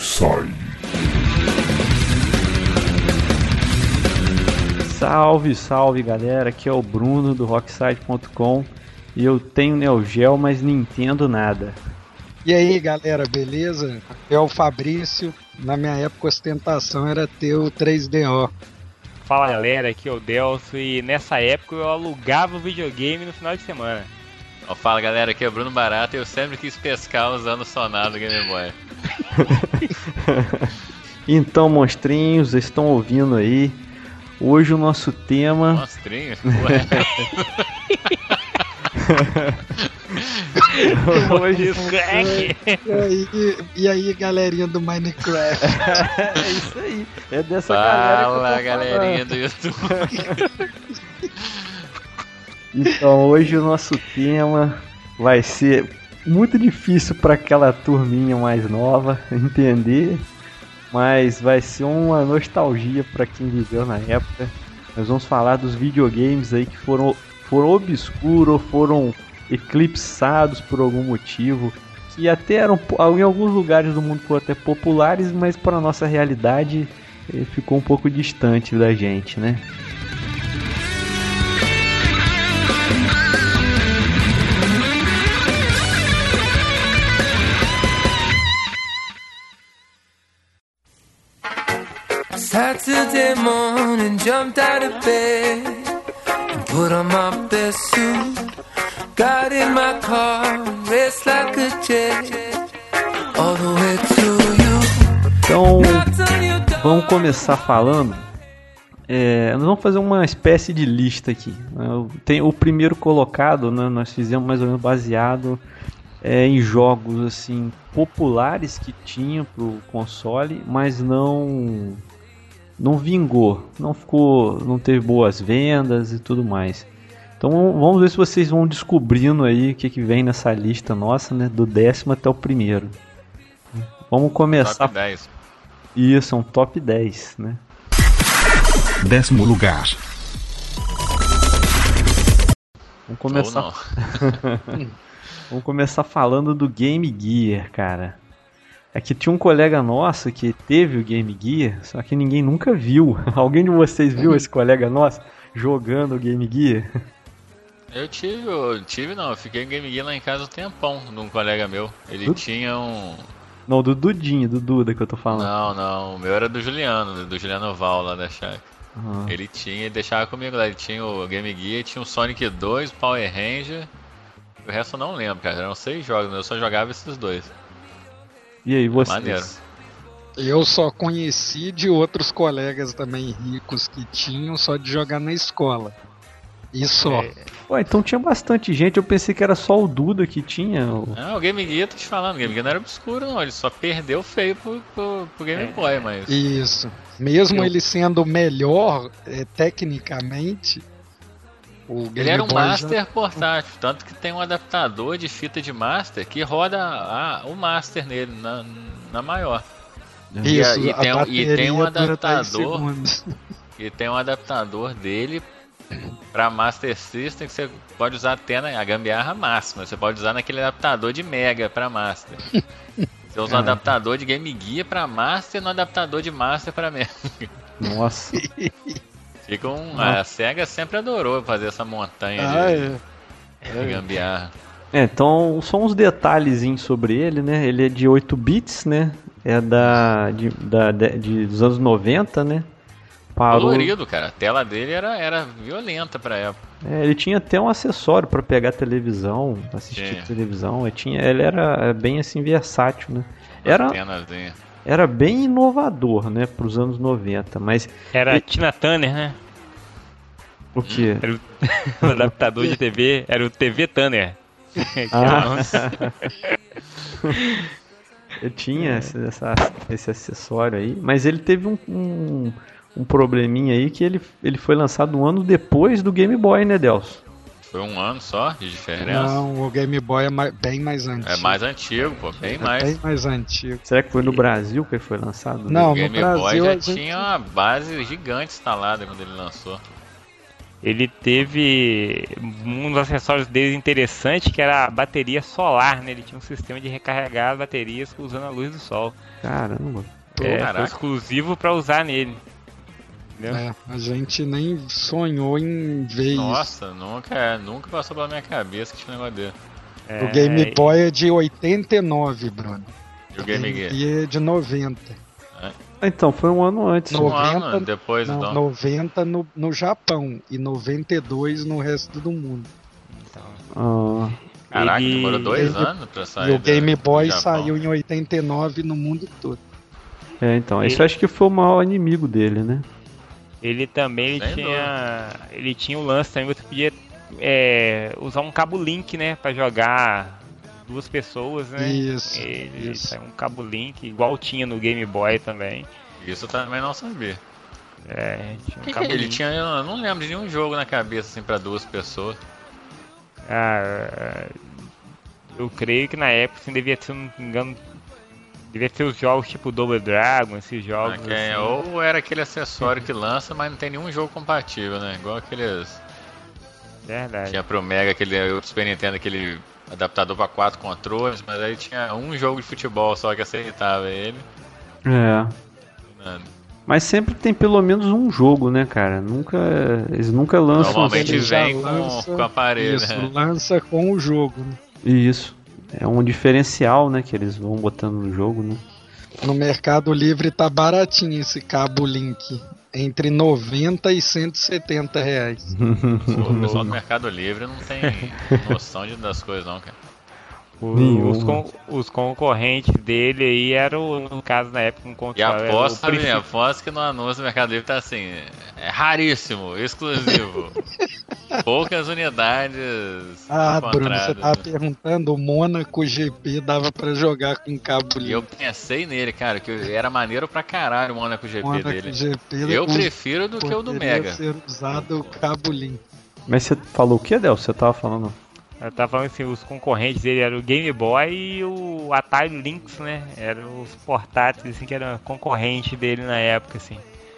Rockside. Salve, salve galera, aqui é o Bruno do Rockside.com e eu tenho Neo Geo, mas Nintendo nada. E aí galera, beleza? Aqui é o Fabrício. Na minha época a ostentação era ter o 3DO. Fala galera, aqui é o Delcio e nessa época eu alugava o videogame no final de semana. Fala galera, aqui é o Bruno Barata e eu sempre quis pescar usando o sonar do Game Boy. Então, monstrinhos, vocês estão ouvindo aí? Hoje o nosso tema... Monstrinhos? Hoje... E aí galerinha do Minecraft? É isso aí, é dessa Fala, galerinha do YouTube. Então, hoje o nosso tema vai ser muito difícil para aquela turminha mais nova entender, mas vai ser uma nostalgia para quem viveu na época. Nós vamos falar dos videogames aí que foram obscuros, foram eclipsados por algum motivo, que até eram em alguns lugares do mundo foram até populares, mas para a nossa realidade ficou um pouco distante da gente, né? Saturday morning, jumped out of bed and put on my best suit. Got in my car, raced like a jet all the way to you. Então, vamos começar falando. Nós vamos fazer uma espécie de lista aqui. Tem o primeiro colocado, né, nós fizemos mais ou menos baseado em jogos assim populares que tinha pro console, mas não vingou, não teve boas vendas e tudo mais. Então vamos ver se vocês vão descobrindo aí o que vem nessa lista nossa, né, do 10º até o primeiro. Vamos começar. Top 10. Isso, é um top 10, né? 10º lugar. Vamos começar. Vamos começar falando do Game Gear, cara. Aqui tinha um colega nosso que teve o Game Gear, só que ninguém nunca viu. Alguém de vocês viu esse colega nosso jogando o Game Gear? Eu fiquei em Game Gear lá em casa um tempão, de um colega meu. Ele tinha um... Não, do Dudinho, do Duda que eu tô falando. Não, o meu era do Juliano Val lá da chácara. Uhum. Ele deixava comigo lá, ele tinha o Game Gear, tinha o Sonic 2, Power Ranger. O resto eu não lembro, cara, eram 6 jogos, eu só jogava esses 2. E aí, vocês? Maneiro. Eu só conheci de outros colegas também ricos que tinham só de jogar na escola. E só. Ué, então tinha bastante gente, eu pensei que era só o Duda que tinha. Não, o Game Gear, tô te falando, o Game Gear não era obscuro não, ele só perdeu feio pro Game Boy, mas... Isso. Mesmo ele sendo melhor tecnicamente, o Game ele era um Boy Master portátil, tanto que tem um adaptador de fita de Master que roda o Master nele, na maior. Isso, e tem um adaptador. segundos. E tem um adaptador dele pra Master System que você pode usar até a gambiarra máxima. Você pode usar naquele adaptador de Mega pra Master. Você usa um adaptador de Game Gear pra Master e um adaptador de Master pra Mega. Nossa. A SEGA sempre adorou fazer essa montanha de gambiarra. Então, só uns detalhezinhos sobre ele, né? Ele é de 8 bits, né? É dos anos 90, né? Colorido, cara. A tela dele era violenta pra época. Ele tinha até um acessório pra pegar televisão, assistir televisão. Ele era bem assim versátil, né? Era bem inovador, né, pros anos 90, mas... Era Tina Turner, né? O quê? Era o adaptador de TV, era o TV Turner. Eu tinha esse acessório aí, mas ele teve um probleminha aí que ele foi lançado um ano depois do Game Boy, né, Delcio? Foi um ano só de diferença? Não, o Game Boy é bem mais antigo. É mais antigo, pô, bem mais antigo. Será que foi no Brasil que ele foi lançado? Não, o Game no Brasil Boy já tinha uma base gigante instalada quando ele lançou. ele teve um dos acessórios dele interessante, que era a bateria solar, né? Ele tinha um sistema de recarregar as baterias usando a luz do sol. Caramba. Foi Caraca. exclusivo para usar nele. Entendeu? A gente nem sonhou em ver Nossa, nunca passou pela minha cabeça que tinha um negócio dele. isso. O Game Boy é de 89, Bruno. E o Game Gear? E é de 90. Então, foi um ano antes. No- Um 90, ano depois, Não, então. 90 no Japão e 92 no resto do mundo. Ah, Caraca, Ele- demorou 2 ele- anos pra sair. E o Game Boy do Japão. saiu em 89 no mundo todo. então, esse eu acho que foi o maior inimigo dele, né? Ele também Sem ele tinha o lance também, você podia usar um cabo link, né, pra jogar duas pessoas, né? Isso, Ele isso. saiu um cabo link, igual tinha no Game Boy também. Isso eu também não sabia. Tinha um Que cabo ele link. tinha, eu não lembro de nenhum jogo na cabeça assim pra 2 pessoas. Eu creio que na época assim, devia ser, se não me engano, devia ser os jogos tipo Double Dragon, esses jogos assim. Ou era aquele acessório que lança, mas não tem nenhum jogo compatível, né? Igual aqueles. Verdade. Tinha pro Mega, o Super Nintendo, aquele adaptador pra 4 controles, mas aí tinha um jogo de futebol só que aceitava ele. É. Nada. Mas sempre tem pelo menos um jogo, né, cara? Eles nunca lançam Normalmente Ele já vem com o aparelho, Isso, né? lança com o jogo, né? Isso. É um diferencial, né, que eles vão botando no jogo, né? No Mercado Livre tá baratinho esse cabo link. Entre 90 e 170 reais. O pessoal do Mercado Livre não tem noção das coisas não, cara. Os concorrentes dele aí eram, no caso, na época, um E controle. aposto que no anúncio do Mercado Livre tá assim, é raríssimo, exclusivo. Poucas unidades Bruno, você encontradas. tava perguntando, o Mônaco GP dava pra jogar com cabo E link. eu pensei nele, cara, que era maneiro pra caralho o Monaco GP Mônaco dele. GP Eu prefiro do que o do poderia Mega. ser usado o cabo link. Mas você falou o que, Del? Você tava falando? Eu tava falando assim, os concorrentes dele eram o Game Boy e o Atari Lynx, né? Eram os portáteis assim, que eram concorrente dele na época, assim.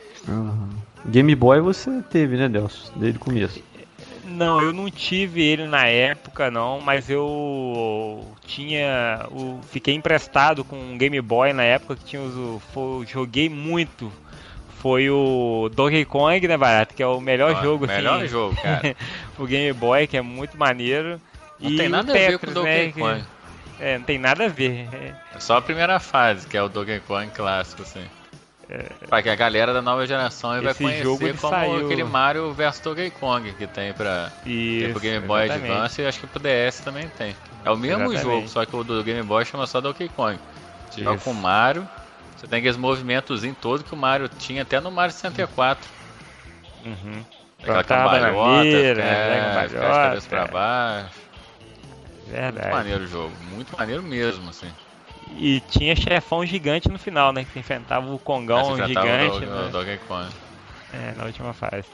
Game Boy você teve, né, Delcio? Desde o começo. Não, eu não tive ele na época, não, mas eu fiquei emprestado com um Game Boy na época que tinha joguei muito. Foi o Donkey Kong, né, Barato? Que é o melhor jogo, melhor assim. jogo, cara. O Game Boy, que é muito maneiro. Não tem nada a ver com o Donkey Kong. Não tem nada a ver. É só a primeira fase, que é o Donkey Kong clássico, assim. Pra que a galera da nova geração vai Esse conhecer jogo, ele como saiu. aquele Mario vs Donkey Kong que tem tem pro Game Boy Advance e acho que pro DS também tem. É o mesmo Exatamente. jogo, só que o do Game Boy chama só Donkey Kong. Você joga com o Mario, você tem aqueles movimentos em todo que o Mario tinha até no Mario 64. Uhum. Aquela Plantar a bananeira, cambalhota, ficar de cabeça pra baixo. Verdade. Muito maneiro o jogo, muito maneiro mesmo, assim. E tinha chefão gigante no final, né? Que enfrentava o Kongão Você gigante, o né? Donkey Kong. Na última fase.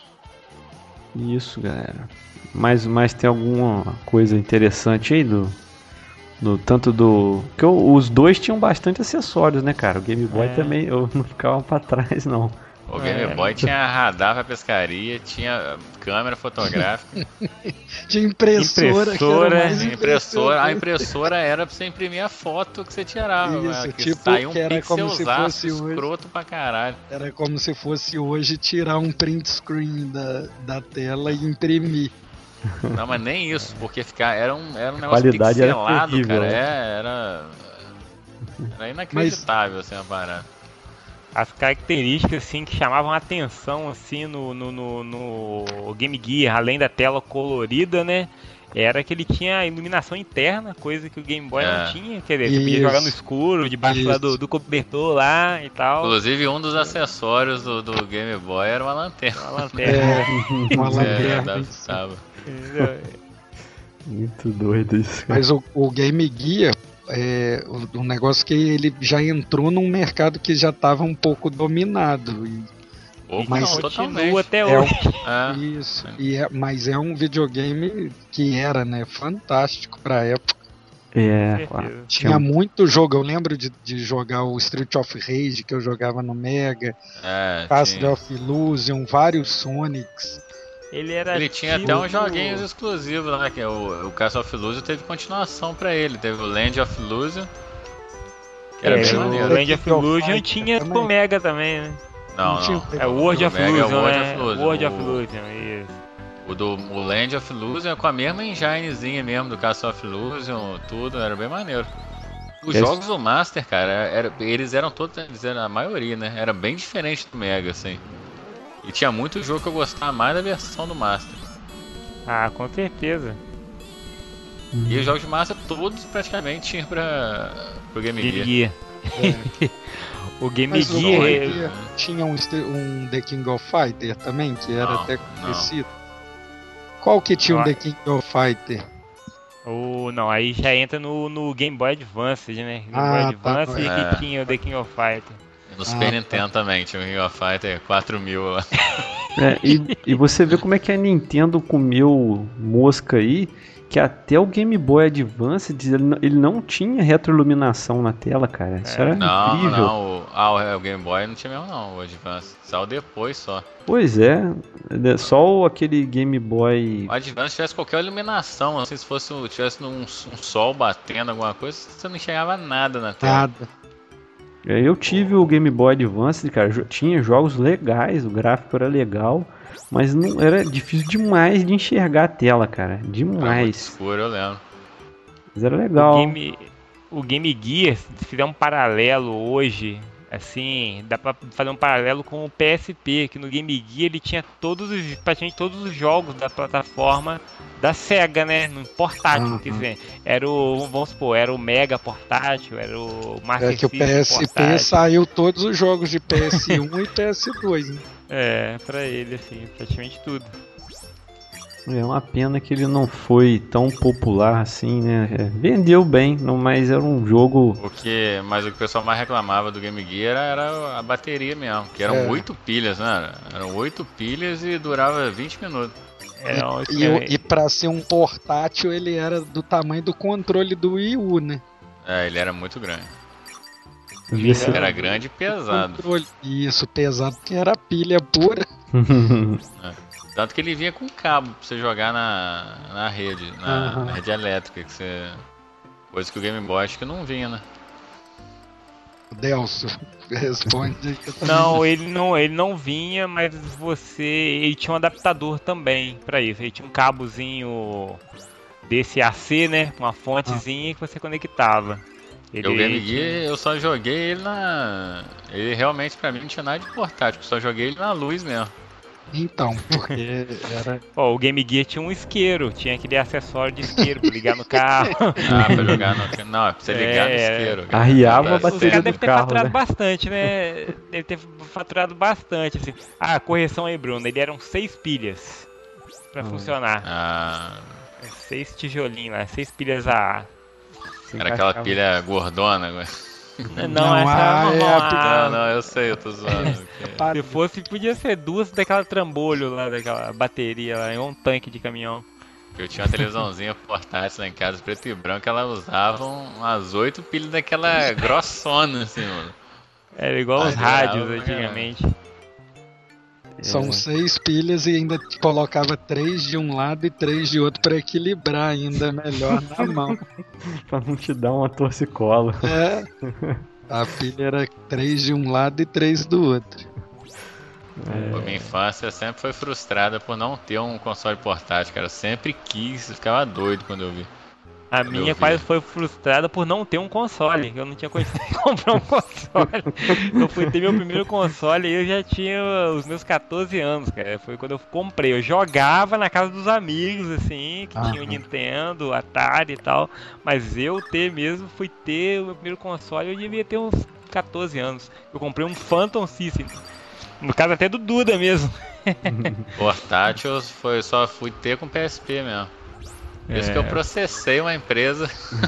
Isso, galera. Mas tem alguma coisa interessante aí tanto do... Porque os dois tinham bastante acessórios, né, cara? O Game Boy também, eu não ficava pra trás, não. O Game Boy tinha radar pra pescaria, tinha câmera fotográfica, Tinha impressora, que era mais impressora. A impressionante. impressora era pra você imprimir a foto que você tirava. Isso, né? Que tipo, saía um que era como se pixelzaço fosse hoje. escroto pra caralho. Era como se fosse hoje tirar um print screen da tela e imprimir. Não, mas nem isso, porque era um negócio qualidade era pixelado, terrível, cara. né? Era inacreditável assim a parada. As características assim que chamavam a atenção assim no Game Gear, além da tela colorida, né? Era que ele tinha iluminação interna, coisa que o Game Boy não tinha. Quer dizer, você podia Isso. jogar no escuro, debaixo lá do cobertor lá e tal. Inclusive, um dos acessórios do Game Boy era uma lanterna. Uma lanterna. Uma lanterna. Adaptava. Muito doido isso, cara. Mas o Game Gear é um negócio que ele já entrou num mercado que já estava um pouco dominado. Ou Mas não, Continua até É hoje. Isso. Mas é um videogame que era, né, fantástico pra época. Certeza. Tinha muito jogo. Eu lembro de jogar o Street of Rage que eu jogava no Mega, Castle tinha. of Illusion, vários Sonics. Ele tinha até uns joguinhos exclusivos, né? Que é o Castle of Illusion teve continuação pra ele. Teve o Land of Illusion. Que era bem o maneiro. Land of Illusion tinha pro Mega também, né? Não. É o World of Illusion, né? World of Illusion, isso. O Land of Illusion é com a mesma enginezinha mesmo do Castle of Illusion, tudo, era bem maneiro. Os jogos do Master, cara, eles eram a maioria, né? Era bem diferente do Mega, assim. E tinha muito jogo que eu gostava mais da versão do Master. Ah, com certeza. E os jogos de Master todos praticamente tinham pro Game Gear. O Game Mas Gear tinha um The King of Fighter também, que era até conhecido. Qual que tinha um The King of Fighter? Não, aí já entra no Game Boy Advance, né? Game Boy Advance que tinha o The King of Fighter. No Super Nintendo também tinha o King of Fighter 4000 lá. E você vê como é que a Nintendo comeu mosca aí, que até o Game Boy Advance ele não tinha retroiluminação na tela, cara. Isso era incrível. O Game Boy não tinha mesmo não, o Advance. Saiu depois só. Pois é, só aquele Game Boy... O Advance tivesse qualquer iluminação, assim, se tivesse um sol batendo, alguma coisa, você não enxergava nada na tela. Nada. Eu tive o Game Boy Advance, cara, tinha jogos legais, o gráfico era legal, mas não era difícil demais de enxergar a tela, cara, demais. Era muito escuro, eu lembro. Mas era legal. O Game Gear, se fizer um paralelo hoje, assim, dá pra fazer um paralelo com o PSP, que no Game Gear ele tinha praticamente todos os jogos da plataforma da Sega, né? No portátil, quer dizer, vamos supor, era o Mega portátil, era o Master System que o PSP portátil. Saiu todos os jogos de PS1 e PS2, né? Pra ele, assim, praticamente tudo. É uma pena que ele não foi tão popular assim, né? Vendeu bem, mas era um jogo... Mas o que o pessoal mais reclamava do Game Gear era a bateria mesmo, que eram 8 pilhas, né? Eram 8 pilhas e durava 20 minutos. E pra ser um portátil, ele era do tamanho do controle do Wii U, né? Ele era muito grande. Era grande e pesado. Isso, pesado porque era pilha pura. Tanto que ele vinha com cabo pra você jogar na rede, na rede elétrica, coisa que o Game Boy acho que não vinha, né? Delcio, responde aí que eu também... Não, ele não vinha, mas ele tinha um adaptador também pra isso. Ele tinha um cabozinho desse AC, né? Uma fontezinha que você conectava. O Game Gear eu só joguei ele ele realmente pra mim não tinha nada de portátil, eu só joguei ele na luz mesmo. Então, porque era... O Game Gear tinha um isqueiro, tinha aquele acessório de isqueiro pra ligar no carro. Pra jogar no... Não, é pra você ligar no isqueiro. Arriava a bateria do deve ter carro, faturado né? bastante, né? Deve ter faturado bastante, assim. Correção aí, Bruno, ele eram 6 pilhas pra funcionar. 6 tijolinhos lá, 6 pilhas AA. Era aquela pilha gordona, Não, essa é normal. Não, eu sei, eu tô zoando. Se fosse, podia ser 2 daquela trambolho lá, daquela bateria lá, em um tanque de caminhão. Eu tinha uma televisãozinha portátil lá em casa, preto e branco, ela usava umas 8 pilhas daquela grossona, assim, mano. Era igual os rádios antigamente. São 6 pilhas e ainda colocava 3 de um lado e 3 de outro pra equilibrar ainda melhor na mão. Pra não te dar uma torcicolo. A pilha era 3 de um lado e 3 do outro. Minha infância sempre foi frustrada por não ter um console portátil, cara. Eu sempre quis, eu ficava doido quando eu vi. A minha quase foi frustrada por não ter um console. Eu não tinha condição de comprar um console. Eu fui ter meu primeiro console e eu já tinha os meus 14 anos, cara. Foi quando eu comprei. Eu jogava na casa dos amigos, assim, que tinha o Nintendo, Atari e tal. Mas eu fui ter o meu primeiro console, eu devia ter uns 14 anos. Eu comprei um Phantom System. No caso até do Duda mesmo. Portátil eu só fui ter com PSP mesmo. Por isso que eu processei uma empresa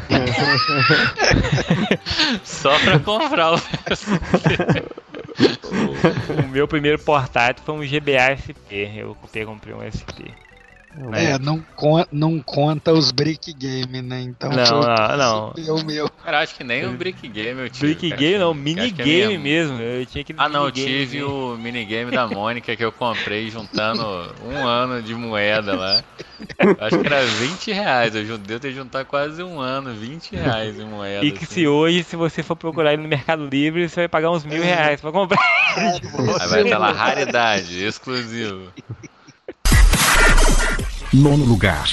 só pra comprar o PSP. O meu primeiro portátil foi um GBA SP. Eu comprei um SP. Não conta os Brick Game, né? Então não. O meu. Cara, acho que nem o Brick Game eu tive. Brick Game não, minigame mesmo. Eu tinha aquele eu tive o minigame da Mônica que eu comprei juntando 1 ano de moeda lá. Acho que era R$20. Eu devo ter juntado quase 1 ano, R$20 em moeda. E que se você for procurar ele no Mercado Livre, você vai pagar uns R$1.000 pra comprar. Aí vai estar lá, raridade, exclusivo. 9º lugar.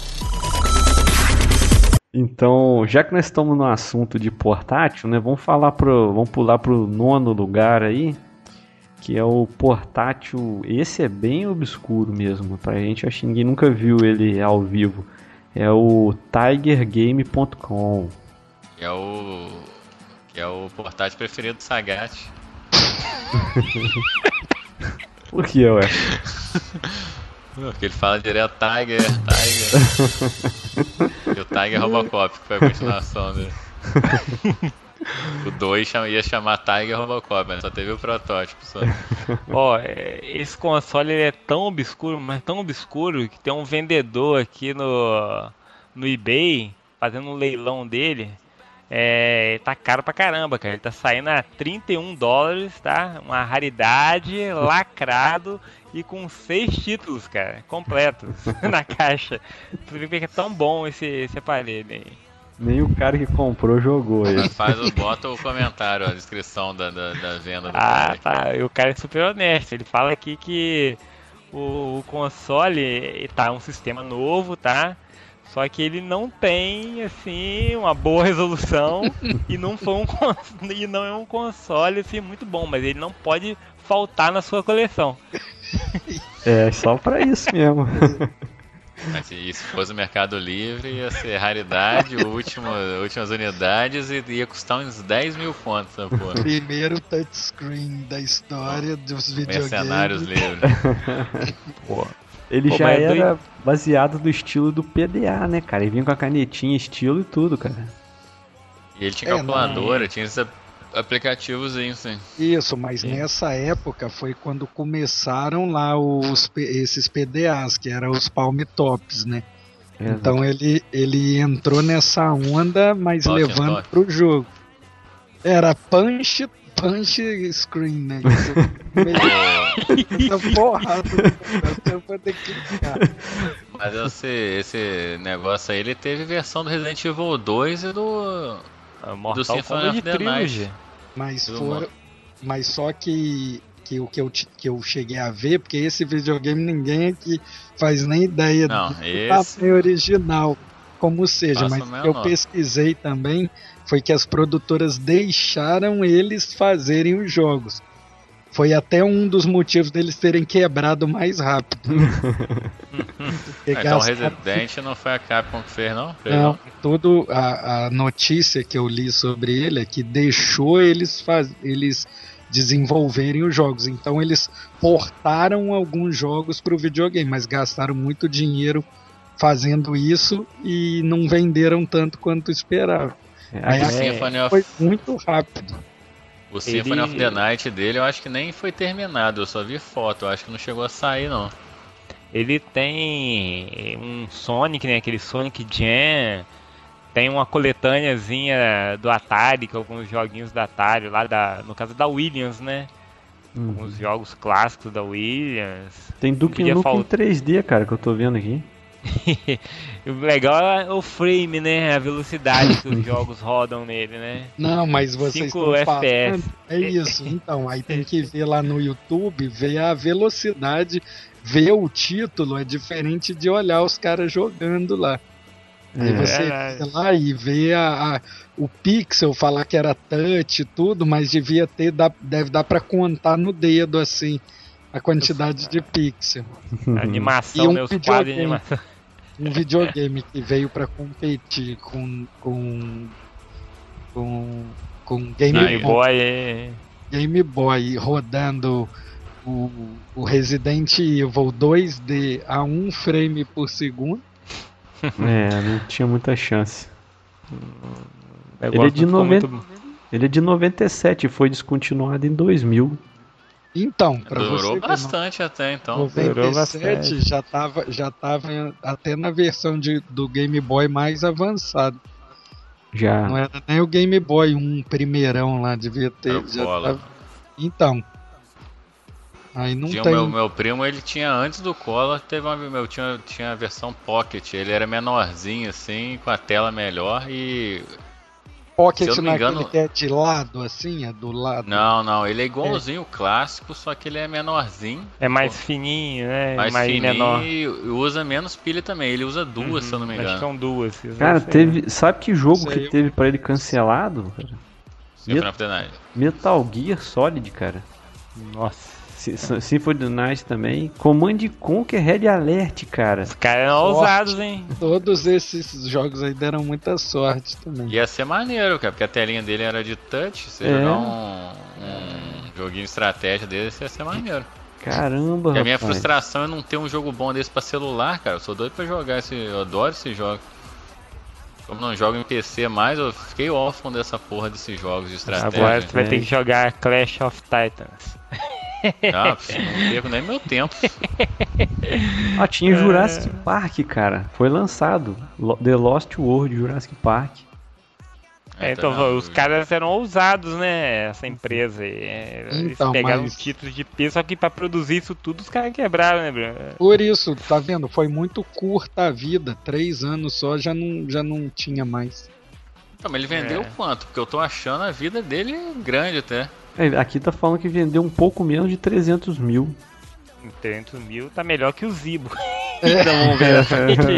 Então, já que nós estamos no assunto de portátil, né, vamos pular pro 9º lugar aí, que é o portátil. Esse é bem obscuro mesmo, pra gente, acho que ninguém nunca viu ele ao vivo. É o tigergame.com. Que é o portátil preferido do Sagat. Por que, ué? Porque ele fala direto Tiger. E o Tiger Robocop, que foi a continuação dele. O 2 ia chamar Tiger Robocop, mas só teve o protótipo só. Esse console ele é tão obscuro, mas tão obscuro, que tem um vendedor aqui no eBay fazendo um leilão dele. Tá caro pra caramba, cara. Ele tá saindo a $31, tá? Uma raridade, lacrado e com 6 títulos, cara, completos na caixa. Por que é tão bom esse aparelho aí. Nem o cara que comprou jogou ele. Bota o comentário, a descrição da venda do cara. Tá. E o cara é super honesto. Ele fala aqui que o console tá um sistema novo, tá? Só que ele não tem, assim, uma boa resolução e não é um console, assim, muito bom, mas ele não pode faltar na sua coleção. É, só pra isso mesmo. Mas se fosse o Mercado Livre, ia ser raridade, últimas unidades e ia custar uns 10 mil contos, né, pô? Primeiro touchscreen da história dos videogames. Mercenários livres. Pô. Ele já era baseado no estilo do PDA, né, cara? Ele vinha com a canetinha, estilo e tudo, cara. E ele tinha calculadora, tinha esses aplicativos aí, sim. Isso, mas nessa época foi quando começaram lá esses PDAs, que eram os Palm Tops, né? Então ele entrou nessa onda, mas levando pro jogo. Era punch screen, né? Mas esse negócio aí, ele teve versão do Resident Evil 2 e do Symphony of the Night. Mas só que o que eu cheguei a ver, porque esse videogame ninguém aqui faz nem ideia do tamanho original, como seja, mas eu pesquisei também, foi que as produtoras deixaram eles fazerem os jogos. Foi até um dos motivos deles terem quebrado mais rápido. Então o Resident não foi a Capcom que fez, não? Não, a notícia que eu li sobre ele é que deixou eles desenvolverem os jogos. Então eles portaram alguns jogos para o videogame, mas gastaram muito dinheiro fazendo isso e não venderam tanto quanto esperavam. Foi muito rápido. O Symphony of the Night dele eu acho que nem foi terminado, eu só vi foto, eu acho que não chegou a sair, não. Ele tem um Sonic, né, aquele Sonic Jam, tem uma coletâneazinha do Atari, com alguns joguinhos da Atari, lá no caso da Williams, né? Alguns jogos clássicos da Williams. Tem Duke Nukem em 3D, cara, que eu tô vendo aqui. O legal é o frame, né? A velocidade que os jogos rodam nele, né? Não, mas vocês 5 FPS. É isso, então. Aí tem que ver lá no YouTube, ver a velocidade, ver o título, é diferente de olhar os caras jogando lá. Aí você vê lá e vê o pixel, falar que era touch e tudo, mas deve dar pra contar no dedo, assim, a quantidade de pixel. A animação, né? Os quadros de animação. Um videogame que veio pra competir com Game Boy rodando o Resident Evil 2D a 1 frame por segundo. Não tinha muita chance. Ele é de 97 e foi descontinuado em 2000. Então, pra durou você bastante até então. 97 já tava até na versão do Game Boy mais avançado. Já. Não era nem o Game Boy, um primeirão lá, devia ter. Já tava... Então. Aí não tinha tem. Meu primo, ele tinha antes do Color, tinha a versão Pocket, ele era menorzinho assim, com a tela melhor e... Pocket não é aquele que é de lado, assim, é do lado? Não, ele é igualzinho o clássico, só que ele é menorzinho. É mais fininho, né? Mais fininho menor. E usa menos pilha também, ele usa duas, se eu não me engano. Acho que são duas. Cara, sabe que jogo que teve pra ele cancelado? Metal Gear Solid, cara. Nossa. Symphony of the Night também. Command & Conquer Red Alert, cara. Os caras eram ousados, hein? Todos esses jogos aí deram muita sorte também. Ia ser maneiro, cara, porque a telinha dele era de touch. Você jogar um joguinho de estratégia desse ia ser maneiro. Caramba, rapaz. A minha frustração é não ter um jogo bom desse pra celular, cara. Eu sou doido pra jogar eu adoro esse jogo. Como não jogo em PC mais, eu fiquei órfão dessa porra desses jogos de estratégia. Agora você vai ter que jogar Clash of Titans. Não perco nem meu tempo. Tinha Jurassic Park, cara. Foi lançado. The Lost World Jurassic Park. Então, os caras eram ousados, né? Essa empresa aí. Eles pegaram os títulos de peso, só que pra produzir isso tudo os caras quebraram, né, Bruno? Por isso, tá vendo? Foi muito curta a vida. 3 anos só já não tinha mais. Então, mas ele vendeu quanto? Porque eu tô achando a vida dele grande até. Aqui tá falando que vendeu um pouco menos de 300 mil. 300 mil tá melhor que o Zibo. Então vamos ver essa aqui.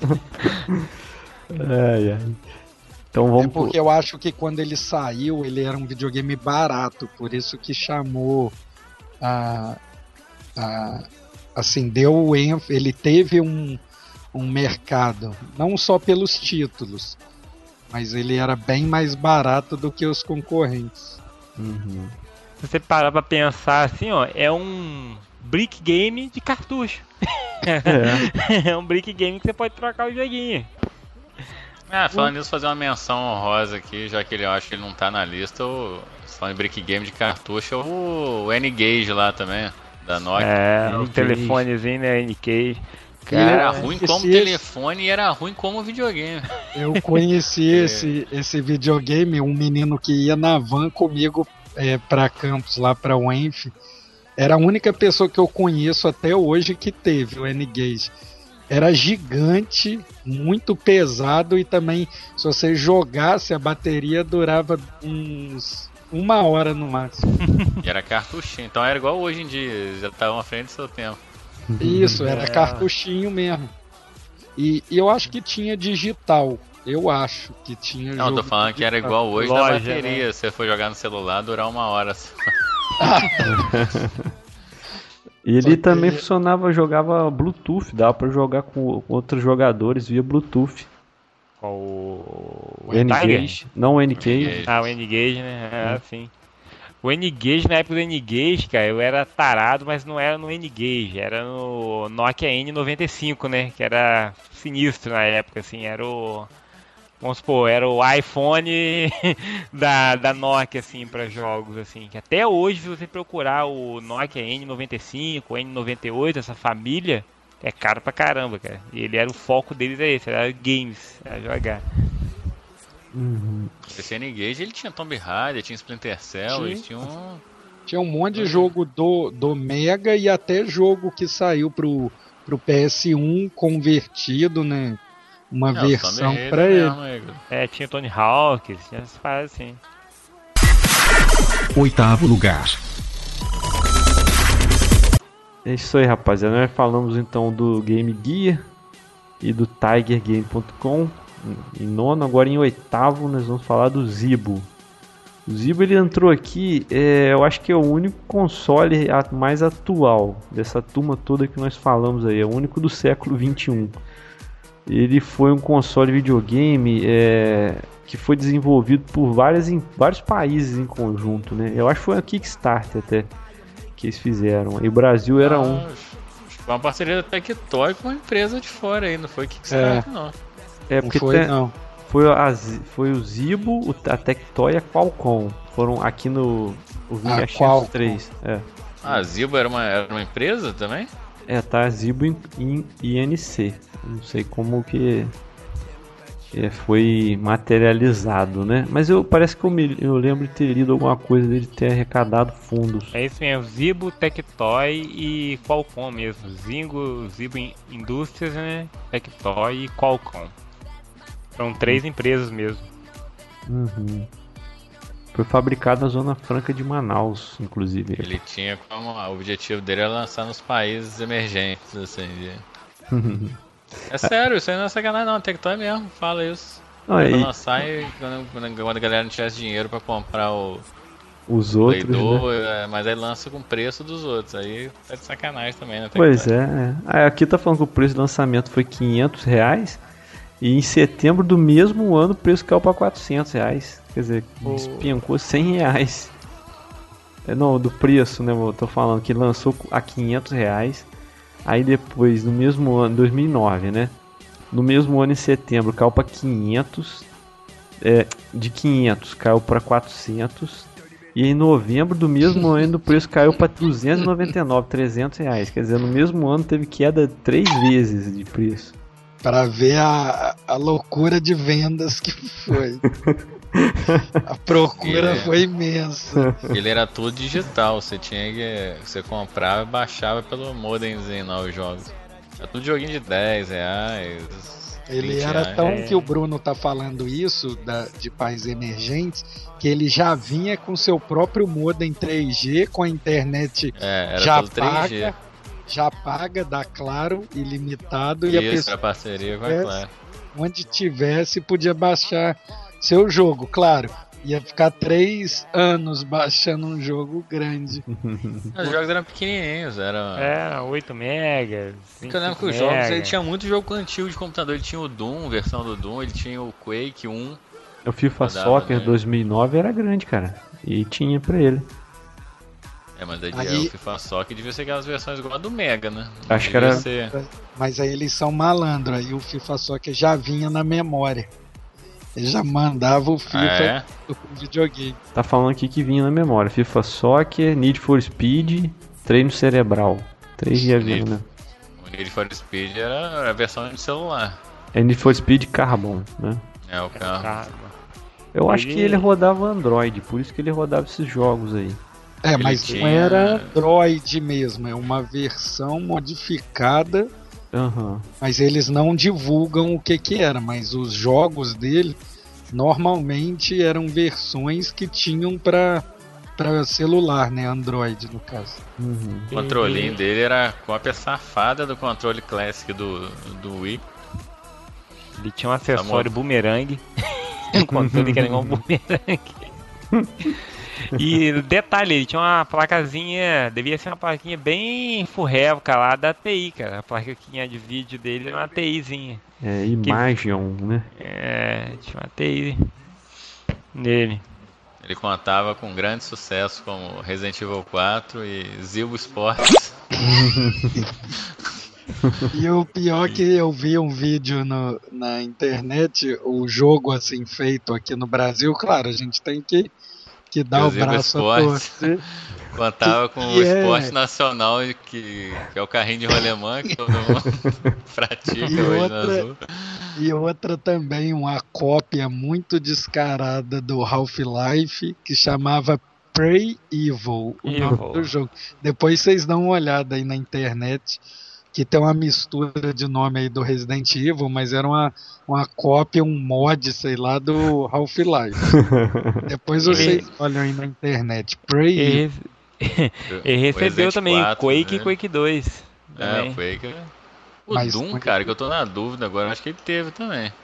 Então vamos porque eu acho que quando ele saiu, ele era um videogame barato, por isso que chamou assim, ele teve um mercado, não só pelos títulos, mas ele era bem mais barato do que os concorrentes. Uhum. Se você parar pra pensar assim, ó, é um brick game de cartucho. É um brick game que você pode trocar o joguinho. Falando nisso, fazer uma menção honrosa aqui, já que ele acha que ele não tá na lista, falando em brick game de cartucho, o N-Gage lá também, da Nokia. O telefonezinho, né, N-Gage. Cara, era ruim como telefone e era ruim como videogame. Eu conheci esse videogame, um menino que ia na van comigo pra campus, lá pra UENF. Era a única pessoa que eu conheço até hoje que teve o N-Gage. Era gigante, muito pesado e também, se você jogasse, a bateria durava uns 1 hora no máximo. E era cartuchinho, então era igual hoje em dia, já estavam à frente do seu tempo. Isso, era cartuchinho mesmo. E eu acho que tinha digital. Eu acho que tinha. Não, tô falando digital. Que era igual hoje da bateria. Né? Se você for jogar no celular, durar 1 hora. E ele também jogava Bluetooth, dava pra jogar com outros jogadores via Bluetooth. O N-Gage? Não o N-Gage. O N-Gage, né? Sim. O N-Gage, na época do N-Gage, cara, eu era tarado, mas não era no N-Gage, era no Nokia N95, né? Que era sinistro na época, assim, era o... Vamos supor, era o iPhone da Nokia, assim, pra jogos, assim. Que até hoje, se você procurar o Nokia N95, N98, essa família, é caro pra caramba, cara. E ele era o foco deles, era games, era jogar. Uhum. Esse N-Gage, ele tinha Tomb Raider, tinha Splinter Cell, eles tinham... Tinha um monte de jogo do Mega e até jogo que saiu pro PS1 convertido, né? Uma versão pra ele. Tinha Tony Hawk, tinha essas paradas assim. 8º lugar. É isso aí, rapaziada. Nós falamos então do Game Gear e do TigerGame.com. Em 9º, agora em 8º nós vamos falar do Zibo. O Zibo ele entrou aqui, eu acho que é o único console mais atual dessa turma toda que nós falamos aí, é o único do século 21. Ele foi um console videogame que foi desenvolvido por vários países em conjunto, né? Eu acho que foi uma Kickstarter até que eles fizeram. E o Brasil era um. Foi uma parceria da Tectoy com uma empresa de fora aí, não foi Kickstarter não. Porque não. Foi o Zibo, a Tectoy e a Qualcomm. Foram aqui no VMX3. A Zibo era uma empresa também? Tá Zibo em INC. Não sei como que foi materializado, né? Mas parece que eu lembro de ter lido alguma coisa dele ter arrecadado fundos. É isso mesmo, Zibo, Tectoy e Qualcomm mesmo. Zibo Indústrias, né? Tectoy e Qualcomm. São 3 empresas mesmo. Uhum. Foi fabricado na Zona Franca de Manaus, inclusive. Ele tinha como o objetivo dele era lançar nos países emergentes, assim. É sério, isso aí não é sacanagem não, Tectoy mesmo, fala isso. Vai lançar e quando a galera não tivesse dinheiro pra comprar os outros, né? Mas aí lança com o preço dos outros, aí tá de sacanagem também, né? Pois é. Aqui tá falando que o preço de lançamento foi R$500 e em setembro do mesmo ano o preço caiu pra R$400. Quer dizer, despencou R$100. Não, do preço, né? Eu tô falando que lançou a R$500. Aí depois, no mesmo ano, 2009, né? No mesmo ano, em setembro, caiu para 500. De 500 caiu para 400. E em novembro do mesmo ano, o preço caiu para 299, R$300. Quer dizer, no mesmo ano teve queda 3 vezes de preço. Para ver a loucura de vendas que foi. A procura foi imensa. Ele era tudo digital, você comprava e baixava pelo modemzinho lá os jogos. Era tudo joguinho de R$10. Ele era tão que o Bruno tá falando isso de países emergentes, que ele já vinha com seu próprio modem 3G, com a internet já paga da Claro, ilimitado. Isso, e a pessoa, a parceria com a Claro. Onde tivesse, podia baixar seu jogo, claro. Ia ficar 3 anos baixando um jogo grande. Os jogos eram pequenininhos, era 8 megas. Eu lembro que os jogos, ele tinha muito jogo antigo de computador. Ele tinha o Doom, versão do Doom, ele tinha o Quake 1. O FIFA Soccer 2009 era grande, cara. E tinha pra ele. Mas aí o FIFA Soccer devia ser aquelas versões igual a do Mega, né? Acho que era. Mas aí eles são malandros, aí o FIFA Soccer já vinha na memória. Ele já mandava o FIFA do videogame. Tá falando aqui que vinha na memória. FIFA Soccer, Need for Speed, Treino Cerebral. 3 dias vindo, né? O Need for Speed era a versão de celular. É Need for Speed Carbon, né? É o Carbon. Eu acho que ele rodava Android, por isso que ele rodava esses jogos aí. Mas não era Android mesmo, é uma versão modificada. Mas eles não divulgam o que era, mas os jogos dele normalmente eram versões que tinham para celular, né, Android no caso. O controlinho dele era a cópia safada do controle Classic do Wii. Ele tinha um acessório boomerang, um controle que era igual um boomerang. E detalhe, ele tinha uma placazinha, devia ser uma plaquinha bem furreca lá da TI, cara. A plaquinha de vídeo dele era uma TIzinha. Imagion, né? Tinha uma TI nele. Ele contava com grandes sucessos como Resident Evil 4 e Zibo Sports. E o pior que eu vi um vídeo na internet, o jogo assim feito aqui no Brasil, claro, a gente tem que dá o braço a torcer. Contava com o esporte nacional, que é o carrinho de rolemã, que todo mundo pratica hoje na Azul. E outra também, uma cópia muito descarada do Half-Life, que chamava Prey Evil, o nome do jogo. Depois vocês dão uma olhada aí na internet, que tem uma mistura de nome aí do Resident Evil, mas era uma cópia, um mod, sei lá, do Half-Life. Depois vocês olham aí na internet. Prey. Ele recebeu também 4, Quake né? e Quake 2. O Quake. O Doom, cara, que eu tô na dúvida agora, acho que ele teve também.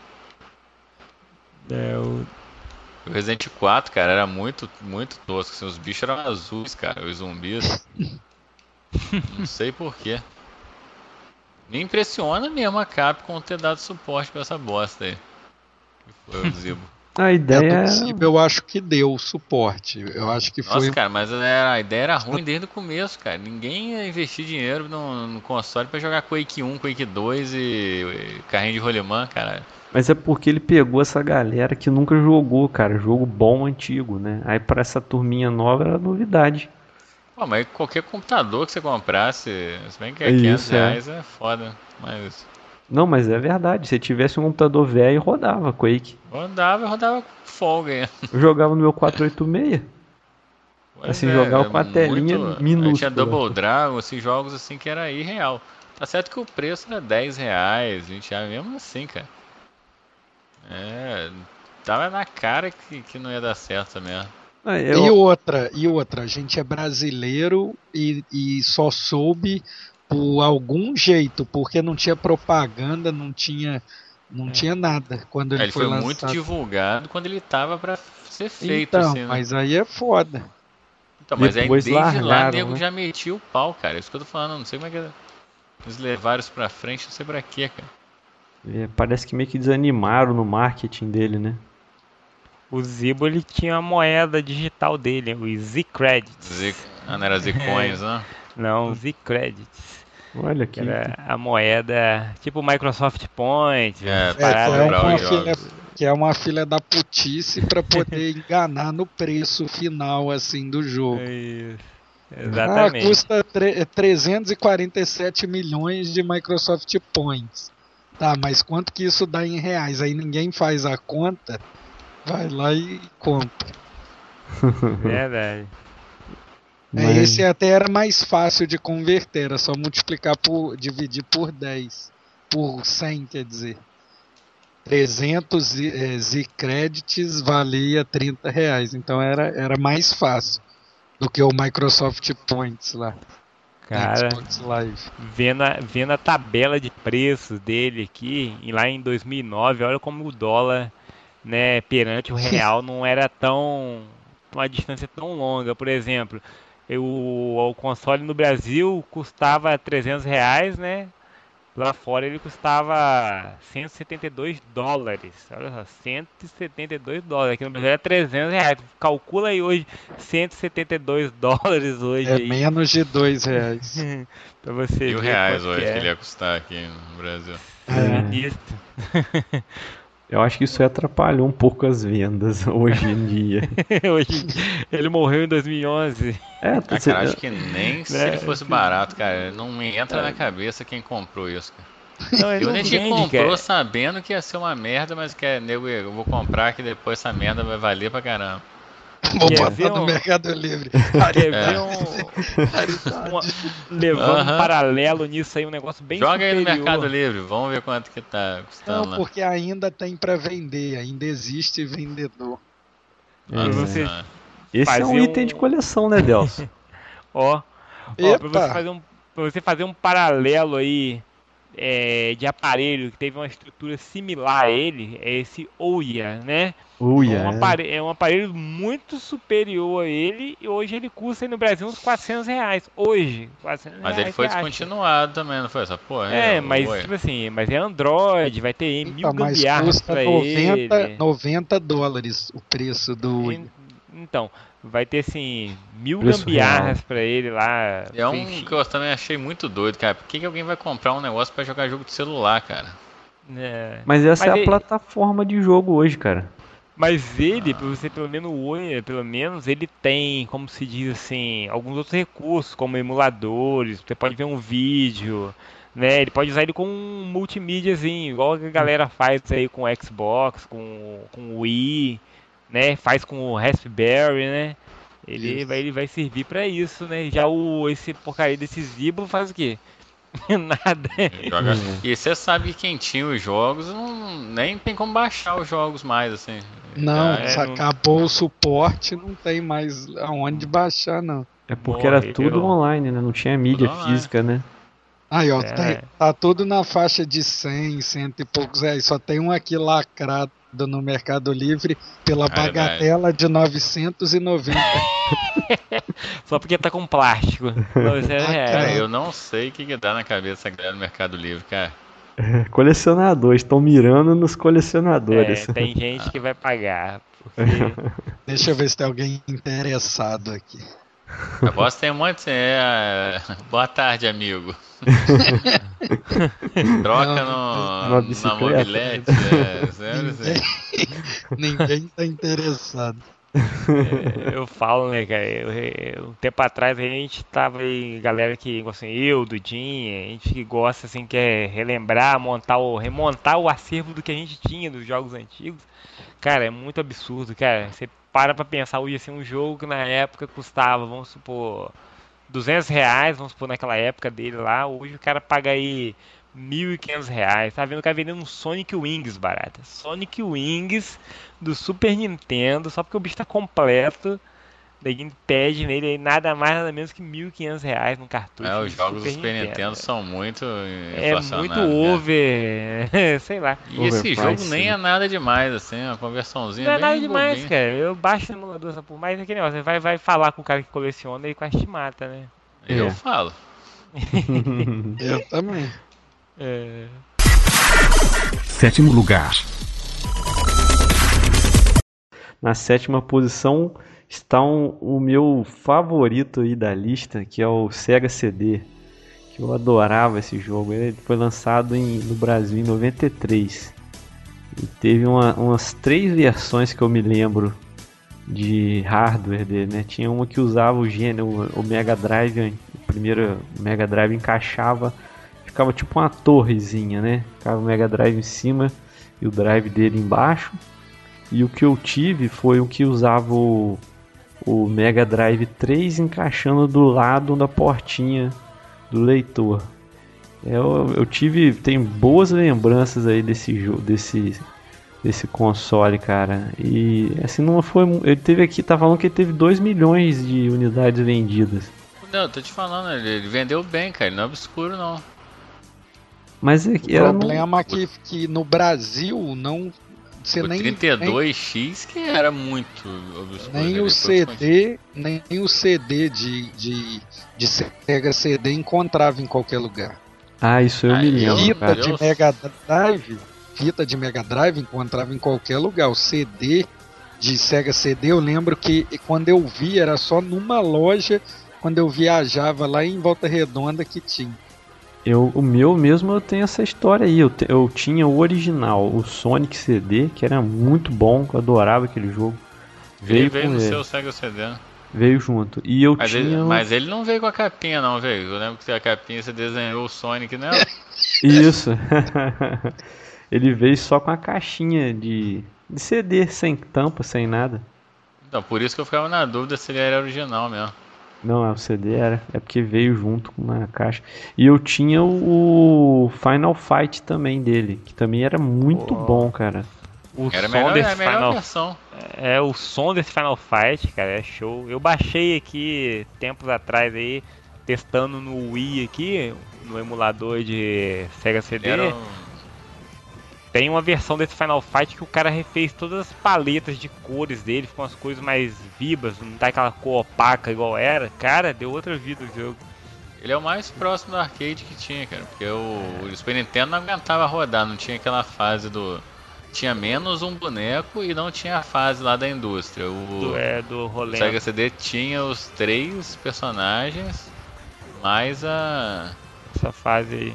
O Resident 4, cara, era muito, muito tosco. Assim, os bichos eram azuis, cara, os zumbis. Não sei porquê. Me impressiona mesmo a Capcom ter dado suporte pra essa bosta aí. Que foi o Zibo. A ideia eu acho que deu suporte. Eu acho que Nossa, cara, mas a ideia era ruim desde o começo, cara. Ninguém ia investir dinheiro no console pra jogar Quake 1, Quake 2 e carrinho de rolemã, cara. Mas é porque ele pegou essa galera que nunca jogou, cara. Jogo bom, antigo, né? Aí pra essa turminha nova era novidade. Pô, mas qualquer computador que você comprasse, se bem que é R$500 é foda, mas... Não, mas é verdade, se tivesse um computador velho, rodava Quake. Rodava com folga. Eu jogava no meu 486. Assim, jogava com a telinha minúscula. Tinha Double Dragon, esses jogos assim que era irreal. Tá certo que o preço era R$10, R$20, mesmo assim, cara. Tava na cara que não ia dar certo mesmo. E outra, a gente é brasileiro e só soube por algum jeito, porque não tinha propaganda, não tinha nada quando ele foi lançado. Muito divulgado quando ele tava pra ser feito. Então, assim, né? mas aí é foda. Então, mas depois aí desde lá o nego né? já metia o pau, cara. É isso que eu tô falando, não sei como é que eles levaram isso pra frente, não sei pra quê, cara. Parece que meio que desanimaram no marketing dele, né? O Zibo, ele tinha a moeda digital dele, o Z-Credits. Não era Z-Coins, né? Não, Z-Credits. Olha que era a moeda, tipo o Microsoft Point. Que é uma filha da putice pra poder enganar no preço final, assim, do jogo. Exatamente. Custa 347 milhões de Microsoft Points. Tá, mas quanto que isso dá em reais? Aí ninguém faz a conta, vai lá e compra. Verdade. Esse até era mais fácil de converter, era só dividir por 10. Por 100, quer dizer. 300 Z-Credits valia R$30. Então era mais fácil do que o Microsoft Points lá. Cara, vendo a tabela de preços dele aqui, lá em 2009, olha como o dólar, né, perante o real não era uma distância tão longa. Por exemplo, o console no Brasil custava R$300, né? Lá fora ele custava $172. Olha só, $172. Aqui no Brasil é R$300. Calcula aí hoje $172 hoje. É menos de R$2. Pra você ver R$1.000 hoje que ele ia custar aqui no Brasil. Eu acho que isso atrapalhou um pouco as vendas hoje em dia. Ele morreu em 2011. Cara, acho que nem se ele fosse barato, cara. Não me entra na cabeça quem comprou isso, cara. Não, a gente comprou sabendo que ia ser uma merda, mas eu vou comprar que depois essa merda vai valer pra caramba. Vou botar no Mercado Livre. Levando um paralelo nisso aí, um negócio bem Joga superior. aí no Mercado Livre, vamos ver quanto que tá custando. Não, porque ainda tem pra vender, ainda existe vendedor. Esse é um item de coleção, né, Delcio? Pra você fazer um paralelo aí de aparelho que teve uma estrutura similar a ele, é esse Ouya, né? É um aparelho muito superior a ele, e hoje ele custa aí no Brasil uns R$400. Hoje, R$400. Mas ele foi descontinuado também, não foi essa porra? Mas tipo assim, mas é Android, vai ter 1000 gambiarras pra ele. $90 o preço do Ouya. Então, vai ter assim, 1000 gambiarras pra ele lá. É que eu também achei muito doido, cara. Por que alguém vai comprar um negócio pra jogar jogo de celular, cara? Mas essa é a plataforma de jogo hoje, cara. Mas ele, você pelo menos ele tem, como se diz assim, alguns outros recursos, como emuladores, você pode ver um vídeo, né? Ele pode usar ele com um multimídiazinho, igual a galera faz aí com o Xbox, com o Wii, né? Faz com o Raspberry, né? Ele vai servir pra isso, né? Já esse porcaria desse Zibo faz o quê? Nada. E você sabe que quem tinha os jogos nem tem como baixar os jogos mais, assim. Não, acabou o suporte, não tem mais aonde baixar, não. É porque era tudo online, né? Não tinha mídia física, né? Aí, ó, tá tudo na faixa de 100 e poucos reais. Só tem um aqui lacrado no Mercado Livre pela bagatela de 990. Só porque tá com plástico. Cara, eu não sei o que dá na cabeça da galera do Mercado Livre, cara. Colecionadores, estão mirando nos colecionadores. Tem gente que vai pagar. Deixa eu ver se tem alguém interessado aqui. A voz tem um monte. Boa tarde, amigo. Troca na mobilete. Ninguém tá interessado. Eu falo, né, cara, um tempo atrás a gente tava aí, galera que, assim, eu, Dudinha, a gente que gosta, assim, quer relembrar, remontar o acervo do que a gente tinha dos jogos antigos. Cara, é muito absurdo, cara. Você pra pensar hoje, assim, um jogo que na época custava, vamos supor, R$ 200, vamos supor, naquela época dele lá, hoje o cara paga aí R$ 1.500. Tá vendo o cara vendendo um Sonic Wings, barata. Sonic Wings do Super Nintendo, só porque o bicho tá completo. Daí pede nele aí nada mais nada menos que R$ 1.500 num cartucho. Os jogos do Super Nintendo são muito é muito inflacionados. over, sei lá. E esse jogo nem é nada demais, assim, uma conversãozinha Não é bem nada demais, bobinha. cara. Eu baixo o emulador essa porra, mas é que negócio, você vai falar com o cara que coleciona e quase te mata, né? Eu falo. Eu também. Sétimo lugar. Na 7ª posição está o meu favorito aí da lista, que é o Sega CD, que eu adorava esse jogo. Ele foi lançado no Brasil em 93 e teve umas 3 versões que eu me lembro de hardware dele, né? Tinha uma que usava o Mega Drive, o primeiro Mega Drive encaixava, ficava tipo uma torrezinha, né? Ficava o Mega Drive em cima e o drive dele embaixo. E o que eu tive foi o que usava o Mega Drive 3 encaixando do lado da portinha do leitor. Tenho boas lembranças aí desse jogo, desse console, cara. E assim, não foi. Ele teve aqui, tá falando que ele teve 2 milhões de unidades vendidas. Não, eu tô te falando, ele vendeu bem, cara, ele não é obscuro não. Mas O problema é que no Brasil não. Você o 32X que era muito obscuro. Nem o CD de Sega CD encontrava em qualquer lugar. Ah, isso eu me lembro. Fita de Mega Drive encontrava em qualquer lugar. O CD de Sega CD eu lembro que quando eu vi era só numa loja quando eu viajava lá em Volta Redonda que tinha. O meu mesmo eu tenho essa história aí. Eu tinha o original, o Sonic CD, que era muito bom, eu adorava aquele jogo. Veio no seu Sega CD, né? Veio junto. E mas ele não veio com a capinha, não, veio. Eu lembro que a capinha você desenhou o Sonic nela. Isso. Ele veio só com a caixinha de CD, sem tampa, sem nada. Então, por isso que eu ficava na dúvida se ele era original mesmo. Não, o CD era. É porque veio junto com uma caixa. E eu tinha o Final Fight também dele, que também era muito bom, cara. Era a melhor versão. O som desse Final Fight, cara, é show. Eu baixei aqui tempos atrás aí, testando no Wii aqui, no emulador de Sega CD. Tem uma versão desse Final Fight que o cara refez todas as paletas de cores dele, ficam as cores mais vivas, não tá aquela cor opaca igual era. Cara, deu outra vida o jogo. Ele é o mais próximo do arcade que tinha, cara, porque o Super Nintendo não aguentava rodar, não tinha aquela fase do... Tinha menos um boneco e não tinha a fase lá da indústria. Do rolê. O Sega CD tinha os 3 personagens, mais essa fase aí.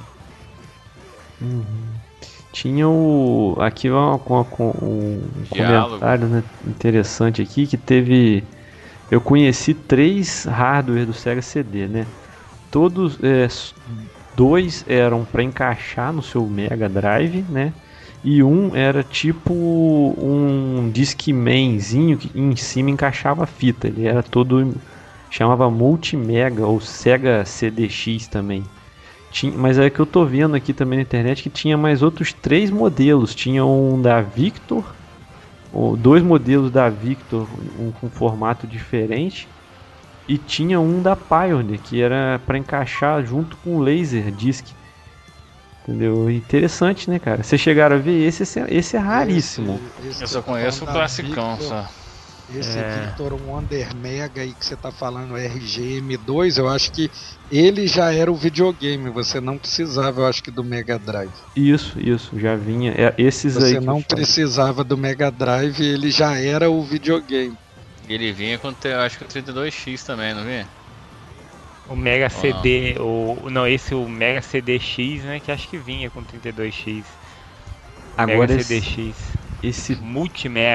Tinha aqui um comentário, né, interessante aqui, que teve... Eu conheci 3 hardware do Sega CD, né? Todos, 2 eram para encaixar no seu Mega Drive, né? E um era tipo um Discmanzinho que em cima encaixava a fita. Ele era todo... chamava Multimega ou Sega CDX também. Mas é que eu tô vendo aqui também na internet que tinha mais outros 3 modelos. Tinha um da Victor, 2 modelos da Victor, um com formato diferente. E tinha um da Pioneer, que era para encaixar junto com o Laserdisc. Entendeu? Interessante, né, cara? Vocês chegaram a ver? Esse é raríssimo. Eu só conheço o classicão, só. Esse Victor Wonder Mega aí que você tá falando, RGM2, eu acho que ele já era o videogame, você não precisava, eu acho que do Mega Drive. Isso, já vinha. Esses você aí. Você não precisava do Mega Drive, ele já era o videogame. Ele vinha com, acho que o 32X também, não vinha? O Mega CD, o Mega CDX, né, que acho que vinha com 32X. Agora Mega CDX. Esse Multimega.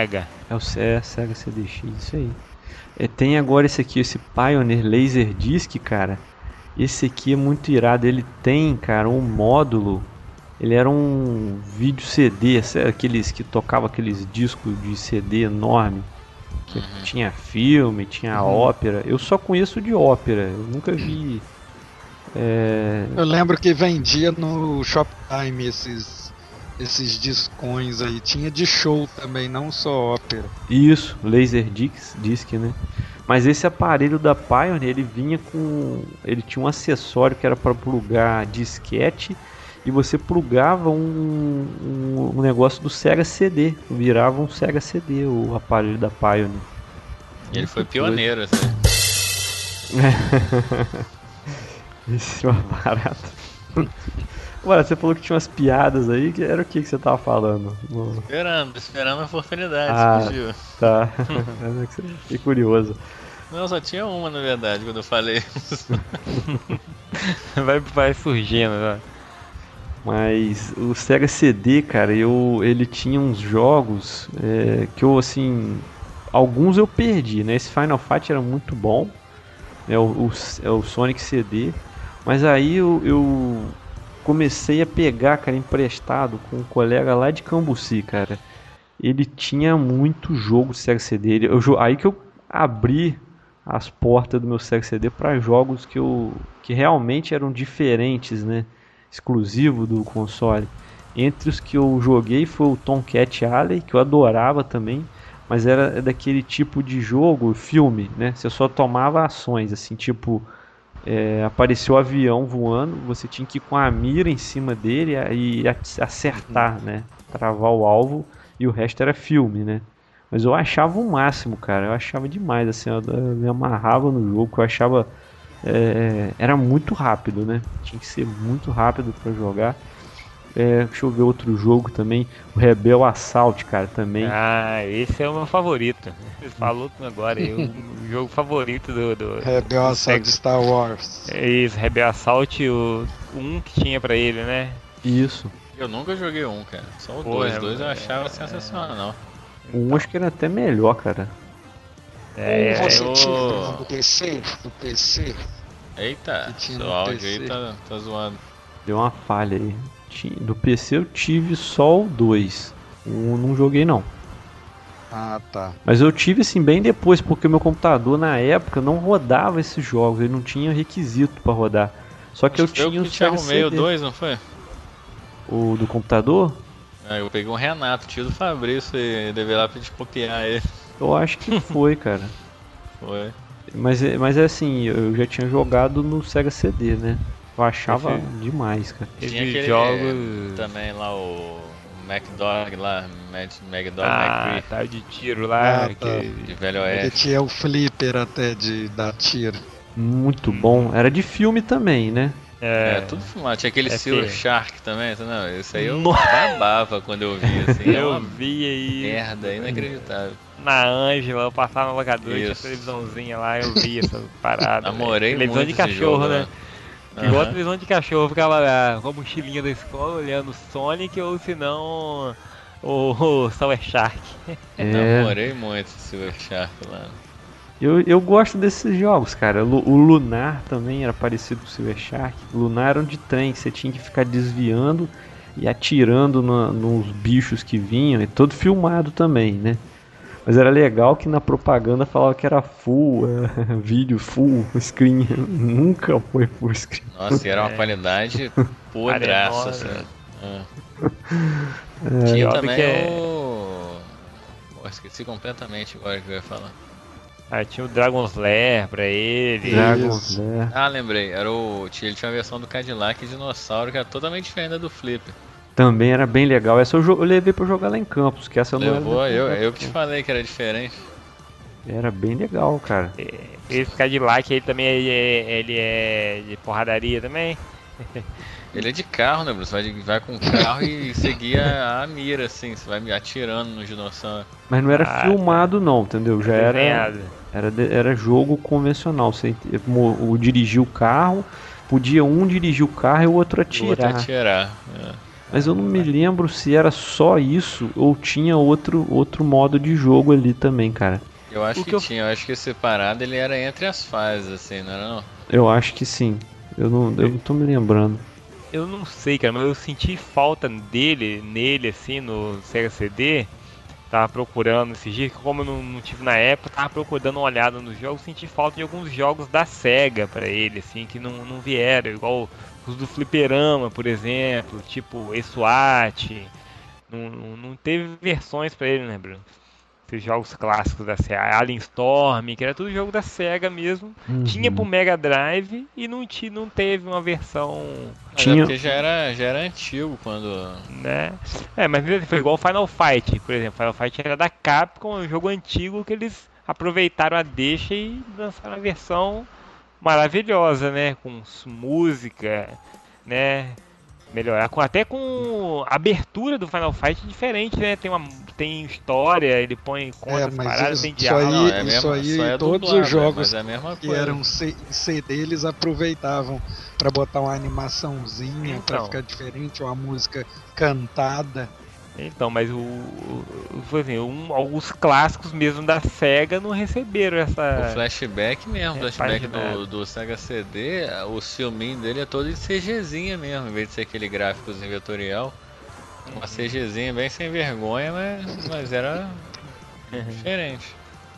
É o Sega CDX, isso aí. Tem agora esse aqui, esse Pioneer Laserdisc, cara. Esse aqui é muito irado. Ele tem, cara, um módulo. Ele era um vídeo CD, aqueles que tocava aqueles discos de CD enorme. Que tinha filme, tinha ópera. Eu só conheço de ópera. Eu nunca vi. Eu lembro que vendia no Shoptime esses discões aí. Tinha de show também, não só ópera. Isso, Laserdisc, né? Mas esse aparelho da Pioneer, ele vinha com... Ele tinha um acessório que era para plugar disquete. E você plugava um negócio do Sega CD. Virava um Sega CD, o aparelho da Pioneer. Ele foi pioneiro, assim. Esse é uma barata. Agora, você falou que tinha umas piadas aí, que era o que você tava falando? Esperando a oportunidade, fugiu. Tá. Fiquei curioso. Não, só tinha uma, na verdade, quando eu falei. vai surgindo, né? Mas o Sega CD, cara, ele tinha uns jogos que eu, assim... Alguns eu perdi, né? Esse Final Fight era muito bom. O Sonic CD. Mas aí eu comecei a pegar, cara, emprestado com um colega lá de Cambuci, cara. Ele tinha muito jogo de Sega CD. Aí que eu abri as portas do meu Sega CD para jogos que realmente eram diferentes, né? Exclusivo do console. Entre os que eu joguei foi o Tomcat Alley, que eu adorava também. Mas era daquele tipo de jogo, filme, né? Você só tomava ações, assim, tipo... apareceu o avião voando, você tinha que ir com a mira em cima dele e acertar, né? Travar o alvo, e o resto era filme, né? Mas eu achava o máximo, cara. Eu achava demais, assim, eu me amarrava no jogo, que eu achava... era muito rápido, né? Tinha que ser muito rápido pra jogar. Deixa eu ver outro jogo também. O Rebel Assault, cara, também. Ah, esse é o meu favorito. Você falou agora, o jogo favorito do Rebel Assault Star Wars. Isso, Rebel Assault, o 1 que tinha pra ele, né? Isso. Eu nunca joguei um, cara. Só o 2. O 2 eu achava sensacional. Um acho que era até melhor, cara. Você tinha do PC? Do PC? Eita, seu áudio aí tá zoado. Deu uma falha aí. Do PC eu tive só o 2. Não joguei não. Ah, tá. Mas eu tive assim bem depois, porque o meu computador na época não rodava esses jogos, ele não tinha requisito pra rodar. Só que eu tinha o Sega CD. O 2, não foi? O do computador? Eu peguei um Renato, tio do Fabrício, e levei lá pra gente copiar ele. Eu acho que foi, cara. Foi. Mas é assim, eu já tinha jogado no Sega CD, né? Eu achava demais, cara. Tinha aquele jogo também lá, o MacDog lá, MacDog tá de tiro lá, de Velho Oeste. Ele tinha o flipper até de dar tiro. Muito bom. Era de filme também, né? Tudo filmado. Tinha aquele Silver Shark também, não, isso aí eu babava quando eu vi, assim. Eu vi aí. Merda, inacreditável. Na Ângela, eu passava no locador, tinha televisãozinha lá, eu vi essa parada. Namorei muito televisão de cachorro, jogo, né? Igual a televisão de cachorro, ficava com a mochilinha da escola olhando Sonic ou se não o Silver Shark. Namorei muito esse Silver Shark lá. Eu gosto desses jogos, cara. O Lunar também era parecido com o Silver Shark. O Lunar era um de trem, que você tinha que ficar desviando e atirando nos bichos que vinham. E todo filmado também, né? Mas era legal que na propaganda falava que era vídeo full screen. Nunca foi full screen. Nossa, e era uma qualidade podraça, assim. Tinha também esqueci completamente agora que eu ia falar. Tinha o Dragon's Lair pra ele. Dragon's Lair. Lembrei. Ele tinha uma versão do Cadillac Dinossauro que era totalmente diferente da do Flipper. Também era bem legal. Essa eu levei pra jogar lá em Campos, que essa eu não era. Eu que te falei que era diferente. Era bem legal, cara. Esse Cadillac aí também ele é de porradaria também? Ele é de carro, né, Bruce? Você vai com o carro e seguia a mira, assim, você vai atirando no dinossauro. Mas não era filmado não, entendeu? Já era jogo convencional. Você dirigia o carro, podia um dirigir o carro e o outro atirar. Mas eu não me lembro se era só isso ou tinha outro modo de jogo ali também, cara. Eu acho que tinha, eu acho que separado ele era entre as fases, assim, não era não? Eu acho que sim. Eu não tô me lembrando. Eu não sei, cara, mas eu senti falta nele, assim, no Sega CD. Tava procurando esses dias, como eu não tive na época, tava procurando uma olhada nos jogos, senti falta de alguns jogos da SEGA pra ele, assim, que não vieram, igual os do Fliperama, por exemplo, tipo SWAT. Não teve versões pra ele, né, Bruno? Esses jogos clássicos da SEGA, Alien Storm, que era tudo jogo da SEGA mesmo. Tinha pro Mega Drive e não teve uma versão. Tinha... porque já era antigo quando. Né? Mas foi igual o Final Fight, por exemplo. Final Fight era da Capcom, um jogo antigo que eles aproveitaram a deixa e lançaram a versão maravilhosa, né? Com música, né? Melhorar, até com a abertura do Final Fight diferente, né? Tem história, ele põe contas paradas, tem diálogo. Isso aí todos os jogos que eram CD, eles aproveitavam para botar uma animaçãozinha, para ficar diferente, uma música cantada. Então, mas alguns clássicos mesmo da SEGA não receberam essa... O flashback mesmo, o flashback do Sega CD, o filminho dele é todo em CGzinha mesmo, em vez de ser aquele gráficozinho vetorial. Uma CGzinha bem sem vergonha, mas era diferente.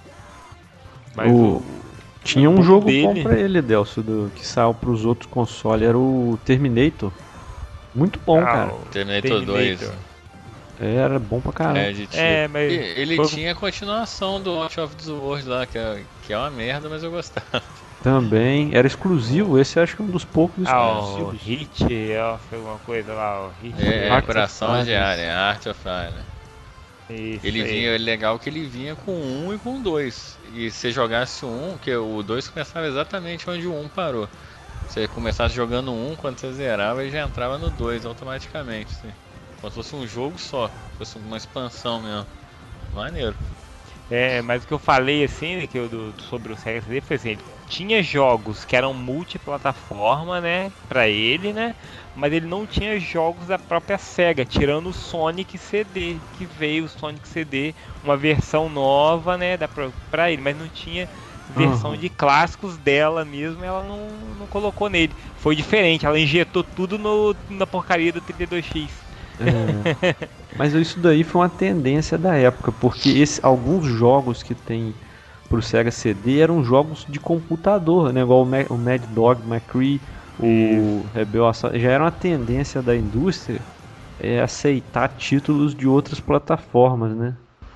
Mas tinha um jogo bom pra ele, Delcio, que saiu pros outros consoles, era o Terminator. Muito bom, cara. Terminator 2. Era bom pra caramba. Mas ele tinha a continuação do Out of the World lá, que é uma merda, mas eu gostava. Também, era exclusivo, esse eu acho que é um dos poucos exclusivos. O Hit, alguma coisa lá, o Hit. Coração de Alien, Art of Alien. Ele vinha, legal que ele vinha com 1 e com 2. E se jogasse 1, que o 2 começava exatamente onde o 1 parou. Você começasse jogando 1, quando você zerava, ele já entrava no 2 automaticamente, assim. Como se fosse um jogo só, fosse uma expansão mesmo. Maneiro. Mas o que eu falei assim, sobre o Sega CD foi assim, tinha jogos que eram multiplataforma, né, pra ele, né, mas ele não tinha jogos da própria SEGA, tirando o Sonic CD, que veio o Sonic CD, uma versão nova, né, pra ele, mas não tinha versão de clássicos dela mesmo, ela não colocou nele. Foi diferente, ela injetou tudo na porcaria do 32X. Mas isso daí foi uma tendência da época, porque alguns jogos que tem pro Sega CD eram jogos de computador, né? Igual o Mad Dog, McCree, o Rebel Assault, já era uma tendência da indústria aceitar títulos de outras plataformas, né?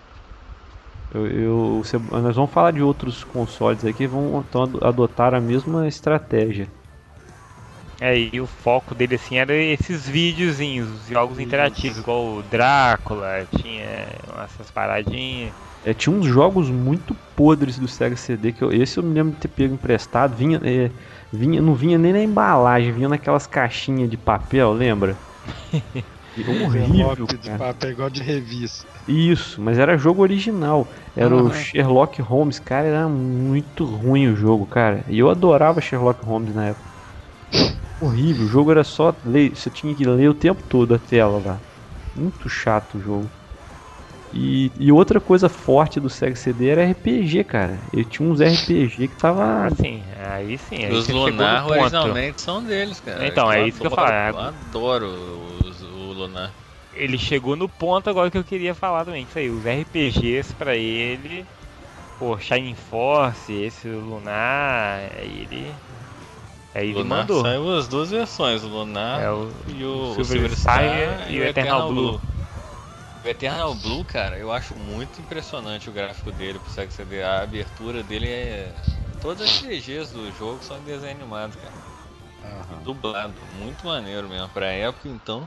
Nós vamos falar de outros consoles aqui que vão adotar a mesma estratégia. E o foco dele assim era esses videozinhos, os jogos interativos, igual o Drácula, tinha essas paradinhas. Tinha uns jogos muito podres do Sega CD, esse eu me lembro de ter pego emprestado, não vinha nem na embalagem, vinha naquelas caixinhas de papel, lembra? Horrível, de papel igual de revista. Isso, mas era jogo original, era o Sherlock Holmes, cara, era muito ruim o jogo, cara, e eu adorava Sherlock Holmes na época. Horrível, o jogo era só ler, você tinha que ler o tempo todo a tela lá. Muito chato o jogo. E outra coisa forte do Sega CD era RPG, cara. Ele tinha uns RPG que tava... Aí sim. Os Lunar originalmente são deles, cara. Então, é isso que eu falo. Eu adoro o Lunar. Ele chegou no ponto agora que eu queria falar também. Isso aí, os RPGs pra ele... Pô, Shining Force, esse Lunar... Aí ele mandou. Saiu as duas versões, o Lunar e o Silver Star e o Eternal Blue. O Eternal Blue, cara, eu acho muito impressionante o gráfico dele pro Sega CD. A abertura dele todas as CGs do jogo são em desenho animado, cara. Dublado, muito maneiro mesmo. Pra época, então...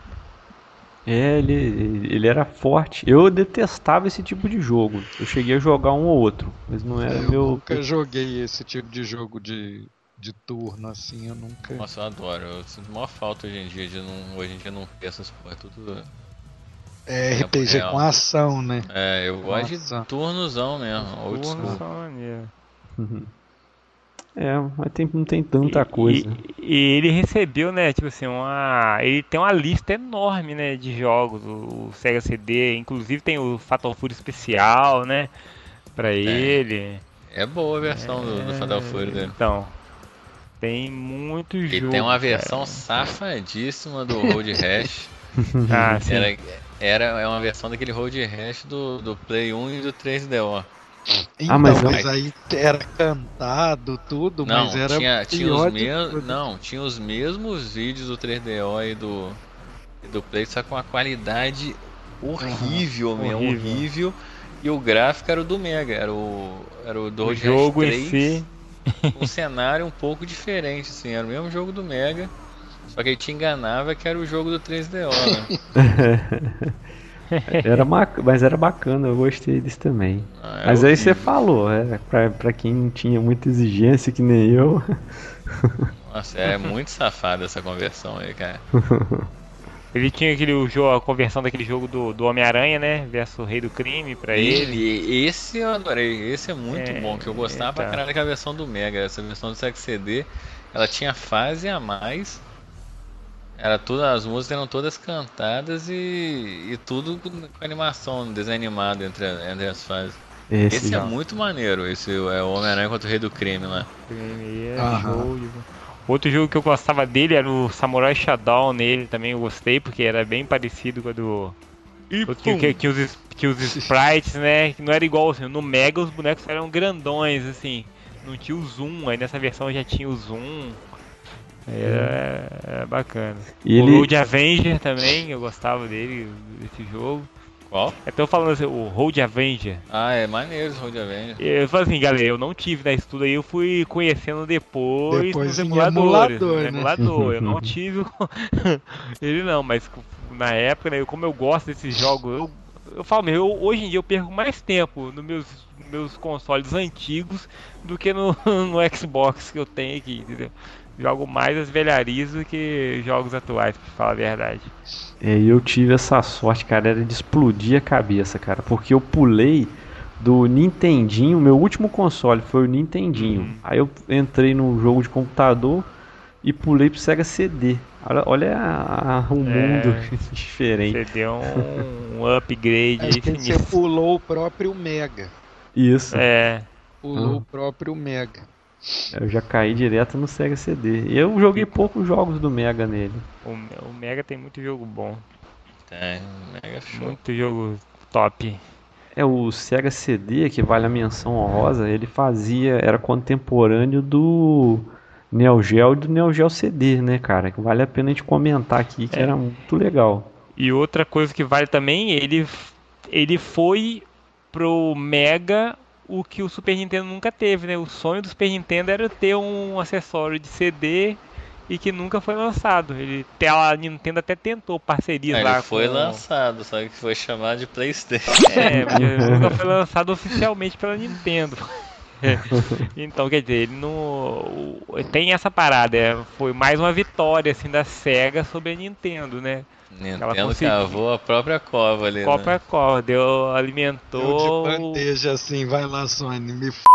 ele era forte. Eu detestava esse tipo de jogo. Eu cheguei a jogar um ou outro, mas não era eu meu... Eu nunca joguei esse tipo de jogo de turno, assim, eu nunca... Nossa, eu adoro. Eu sinto maior falta hoje em dia hoje em dia não ter essas coisas, tudo... RPG real. Com ação, né? Eu gosto de turnozão mesmo, old school. Mas não tem tanta coisa. E ele recebeu, né, tipo assim, ele tem uma lista enorme, né, de jogos, o Sega CD, inclusive tem o Fatal Fury especial, né, pra ele. É boa a versão do Fatal Fury dele. Então, tem muito jogo. E tem uma versão safadíssima do Road Rash. Sim. É uma versão daquele Road Rash do Play 1 e do 3DO. Então, mas aí era cantado tudo, não, mas era tinha os mesmos vídeos do 3DO e do Play, só com uma qualidade horrível mesmo, horrível. E o gráfico era o do Mega, era o do jogo 3, em si. Um cenário um pouco diferente, assim, era o mesmo jogo do Mega, só que ele te enganava que era o jogo do 3DO, né? Mas era bacana, eu gostei disso também. Mas aí você falou, pra quem não tinha muita exigência que nem eu. Nossa, é muito safada essa conversão aí, cara. Ele tinha a conversão daquele jogo do Homem-Aranha, né? Versus o Rei do Crime pra ele. Esse eu adorei, esse é muito bom, que eu gostava pra caralho da versão do Mega. Essa versão do Sega CD, ela tinha fase a mais. As músicas eram todas cantadas e tudo com animação, desenho animado entre as fases. Esse é muito maneiro, esse é o Homem-Aranha contra o Rei do Crime lá. Outro jogo que eu gostava dele era o Samurai Shodown nele, também eu gostei, porque era bem parecido com a do... Tinha os sprites, né, que não era igual assim, no Mega os bonecos eram grandões, assim, não tinha o zoom, aí nessa versão já tinha o zoom. Era bacana. O Road Avenger também, eu gostava desse jogo. Qual? Eu falando assim, o Road Avenger. É maneiro esse Road Avenger. Eu falo assim, galera, eu não tive na estudo aí, eu fui conhecendo depois nos emuladores. No emulador, eu não tive ele não, mas na época, né, como eu gosto desses jogos, eu falo mesmo, hoje em dia eu perco mais tempo nos meus consoles antigos do que no Xbox que eu tenho aqui, entendeu? Jogo mais as velharias do que jogos atuais, pra falar a verdade. Eu tive essa sorte, cara, era de explodir a cabeça, cara, porque eu pulei do Nintendinho, meu último console foi o Nintendinho. Aí eu entrei no jogo de computador e pulei pro Sega CD. Olha o mundo diferente. Você deu um upgrade aí. Você pulou o próprio Mega. Isso. Pulou o próprio Mega. Eu já caí direto no Sega CD. E eu joguei poucos jogos do Mega nele. O Mega tem muito jogo bom. Tem, Mega show. Muito jogo top. O Sega CD, que vale a menção honrosa, ele era contemporâneo do Neo Geo e do Neo Geo CD, né, cara? Que vale a pena a gente comentar aqui, que era muito legal. E outra coisa que vale também, ele foi pro Mega o que o Super Nintendo nunca teve, né? O sonho do Super Nintendo era ter um acessório de CD e que nunca foi lançado. A Nintendo até tentou parcerias lá. Ele foi lançado, só que foi chamado de PlayStation. Mas nunca foi lançado oficialmente pela Nintendo. Então, quer dizer, ele não tem essa parada, foi mais uma vitória assim da Sega sobre a Nintendo, né? Nintendo cavou a própria cova ali, cova, alimentou... De bandeja assim, vai lá Sony, me f***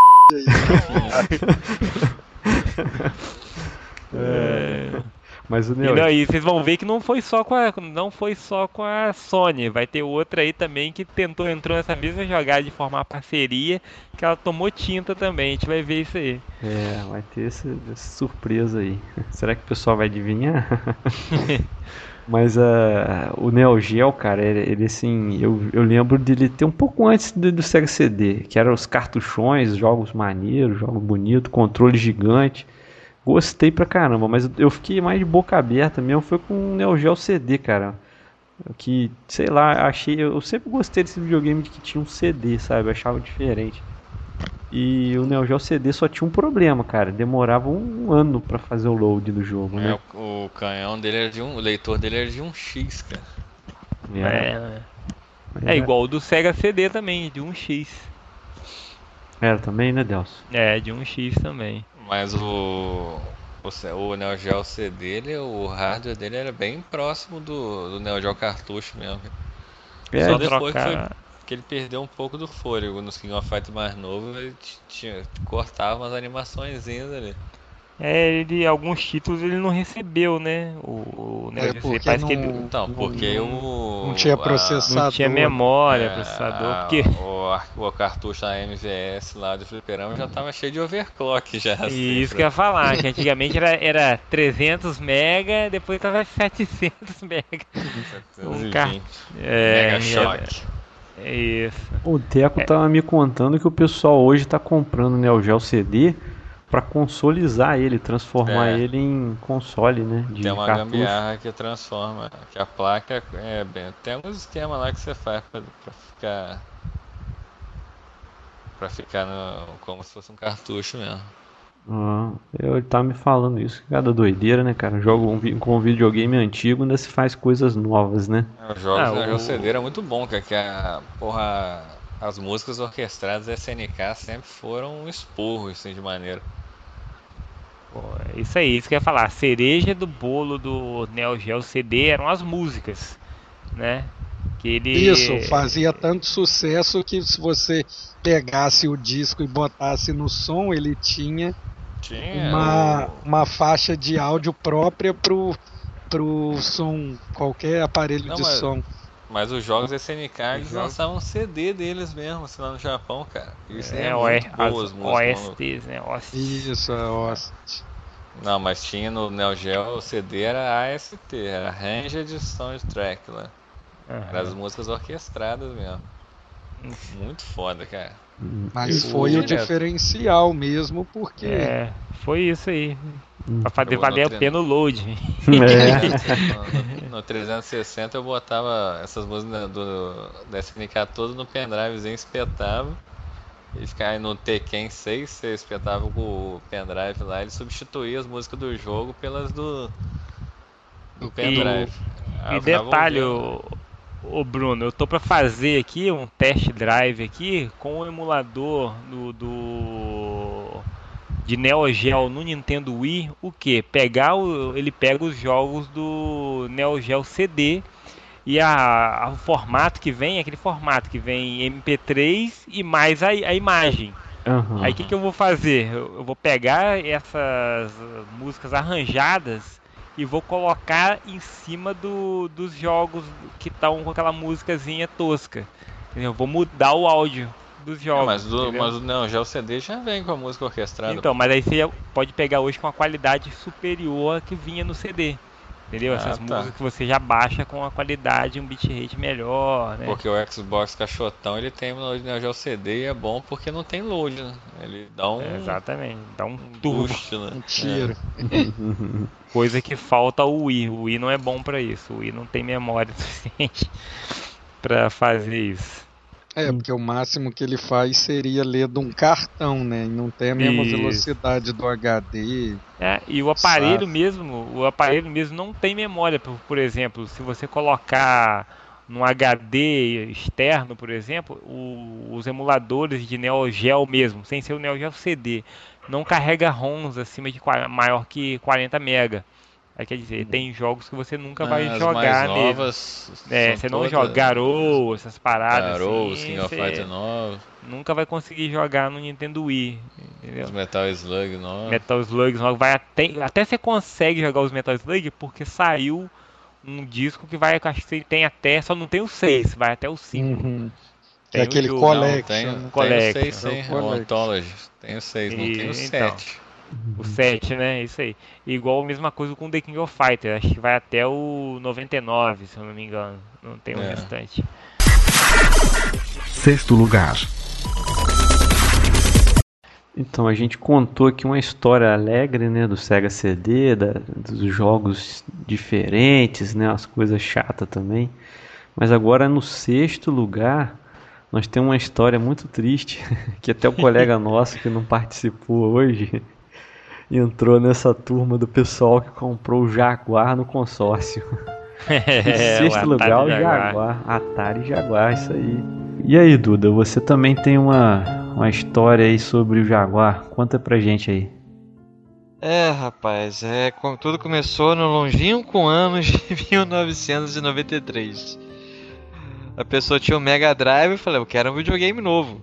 aí. Mas o e vocês vão ver que não foi só com a Sony, vai ter outra aí também que entrou nessa mesma jogada de formar parceria, que ela tomou tinta também, a gente vai ver isso aí. Vai ter essa surpresa aí. Será que o pessoal vai adivinhar? Mas o Neo Geo, cara, ele assim, eu lembro dele ter um pouco antes do Sega CD, que eram os cartuchões, jogos maneiros, jogos bonitos, controle gigante. Gostei pra caramba, mas eu fiquei mais de boca aberta mesmo, foi com o Neo Geo CD, cara. Que, sei lá, eu sempre gostei desse videogame que tinha um CD, sabe? Eu achava diferente. E o Neo Geo CD só tinha um problema, cara. Demorava um ano pra fazer o load do jogo, né? O canhão dele era o leitor dele era de 1x, cara. É igual o do Sega CD também, de 1x. Era também, né, Delcio? De 1x também. Mas o Neo Geo CD, o hardware dele era bem próximo do Neo Geo cartucho mesmo. porque ele perdeu um pouco do fôlego. Nos King of Fighters mais novo, ele cortava umas animaçõezinhas ali. Alguns títulos ele não recebeu, né? O Neo Geo porque parece não, que ele Então, porque não tinha processador. não tinha memória, processador, porque... o cartucho da MVS lá do fliperama já tava cheio de overclock já. E isso que eu ia falar, que antigamente era 300 mega, depois tava 700 mega. 720. Mega choque. É isso. O Teco tava me contando que o pessoal hoje tá comprando Neo Geo CD pra consolizar ele, transformar ele em console, né? Tem uma gambiarra que transforma, que a placa tem alguns esquemas lá que você faz pra ficar como se fosse um cartucho mesmo. Ele tá me falando isso, cada doideira, né, cara? Jogo com um videogame antigo, ainda se faz coisas novas, né? Os jogos da CD era muito bom, cara, que as músicas orquestradas da SNK sempre foram um esporro, assim, de maneira. Isso aí, isso que eu ia falar. A cereja do bolo do Neo Geo CD eram as músicas, né? Isso, fazia tanto sucesso que se você pegasse o disco e botasse no som, ele tinha uma faixa de áudio própria pro som, qualquer aparelho de som. Mas os jogos SNK eles lançavam CD deles mesmo, assim, lá no Japão, cara. Isso as OSTs, né? Isso, é OST. Não, mas tinha no Neo Geo, o CD era AST, era Arranged Soundtrack lá. Era as músicas orquestradas mesmo. Muito foda, cara. Mas foi o diferencial mesmo, porque... foi isso aí. Pra fazer valer a pena o load. No 360 eu botava essas músicas da SNK todas no pendrivezinho, espetava. E ficava no Tekken 6, você espetava com o pendrive lá, ele substituía as músicas do jogo pelas do pendrive. E detalhe, o Bruno, eu tô pra fazer aqui um test drive aqui com o emulador de Neo Geo no Nintendo Wii. O que? Ele pega os jogos do Neo Geo CD e o formato que vem é aquele formato que vem MP3 e mais a imagem. Aí o que eu vou fazer? Eu vou pegar essas músicas arranjadas e vou colocar em cima dos jogos que estão com aquela musicazinha tosca. Entendeu? Eu vou mudar o áudio dos jogos. Mas o Neo Geo CD já vem com a música orquestrada. Então, mas aí você pode pegar hoje com a qualidade superior que vinha no CD. Entendeu? Essas músicas que você já baixa com a qualidade, um bitrate melhor, né? Porque o Xbox cachotão, ele tem no Neo Geo CD e é bom porque não tem load, né? Ele dá exatamente, dá um turbo, né? Um tiro. Coisa que falta o Wii. O Wii não é bom pra isso. O Wii não tem memória suficiente pra fazer isso. Porque o máximo que ele faz seria ler de um cartão, né? E não tem a mesma velocidade do HD. E o aparelho mesmo, não tem memória. Por exemplo, se você colocar num HD externo, por exemplo, os emuladores de Neo Geo mesmo, sem ser o Neo Geo CD, não carrega ROMs acima de maior que 40 MB. Aí quer dizer, tem jogos que você nunca vai jogar nele. Você não joga Garou, essas paradas assim, King of Fighters novos. Nunca vai conseguir jogar no Nintendo Wii, entendeu? Os Metal Slug novos. Metal Slug novos, até você consegue jogar os Metal Slug porque saiu um disco que vai, acho que você tem até, só não tem o 6, vai até o 5. Tem aquele Collection. Tem o 6 sim, o Anthology. Tem o 6, não tem o 7. O 7, né? Isso aí. Igual a mesma coisa com The King of Fighters. Acho que vai até o 99, se eu não me engano. Não tem o restante. 6º lugar. Então, a gente contou aqui uma história alegre, né? Do Sega CD, dos jogos diferentes, né? As coisas chatas também. Mas agora, no 6º lugar, nós temos uma história muito triste. Que até o colega nosso que não participou hoje... entrou nessa turma do pessoal que comprou o Jaguar no consórcio. Em 6º lugar, o Jaguar. Atari Jaguar, isso aí. E aí, Duda, você também tem uma história aí sobre o Jaguar. Conta pra gente aí. Rapaz, tudo começou no longínquo ano de 1993. A pessoa tinha um Mega Drive e falei, eu quero um videogame novo.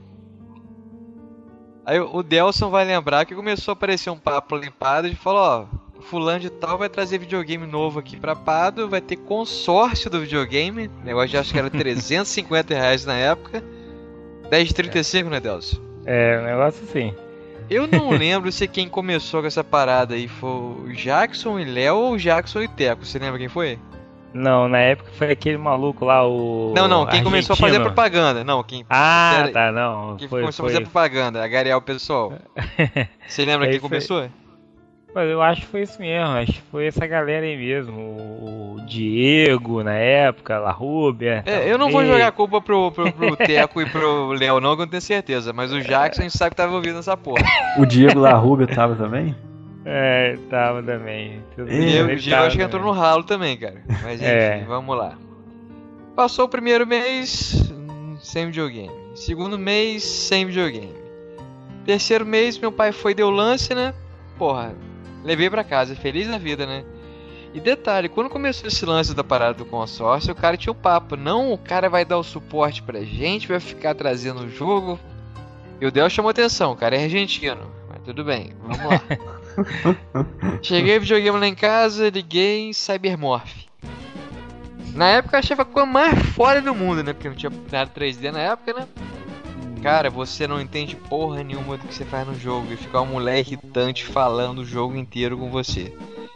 Aí o Delson vai lembrar que começou a aparecer um papo limpado e falou, ó, fulano de tal vai trazer videogame novo aqui pra Pado, vai ter consórcio do videogame, o negócio de acho que era R$350 na época, 10,35, né, Delson? Um negócio assim. Eu não lembro se quem começou com essa parada aí foi o Jackson e Léo ou o Jackson e Teco, você lembra quem foi? Não, na época foi aquele maluco lá, o... Não, quem começou a fazer a propaganda, não, quem... Quem começou a fazer a propaganda, a garear o pessoal. Você lembra quem começou? Mas eu acho que foi isso mesmo, acho que foi essa galera aí mesmo, o Diego na época, La Rubia. Eu não vou jogar a culpa pro Teco e pro Léo não, que eu não tenho certeza, mas o Jackson a gente sabe que tava ouvindo essa porra. O Diego La Rubia tava também? Tava também. O Diego acho que entrou no ralo também, cara. Mas enfim, vamos lá. Passou o primeiro mês sem videogame. Segundo mês, sem videogame. Terceiro mês, meu pai deu lance, né? Porra, levei pra casa, feliz da vida, né? E detalhe, quando começou esse lance da parada do consórcio, o cara tinha o papo. Não, o cara vai dar o suporte pra gente, vai ficar trazendo o jogo. E o Del chamou atenção, o cara é argentino. Mas tudo bem, vamos lá. Cheguei, videogame lá em casa, liguei em Cybermorph. Na época eu achava a coisa mais fora do mundo, né? Porque não tinha nada 3D na época, né? Cara, você não entende porra nenhuma do que você faz no jogo. E fica uma mulher irritante falando o jogo inteiro com você.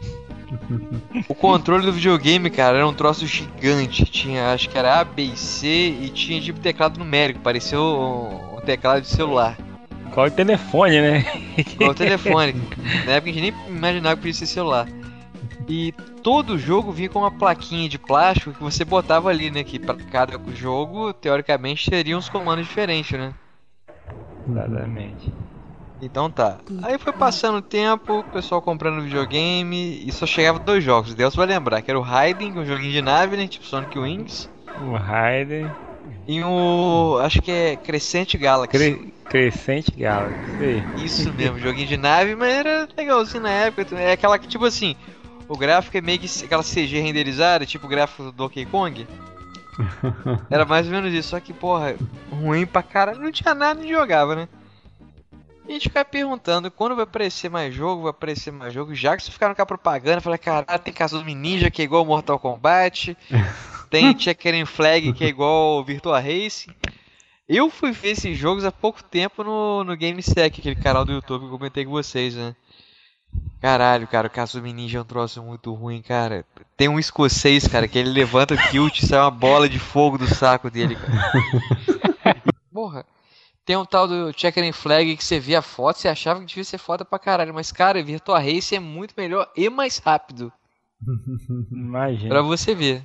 O controle do videogame, cara, era um troço gigante. Tinha, acho que era A, B e C. E tinha tipo teclado numérico, parecia um teclado de celular. Igual o telefone, né? Igual o telefone. Na época a gente nem imaginava que podia ser celular. E todo jogo vinha com uma plaquinha de plástico que você botava ali, né? Que pra cada jogo, teoricamente, teria uns comandos diferentes, né? Exatamente. Então tá. Aí foi passando o tempo, o pessoal comprando videogame e só chegava 2 jogos. Deus vai lembrar, que era o Raiden, um joguinho de nave, né? Tipo Sonic Wings. O Raiden. E o... acho que é Crescent Galaxy. Crescent Galaxy. Isso mesmo, joguinho de nave, mas era legalzinho na época. É aquela que, tipo assim... O gráfico é meio que aquela CG renderizada, tipo o gráfico do Donkey Kong. Era mais ou menos isso, só que, porra, ruim pra caralho, não tinha nada e jogava, né? E a gente ficava perguntando, quando vai aparecer mais jogo, já que você ficaram com a propaganda, falei, caralho, tem Kazumi Ninja que é igual Mortal Kombat, tem Checkering Flag que é igual Virtua Racing. Eu fui ver esses jogos há pouco tempo no GameSec, aquele canal do YouTube que eu comentei com vocês, né? Caralho, cara, o Kazumi Ninja é um troço muito ruim, cara. Tem um escocês, cara, que ele levanta o kilt e sai uma bola de fogo do saco dele, cara. Porra, tem um tal do Checkering Flag que você via a foto, você achava que devia ser foda pra caralho. Mas, cara, Virtua Racing é muito melhor e mais rápido. Imagina. Pra você ver.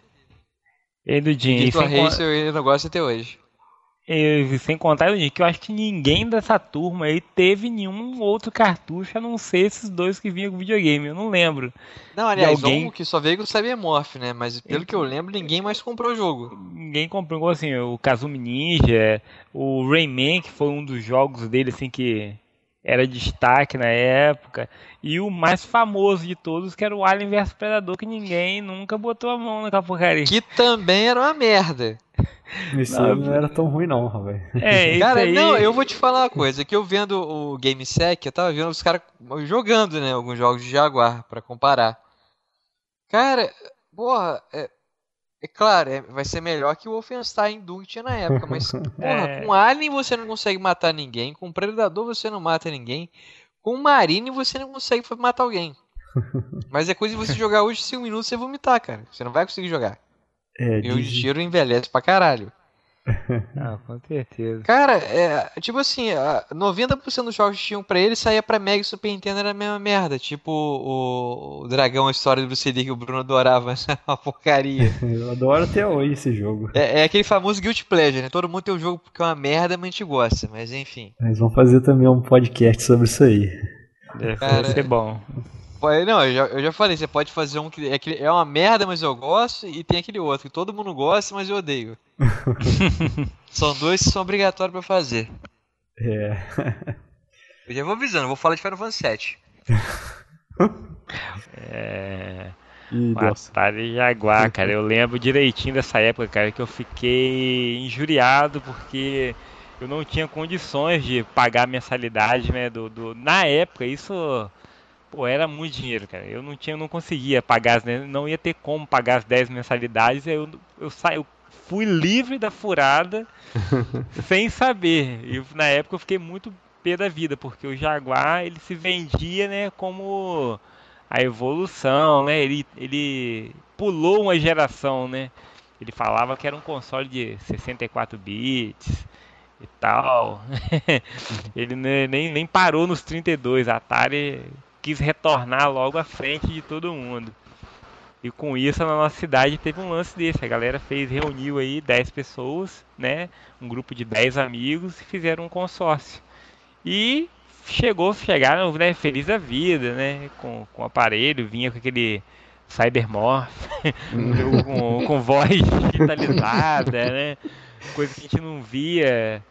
Virtua Racing eu ainda não gosto até hoje. Sem contar, que eu acho que ninguém dessa turma aí teve nenhum outro cartucho a não ser esses 2 que vinham com videogame, eu não lembro. Não, aliás, um que só veio com o Cybermorph, né? Mas pelo que eu lembro, ninguém mais comprou o jogo. Ninguém comprou, assim, o Kazumi Ninja, o Rayman, que foi um dos jogos dele, assim, que era destaque na época. E o mais famoso de todos, que era o Alien vs Predador, que ninguém nunca botou a mão naquela porcaria. Que também era uma merda. Isso não era tão ruim não, velho. Cara, aí... não, eu vou te falar uma coisa, que eu vendo o GameSec, eu tava vendo os caras jogando, né, alguns jogos de Jaguar, pra comparar. Cara, porra, é claro, vai ser melhor que o Wolfenstein Doom que tinha na época, mas, porra, com Alien você não consegue matar ninguém, com Predador você não mata ninguém, com Marine você não consegue matar alguém. Mas é coisa de você jogar hoje 5 minutos e você vomitar, cara, você não vai conseguir jogar. De tiro envelhece pra caralho. Ah, com certeza. Cara, tipo assim, 90% dos jogos que tinham pra ele saía pra Mega e Super Nintendo era a mesma merda. Tipo o Dragão, a história do Bruce Lee que o Bruno adorava. Uma porcaria. Eu adoro até hoje esse jogo. É aquele famoso Guilty Pleasure, né? Todo mundo tem um jogo porque é uma merda, mas a gente gosta. Mas enfim. Eles vão fazer também um podcast sobre isso aí. Vai ser bom. Não, eu já falei, você pode fazer um que é uma merda, mas eu gosto, e tem aquele outro que todo mundo gosta, mas eu odeio. São 2 que são obrigatórios pra fazer. Eu já vou avisando, vou falar de Final Fantasy VII. Atari Jaguar, cara. Eu lembro direitinho dessa época, cara, que eu fiquei injuriado porque eu não tinha condições de pagar a mensalidade, né? Na época, isso, pô, era muito dinheiro, cara. Eu não conseguia pagar, não ia ter como pagar as 10 mensalidades. Aí eu fui livre da furada sem saber. E na época eu fiquei muito pé da vida, porque o Jaguar, ele se vendia, né, como a evolução, né? Ele pulou uma geração, né? Ele falava que era um console de 64 bits e tal. Ele nem parou nos 32. A Atari quis retornar logo à frente de todo mundo. E com isso, na nossa cidade teve um lance desse. A galera reuniu aí 10 pessoas, né? Um grupo de 10 amigos e fizeram um consórcio. E chegaram, né, feliz da vida, né? Com o aparelho, vinha com aquele Cybermorph, com voz digitalizada, né? Coisa que a gente não via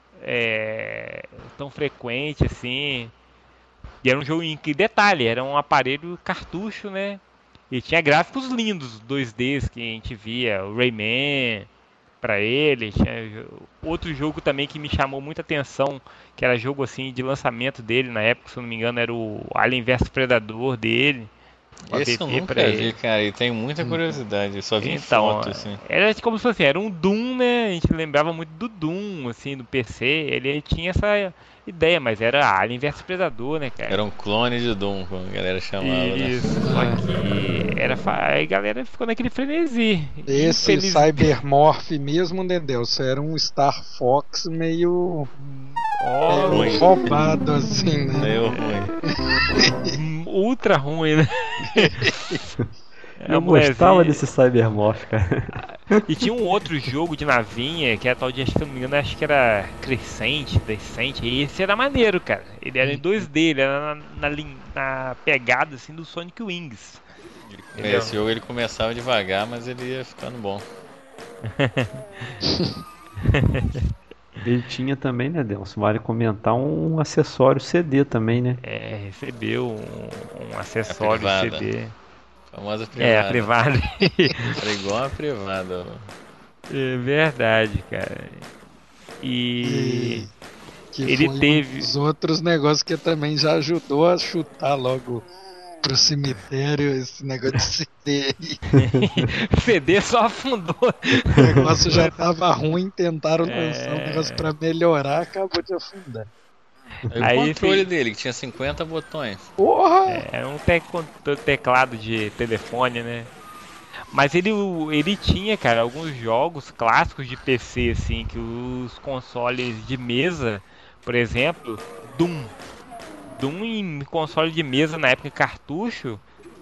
tão frequente assim. E era um jogo em que, detalhe, era um aparelho cartucho, né? E tinha gráficos lindos, 2Ds que a gente via, o Rayman pra ele. Tinha outro jogo também que me chamou muita atenção, que era jogo assim de lançamento dele na época, se eu não me engano, era o Alien vs Predador dele. Esse eu nunca vi, cara, e tenho muita curiosidade, eu só vi foto, assim. Era como se fosse, era um Doom, né? A gente lembrava muito do Doom, assim, do PC. Ele tinha essa ideia, mas era Alien vs Predador, né, cara? Era um clone de Doom, como a galera chamava, isso, né? Só que aí a galera ficou naquele frenesi. Esse Cybermorph mesmo, Dedelso, era um Star Fox meio roubado, assim, né? Meio ruim. Ultra ruim, né? Eu gostava desse Cybermorph, cara. E tinha um outro jogo de navinha, que era tal de, se não me engano, acho que era Descent, e esse era maneiro, cara. Ele era em 2D, ele era na pegada assim do Sonic Wings. Esse jogo ele começava devagar, mas ele ia ficando bom. Ele tinha também, né, Delcio? Vale comentar um acessório CD também, né? Recebeu um acessório CD. A famosa privada. A privada. Era igual a privada. É verdade, cara. E que ele foi teve os outros negócios que também já ajudou a chutar logo pro cemitério esse negócio de CD aí. CD só afundou. O negócio já tava ruim, tentaram lançar um negócio pra melhorar, acabou de afundar. Aí o controle dele, que tinha 50 botões. Porra! Era um teclado de telefone, né? Mas ele tinha, cara, alguns jogos clássicos de PC, assim, que os consoles de mesa, por exemplo, Doom em console de mesa na época cartucho,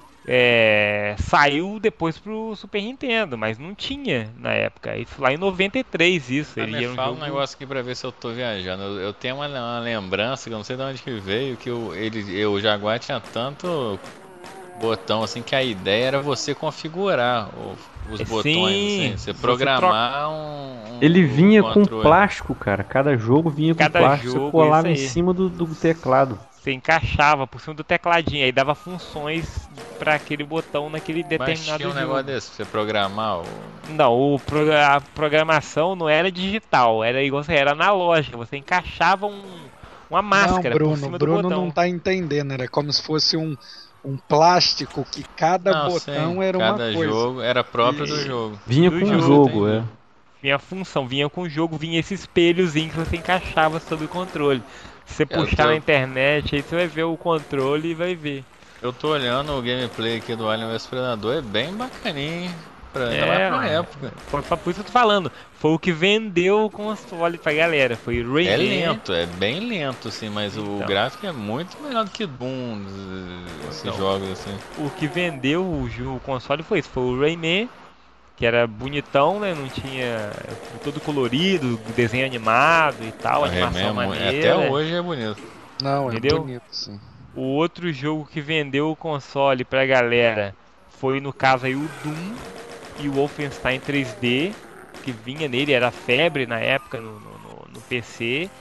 saiu depois pro Super Nintendo, mas não tinha na época. Isso lá em 93, isso. Ele fala um negócio aqui pra ver se eu tô viajando. Eu tenho uma lembrança, que eu não sei de onde que veio, que o Jaguar tinha tanto botão assim que a ideia era você configurar os botões, assim, você programar Ele vinha com plástico, cara. Cada jogo vinha com plástico, você colava em cima do teclado. Você encaixava por cima do tecladinho, aí dava funções para aquele botão naquele determinado jogo. Mas tinha um negócio desse, pra você programar Não, a programação não era digital, era igual, era analógica, você encaixava uma máscara por cima do botão. Bruno não tá entendendo, era como se fosse um plástico que cada botão era uma coisa. Cada jogo era próprio do jogo. Vinha com o jogo, Vinha a função, vinha com o jogo, vinha esse espelhozinho que você encaixava sob o controle. Se você puxar na internet, aí você vai ver o controle e vai ver. Eu tô olhando o gameplay aqui do Alien vs Predador, é bem bacaninho, hein? Pra época. Foi por isso que eu tô falando. Foi o que vendeu o console pra galera. Foi o Rayman. É lento, é bem lento, assim, mas o gráfico é muito melhor do que Doom, esses jogos, assim. O que vendeu o console foi isso, foi o Rayman, que era bonitão, né? Não tinha todo colorido, desenho animado e tal, animação maneira. Até hoje é bonito. Não, entendeu? É bonito, sim. O outro jogo que vendeu o console pra galera foi, no caso aí, o Doom e o Wolfenstein 3D, que vinha nele, era febre na época no PC.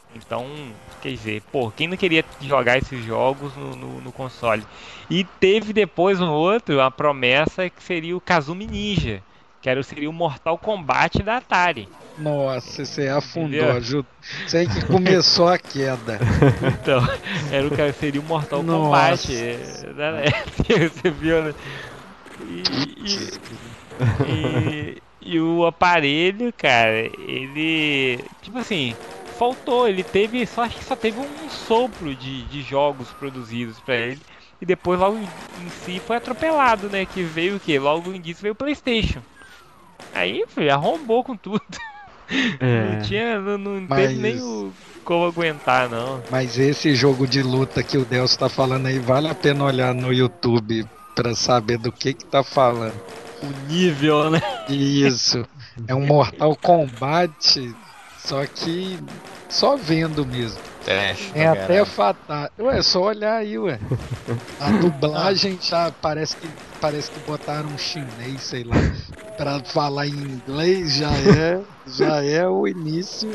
Então, quer dizer, pô, quem não queria jogar esses jogos no console? E teve depois um outro, a promessa que seria o Kazumi Ninja, que seria o Mortal Kombat da Atari. Nossa, você afundou, ajuda. Isso aí que começou a queda. Então, seria o Mortal Kombat. Você viu, né? E o aparelho, cara, ele, tipo assim, faltou, acho que só teve um sopro de jogos produzidos pra ele, e depois logo em si foi atropelado, né, que veio o quê? Logo em disso veio o PlayStation. Aí, arrombou com tudo. Não teve nem como aguentar, não. Mas esse jogo de luta que o Delcio tá falando aí, vale a pena olhar no YouTube pra saber do que tá falando. O nível, né? Isso. É um Mortal Kombat, só que só vendo mesmo. É até fatal. Ué, só olhar aí, ué. A dublagem já parece que botaram um chinês, sei lá, pra falar em inglês, já é o início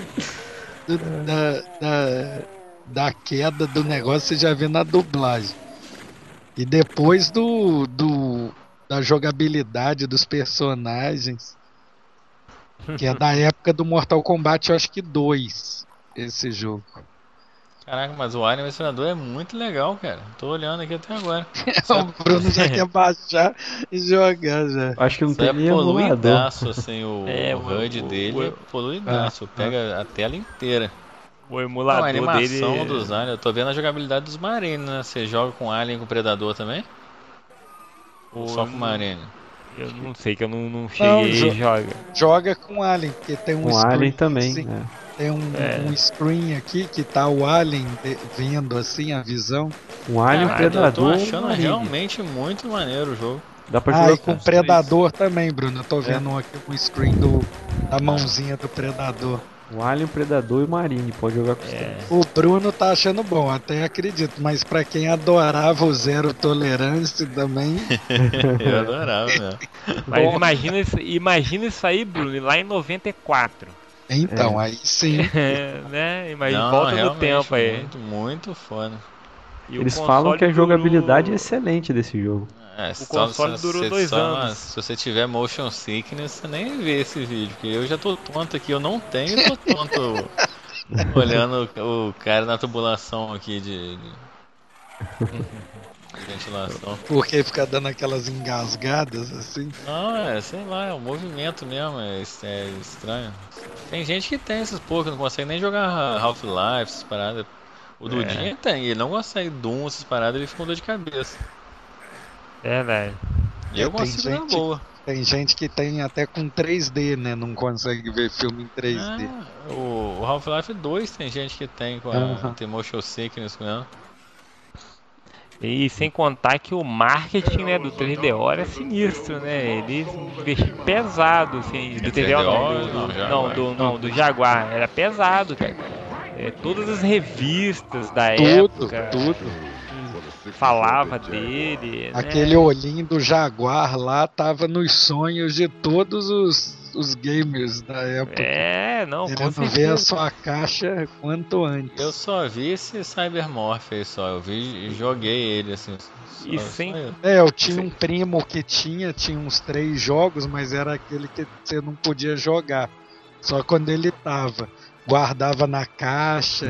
da queda do negócio, você já vê na dublagem. E depois da jogabilidade dos personagens, que é da época do Mortal Kombat, eu acho que 2, esse jogo. Caraca, mas o Alien Incinerador é muito legal, cara. Tô olhando aqui até agora. O Bruno já quer baixar e jogar já. Acho que não tem nem poluidaço, assim, o HUD dele é poluidaço. Pega a tela inteira. O emulador dele... A animação dos aliens, eu tô vendo a jogabilidade dos Marines, né? Você joga com Alien e com Predador também? Ou só com Marine? Eu não sei, que eu não cheguei e joga. Joga com Alien, porque tem um screen Alien também, assim, tem um screen aqui que tá o Alien vendo assim a visão. Um Alien, Predador. Eu tô achando realmente muito maneiro o jogo. Dá pra jogar e com Predador também, Bruno. Eu tô vendo aqui um screen da mãozinha do Predador. O Alien, Predador e o Marine, pode jogar com os três. O Bruno tá achando bom, até acredito, mas pra quem adorava o Zero Tolerância também. Eu adorava, né? Mas imagina isso aí, Bruno, lá em 94. Então, aí sim. Né? Imagina, volta no tempo aí. Muito, muito foda. Eles falam que a jogabilidade é excelente desse jogo. O console durou 2 anos. Se você tiver motion sickness, você nem vê esse vídeo, porque eu já tô tonto aqui, eu não tenho, tô tonto olhando o cara na tubulação aqui de ventilação. Porque fica dando aquelas engasgadas assim? Não, sei lá, é um movimento mesmo, é estranho. Tem gente que tem esses poucos, não consegue nem jogar Half-Life, essas paradas. O Dudinha tem, ele não consegue Doom, essas paradas, ele fica com dor de cabeça. Velho. Eu consigo na boa. Tem gente que tem até com 3D, né? Não consegue ver filme em 3D. O Half-Life 2 tem gente que tem com tem motion sickness com ela. E sem contar que o marketing, né, do 3DO é sinistro, né? Eles investiram pesado, assim, do 3DO do Jaguar. Era pesado, cara. Todas as revistas da época. Tudo. Falava dele. Aquele olhinho do Jaguar lá tava nos sonhos de todos os gamers da época. Querendo ver a sua caixa quanto antes. Eu só vi esse Cybermorph aí só. Eu vi e joguei ele assim. Eu tinha um primo que tinha uns 3 jogos, mas era aquele que você não podia jogar. Só quando ele tava. Guardava na caixa.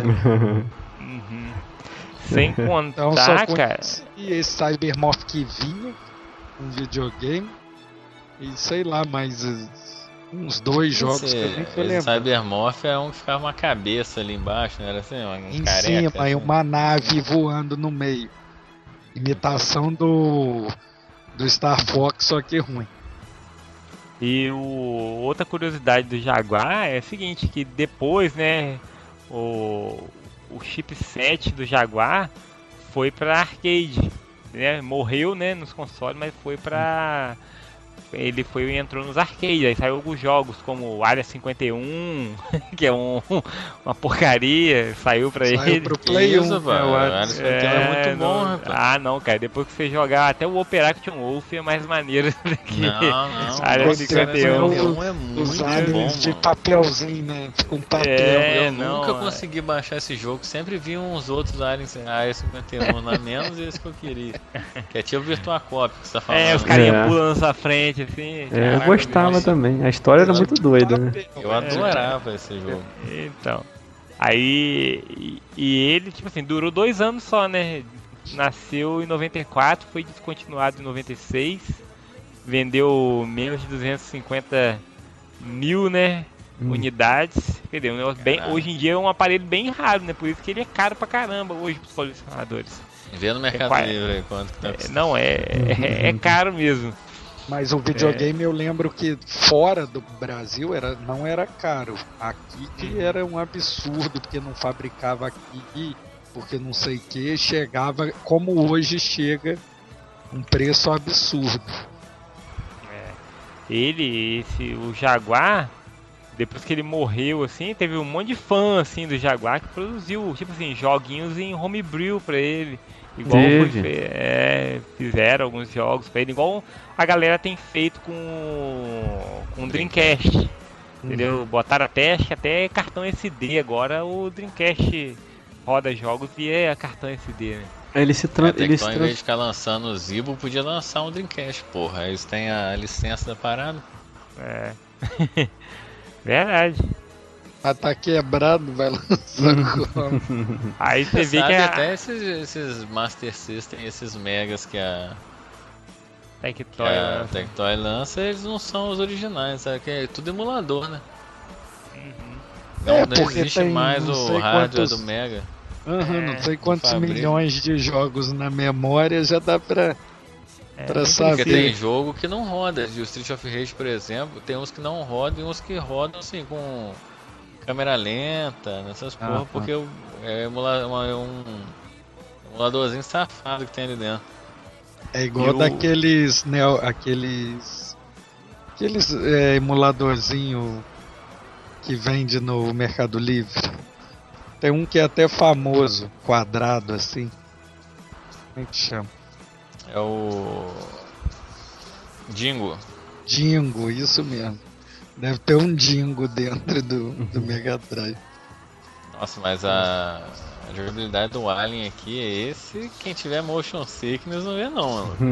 Sem contar, então, só cara. E esse Cybermorph que vinha, um videogame, e sei lá, mais uns 2 jogos que eu nem tô lembrando. Cybermorph é um que ficava uma cabeça ali embaixo, não era assim? Em careca, cima, e uma nave voando no meio. Imitação do Star Fox, só que ruim. E outra curiosidade do Jaguar é a seguinte, que depois, né, o chipset do Jaguar foi para arcade, né? Morreu, né, nos consoles, mas foi para ele entrou nos arcades, aí saiu alguns jogos como Área 51, que é uma porcaria, saiu ele. Pro Play 1, Área 51 é muito bom, rapaz. Ah, não, cara, depois que você jogar até o Operation Wolf é mais maneiro do que Área 51. É muito os aliens bom, de papelzinho, né? Com papel. Eu nunca consegui baixar esse jogo, sempre vi uns outros aliens Área 51, não é menos esse que eu queria. Que é tipo Virtua Cop que você tá falando. Os carinha pulam na sua frente, assim. Eu gostava também. A história era muito doida, né? Eu adorava esse jogo. Então. Aí. E ele, tipo assim, durou 2 anos só, né? Nasceu em 94, foi descontinuado em 96. Vendeu menos de 250 mil, né? Unidades. Quer dizer, um negócio hoje em dia é um aparelho bem raro, né? Por isso que ele é caro pra caramba hoje pros colecionadores. Vê no Mercado Livre aí quanto que tá custando. Não, é caro mesmo. Mas o videogame eu lembro que fora do Brasil não era caro. Aqui que era um absurdo, porque não fabricava aqui, porque não sei o que, chegava como hoje chega, um preço absurdo. O Jaguar, depois que ele morreu, assim, teve um monte de fã, assim, do Jaguar que produziu, tipo assim, joguinhos em homebrew pra ele. Igual fizeram alguns jogos pra ele, igual a galera tem feito com o Dreamcast. Entendeu? Botaram até cartão SD. Agora o Dreamcast roda jogos via cartão SD, né? Em vez de ficar lançando o Zibo, podia lançar um Dreamcast, porra. Eles têm a licença da parada. Verdade. Tá quebrado, vai lançar como? Aí você vê que até esses Master System, esses Megas que a Tectoy lança, eles não são os originais, sabe? Que é tudo emulador, né? Não existe mais o hardware do Mega. Não sei quantos milhões de jogos na memória já dá pra saber. Porque tem jogo que não roda. O Street of Rage, por exemplo, tem uns que não rodam e uns que rodam assim com câmera lenta, nessas porra, porque é um emuladorzinho safado que tem ali dentro. É igual daqueles emuladorzinho que vende no Mercado Livre. Tem um que é até famoso, quadrado assim. Como é que chama? É o Dingo. Dingo, isso mesmo. Deve ter um Dingo dentro do Mega Drive. Nossa, mas a jogabilidade do Alien aqui é esse. Quem tiver motion sickness não vê não, mano.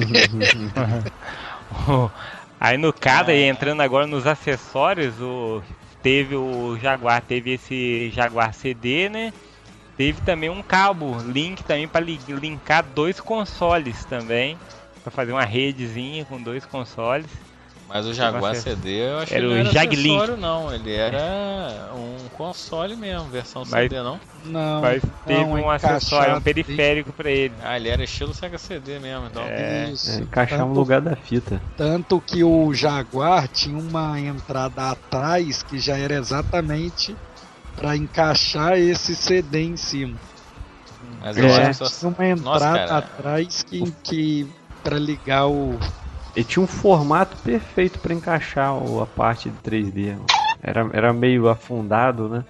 Aí no cada, entrando agora nos acessórios, teve o Jaguar, teve esse Jaguar CD, né? Teve também um cabo link também para linkar 2 consoles também, para fazer uma redezinha com 2 consoles. Mas o Jaguar CD eu acho que era não era Jaglink. acessório não, ele era um console mesmo, versão CD não? Não. Mas teve um acessório, um periférico para ele. Ele era estilo Sega CD mesmo, então. Encaixar no lugar da fita. Tanto que o Jaguar tinha uma entrada atrás que já era exatamente para encaixar esse CD em cima. Mas eu acho que tinha uma entrada atrás que para ligar o... Ele tinha um formato perfeito para encaixar a parte de 3D. Era meio afundado, né?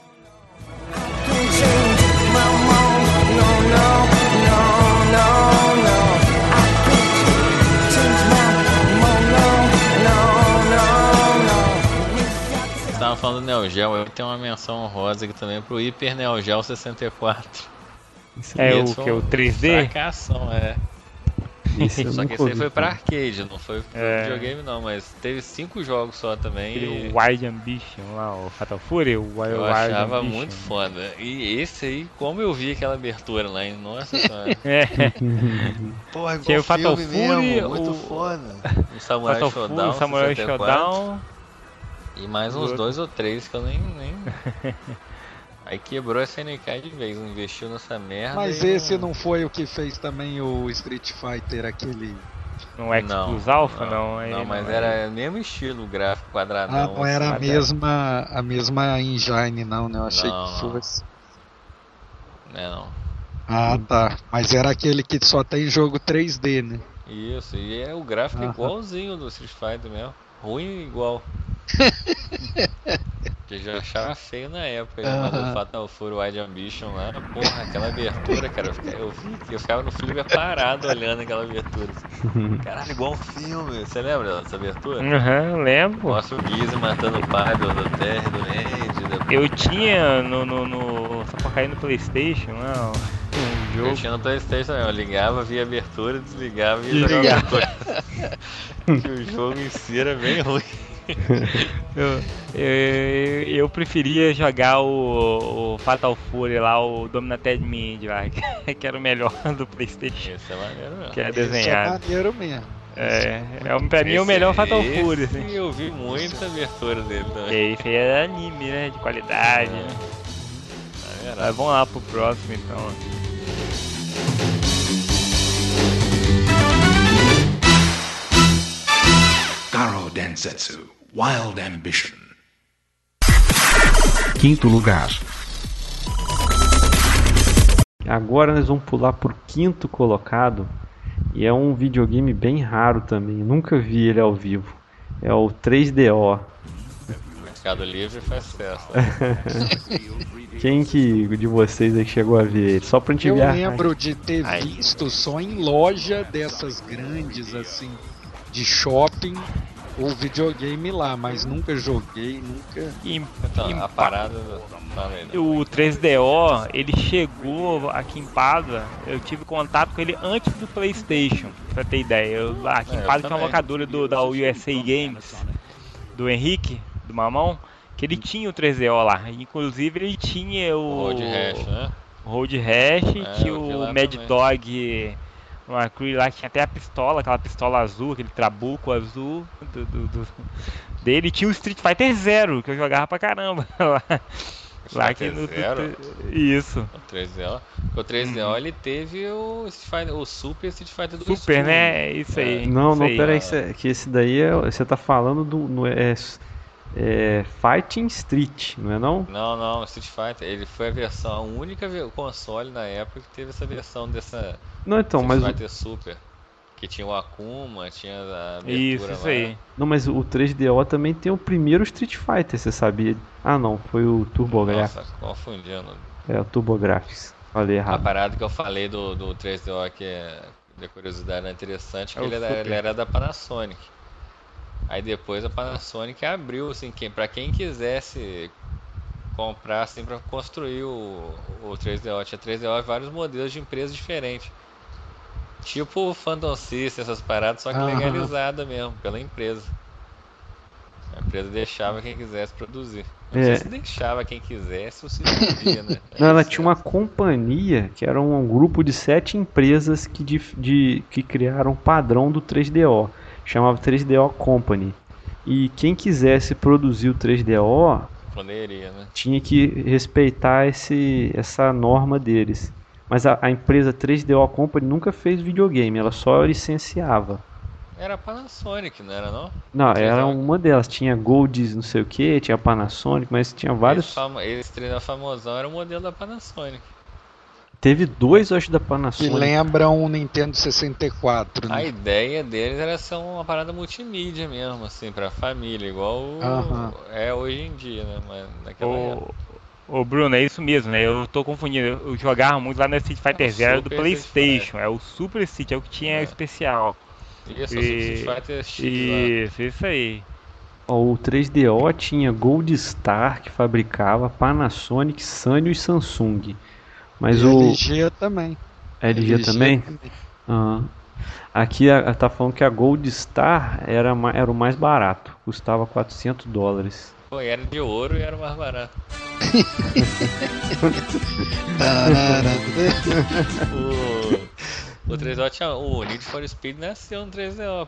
Você estava falando do Neo Geo, eu tenho uma menção honrosa aqui também pro Hyper Neo Geo 64. O 3D? Fracassão, só que esse aí foi pra arcade, não foi pro videogame não, mas teve 5 jogos só também. O Wild Ambition lá, o Fatal Fury, eu achava muito foda. E esse aí, como eu vi aquela abertura lá, nossa senhora. Porra, igual tinha o Fatal Fury, mesmo, muito foda. O Samurai Shodown, o Samurai Shodown. E mais uns 2 ou 3 que eu nem... Aí quebrou a SNK de vez, não investiu nessa merda. Mas esse não foi o que fez também o Street Fighter, aquele... No X-Plus Alpha, não? Não, mas era o mesmo estilo gráfico quadradão. Não era a mesma engine não, né? Eu achei que fosse. Não. Tá. Mas era aquele que só tem jogo 3D, né? Isso, e o gráfico é igualzinho do Street Fighter mesmo. Ruim igual. Eu já achava feio na época, ele mandou o Fatal Fury Wide Ambition lá, porra, aquela abertura, cara, eu ficava no filme parado olhando aquela abertura. Assim. Caralho, igual um filme, você lembra dessa abertura? Lembro. Mostra o Gizzy matando o pai do Terry, do Randy. Eu tinha só pra cair no PlayStation, não. Eu tinha no PlayStation também, eu ligava, via abertura, desligava e jogava coisa. Que o jogo em si era bem ruim. Eu preferia jogar o Fatal Fury lá, o Dominated Mind lá, que era o melhor do PlayStation. Esse é maneiro mesmo. Que é desenhado. Esse é maneiro mesmo. Pra mim é o melhor Fatal Fury. Assim. Eu vi muita abertura dele também. Esse aí é anime, né? De qualidade. Né? Mas vamos lá pro próximo então. Garo Densetsu Wild Ambition. Quinto lugar. Agora nós vamos pular pro quinto colocado. E é um videogame bem raro também. Nunca vi ele ao vivo. É o 3DO. O Mercado Livre faz festa. Quem de vocês aí chegou a ver ele? Só pra gente ver. Eu lembro de ter visto só em loja dessas grandes assim, de shopping, o videogame lá, mas nunca joguei, nunca. Então, a parada. O 3DO, ele chegou aqui em Padua, eu tive contato com ele antes do PlayStation, pra ter ideia. Aqui em Padua tinha uma locadora da USA Games, do Henrique, do Mamão, que ele tinha o 3DO lá. Inclusive ele tinha o Road Rash, né? O Road Rash, tinha o Mad Dog, uma crew lá que tinha até a pistola, aquela pistola azul, aquele trabuco azul dele. Tinha o Street Fighter Zero, que eu jogava pra caramba lá aqui no isso. O 3DO. O 3DO ele teve o Super Street Fighter do Super, né? Isso aí. Não, peraí, que esse daí você tá falando do Fighting Street, não é não? Não, Street Fighter, ele foi a única console na época que teve essa versão dessa Street Fighter Super. Que tinha o Akuma, tinha a abertura isso aí. Não, mas o 3DO também tem o primeiro Street Fighter, você sabia? Ah não, foi o TurboGrafx. Nossa, confundindo. É o TurboGrafx, falei errado. A parada que eu falei do 3DO que de curiosidade interessante, que ele era da Panasonic. Aí depois a Panasonic abriu, assim, pra quem quisesse comprar, assim, pra construir o 3DO. Tinha 3DO e vários modelos de empresas diferentes. Tipo o Phantom System, essas paradas, só que legalizada mesmo, pela empresa. A empresa deixava quem quisesse produzir. Não sei se deixava quem quisesse ou se podia, né? Não, ela tinha uma companhia, que era um grupo de 7 empresas que criaram o padrão do 3DO. Chamava 3DO Company. E quem quisesse produzir o 3DO poderia, né? Tinha que respeitar essa norma deles. Mas a empresa 3DO Company nunca fez videogame, ela só licenciava. Era a Panasonic, não era não? Não, era uma delas. Tinha Gold não sei o que, tinha Panasonic, mas tinha vários... Esse 3DO famosão era o modelo da Panasonic. Teve 2, eu acho, da Panasonic. Que lembram um Nintendo 64, né? A ideia deles era ser uma parada multimídia mesmo, assim, pra família, igual é hoje em dia, né? Mas naquela época. Ô Bruno, é isso mesmo, né? Eu tô confundindo. Eu jogava muito lá no Street Fighter Zero do PlayStation. É o Super Street, é o que tinha especial. Isso, o Street Fighter X. Isso aí. O 3DO tinha Gold Star, que fabricava Panasonic, Sanyo e Samsung. Mas LG também. LG também? Aqui tá falando que a Gold Star era o mais barato, custava $400. Pô, era de ouro e era o mais barato. O 3DO tinha. O Need for Speed nasceu no 3DO.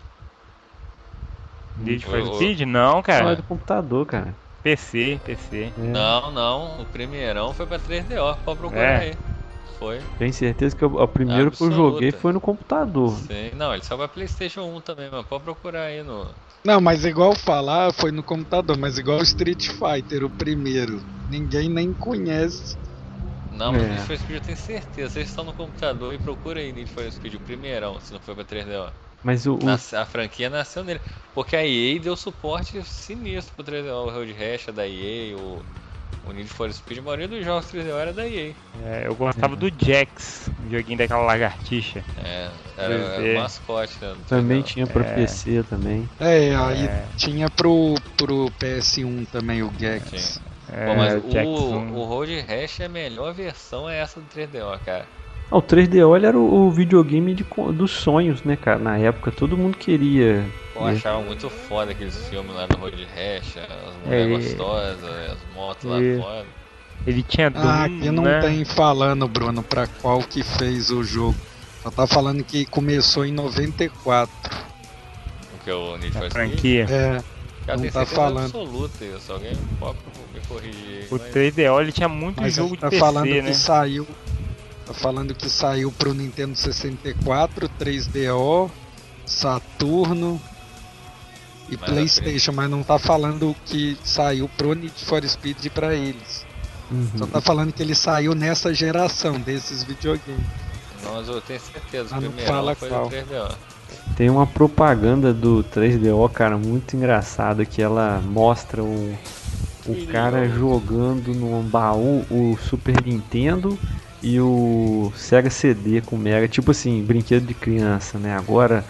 Need for Speed? Não, cara. É do computador, cara. PC. Não. O primeirão foi pra 3DO. Pode procurar aí. Foi. Tenho certeza que o primeiro que eu joguei foi no computador. Sim. Não, ele saiu pra PlayStation 1 também, mas pode procurar aí no. Não, mas igual falar, foi no computador, mas igual o Street Fighter, o primeiro. Ninguém nem conhece. Não, mas Need for Speed eu tenho certeza. Vocês estão no computador e procurem aí Need for Speed, o primeirão, se não foi pra 3DO. Mas a franquia nasceu nele. Porque a EA deu suporte sinistro pro 3DO. O Road Rash é da EA, o Need for Speed, a maioria dos jogos 3DO era da EA. Eu gostava do Jax, um joguinho daquela lagartixa. Era o mascote. Né, também tinha pra PC também. Aí tinha pro PS1 também o Gex. Pô, mas o Road Rash é a melhor versão, é essa do 3DO, cara. O 3DO ele era o videogame dos sonhos, né, cara? Na época todo mundo queria. Eu achava muito foda aqueles filmes lá do Road Rash, as mulheres gostosas, as motos lá fora. Ele tinha Doom, aqui não tem falando, Bruno, pra qual que fez o jogo. Só tá falando que começou em 94. O que é o Need for Speed? Franquia. Não tá falando. Absoluta isso, alguém pode me corrigir. O 3DO ele tinha muito jogo de PC, falando né? Que saiu, tá falando que saiu pro Nintendo 64, 3DO, Saturno e PlayStation, mas não tá falando que saiu pro Need for Speed pra eles. Só tá falando que ele saiu nessa geração desses videogames. Mas eu tenho certeza que o primeiro foi o 3DO. Tem uma propaganda do 3DO, cara, muito engraçada, que ela mostra o cara jogando num baú o Super Nintendo e o Sega CD com Mega, tipo assim, brinquedo de criança, né? Agora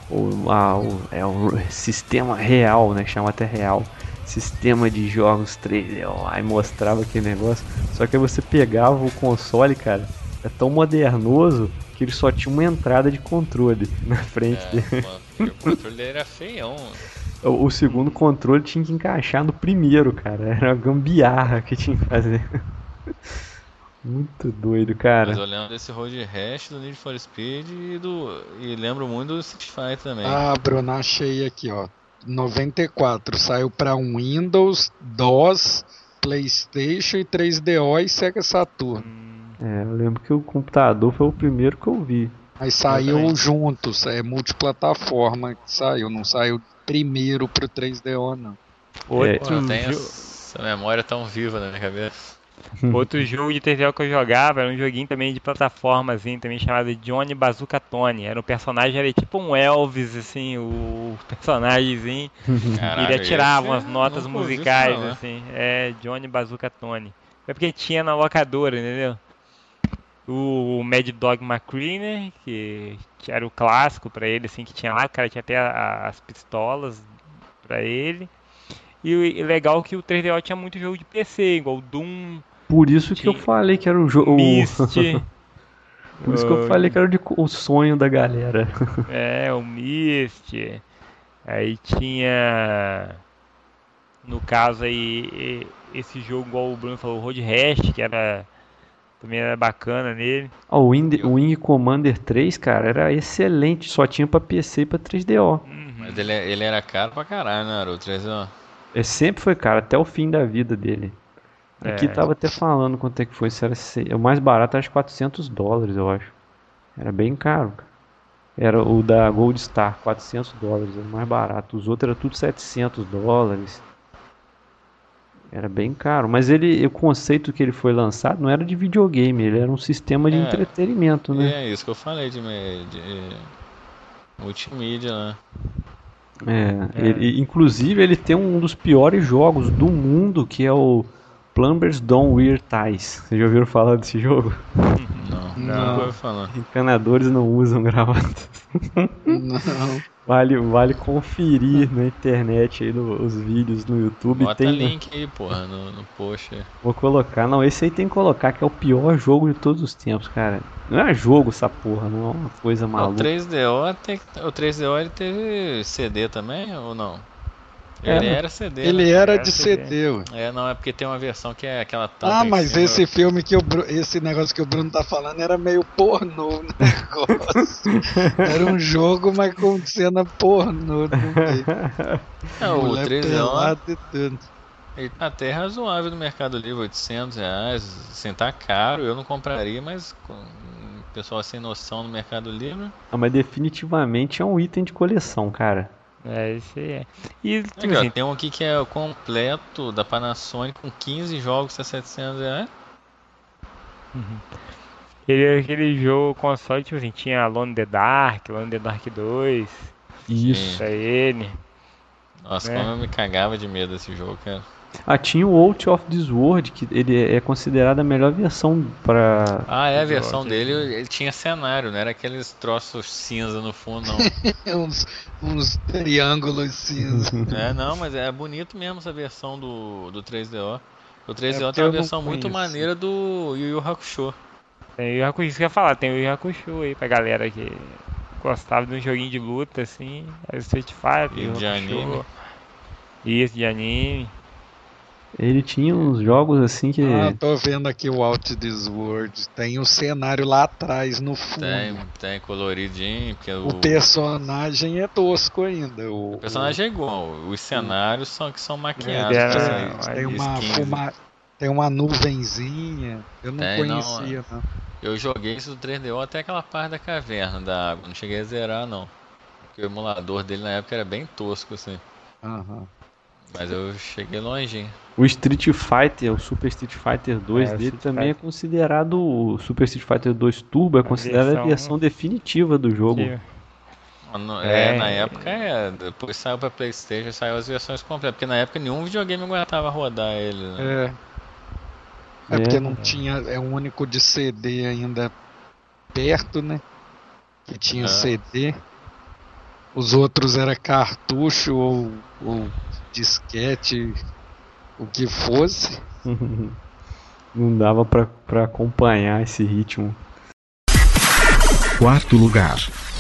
é o sistema real, né? Chama até real. Sistema de jogos 3DO. Aí mostrava aquele negócio. Só que aí você pegava o console, cara, é tão modernoso que ele só tinha uma entrada de controle na frente dele. Mano, o controle dele era feião, mano. O segundo controle tinha que encaixar no primeiro, cara. Era uma gambiarra que tinha que fazer. Muito doido, cara. Mas eu lembro desse Road Rash, do Need for Speed e lembro muito do Street Fighter também. Bruno, achei aqui, ó. 94, saiu pra Windows, DOS, PlayStation e 3DO e Sega Saturn. Eu lembro que o computador foi o primeiro que eu vi. Mas saiu juntos, é multiplataforma que saiu, não saiu primeiro pro 3DO, não. Não tem essa memória tão viva na minha cabeça. Outro jogo de 3DO que eu jogava era um joguinho também de plataformazinho, também chamado Johnny Bazooka Tony. Era um personagem, era tipo um Elvis, assim, o personagemzinho. Ele atirava umas notas musicais, assim. Johnny Bazooka Tony. É porque tinha na locadora, entendeu? O Mad Dog McCree, né, que era o clássico pra ele, assim, que tinha lá, o cara tinha até as pistolas pra ele. E legal que o 3DO tinha muito jogo de PC, igual o Doom. Por isso que eu falei que era o jogo. Myst. Por isso que eu falei que era o sonho da galera. O Myst. Aí tinha, no caso aí, esse jogo, igual o Bruno falou, o Road Rash, que também era bacana nele. O Wing Commander 3, cara, era excelente, só tinha pra PC e pra 3DO. Mas ele era caro pra caralho, né, o 3DO? Ele sempre foi caro, até o fim da vida dele. Aqui tava até falando quanto é que foi, se era o mais barato, acho $400, eu acho. Era bem caro, cara. Era o da Gold Star, $400, era o mais barato. Os outros era tudo $700. Era bem caro, mas o conceito que ele foi lançado não era de videogame, ele era um sistema de entretenimento, né? É isso que eu falei de multimídia, né? Inclusive ele tem um dos piores jogos do mundo, que é o Plumbers Don't Wear Ties. Vocês já ouviram falar desse jogo? Não vou falar. Encanadores não usam gravatas. Não. Vale conferir na internet aí os vídeos no YouTube. Bota link aí, porra, no post. Vou colocar. Não, esse aí tem que colocar, que é o pior jogo de todos os tempos, cara. Não é jogo essa porra, não é uma coisa maluca. O 3DO ele teve CD também ou não? Ele era CD. Ele era de CD. Não, é porque tem uma versão que é aquela tampa. Mas esse filme esse negócio que o Bruno tá falando era meio pornô o negócio. Era um jogo, mas com cena pornô. O 3DO e tudo. Ele tá até razoável no Mercado Livre, R$800. Assim, tá caro, eu não compraria, mas o pessoal sem noção no Mercado Livre. Mas definitivamente é um item de coleção, cara. Isso aí é. E tem um aqui que é o completo da Panasonic com 15 jogos a R$700. Aquele jogo console, tipo assim, tinha Alone in the Dark 2. Isso. Pra ele. Nossa, como eu me cagava de medo desse jogo, cara. Tinha o Out of This World, que ele é considerado a melhor versão pra... A versão dele, ele tinha cenário, não era aqueles troços cinza no fundo, não. uns triângulos cinza. Não, mas é bonito mesmo essa versão do 3DO. O 3DO tem uma versão muito maneira do Yu Yu Hakusho. Tem o Yu Yu Hakusho, isso que eu ia falar, tem o Yu Yu Hakusho aí pra galera que gostava de um joguinho de luta, assim, Street Fighter, e de anime. Isso, de anime. Ele tinha uns jogos assim que... tô vendo aqui o Out of This World. Tem o cenário lá atrás, no fundo. Tem coloridinho. Porque o personagem é tosco ainda. O personagem é igual. Os cenários são maquiados. Tem uma nuvenzinha. Eu não conhecia, não. Eu joguei isso do 3DO até aquela parte da caverna da água. Não cheguei a zerar, não. Porque o emulador dele na época era bem tosco, assim. Mas eu cheguei longe. O Street Fighter, o Super Street Fighter 2 dele também é considerado... O Super Street Fighter 2 Turbo é considerado a versão definitiva do jogo. Na época depois saiu pra PlayStation, saiu as versões completas. Porque na época nenhum videogame aguentava rodar ele, né? Porque não tinha... É o único de CD ainda perto, né? Que tinha CD. Os outros era cartucho ou disquete, o que fosse. Não dava pra acompanhar esse ritmo. 4º lugar.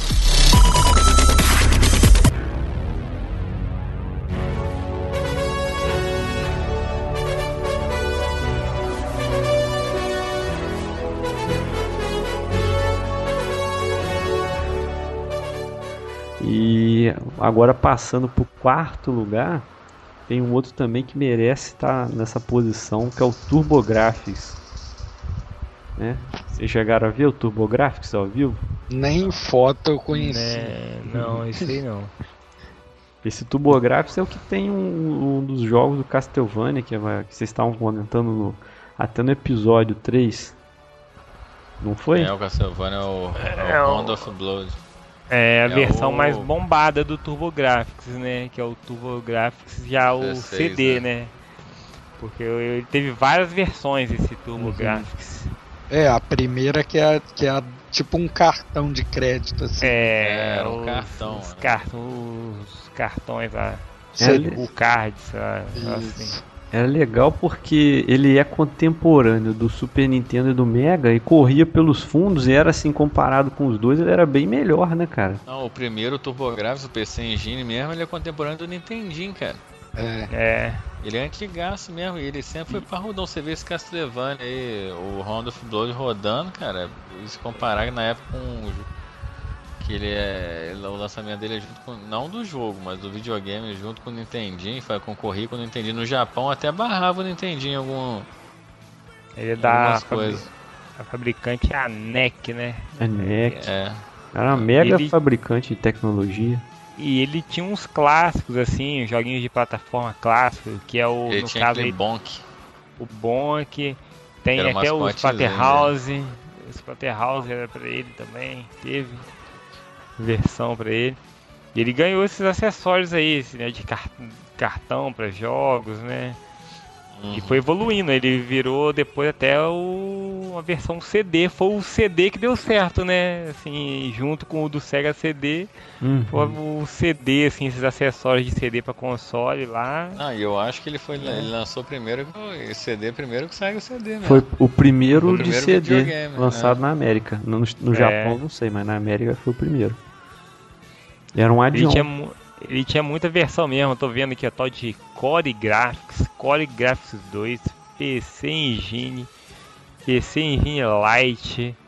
E agora passando pro 4º lugar, tem um outro também que merece estar nessa posição, que é o TurboGrafx. Né? Vocês chegaram a ver o TurboGrafx ao vivo? Nem foto eu conheci. Não, esse aí não. Esse TurboGrafx é o que tem um dos jogos do Castlevania, que vocês estavam comentando até no episódio 3. Não foi? O Castlevania é o Round of Blood. É a versão mais bombada do TurboGrafx, né? Que é o TurboGrafx já o 16, CD, né? Porque ele teve várias versões esse TurboGrafx. A primeira que é tipo um cartão de crédito, assim. Era um cartão. Os cartões lá. O card, assim. Era legal porque ele é contemporâneo do Super Nintendo e do Mega e corria pelos fundos e era assim, comparado com os dois, ele era bem melhor, né, cara? Não, o primeiro TurboGrafx, o PC Engine mesmo, ele é contemporâneo do Nintendinho, cara. Ele é antigaço mesmo, e ele sempre foi parrudão. Você vê esse Castlevania aí, o Round of Blood rodando, cara, se comparar na época com que o lançamento dele é junto com, não do jogo, mas do videogame, junto com o Nintendinho, concorria com o Nintendinho no Japão, até barrava o Nintendinho em ele é da a fabricante é a NEC, né? A NEC. Era uma mega fabricante de tecnologia. E ele tinha uns clássicos, assim, joguinhos de plataforma clássicos, que é o, ele no tinha caso aí, Bonk. O Bonk, tem até o Splatterhouse. O Splatterhouse era pra ele também, teve versão pra ele. E ele ganhou esses acessórios aí, né, de cartão pra jogos, né? E foi evoluindo, ele virou depois até uma versão CD, foi o CD que deu certo, né? Assim, junto com o do Sega CD, foi o CD, assim, esses acessórios de CD pra console lá. Eu acho que ele lançou primeiro o CD, primeiro que saiu o CD, né? Foi o primeiro de CD lançado na América. No Japão não sei, mas na América foi o primeiro. Era um add-on. Ele tinha muita versão mesmo, eu tô vendo aqui a tal de Core Graphics 2, PC Engine Lite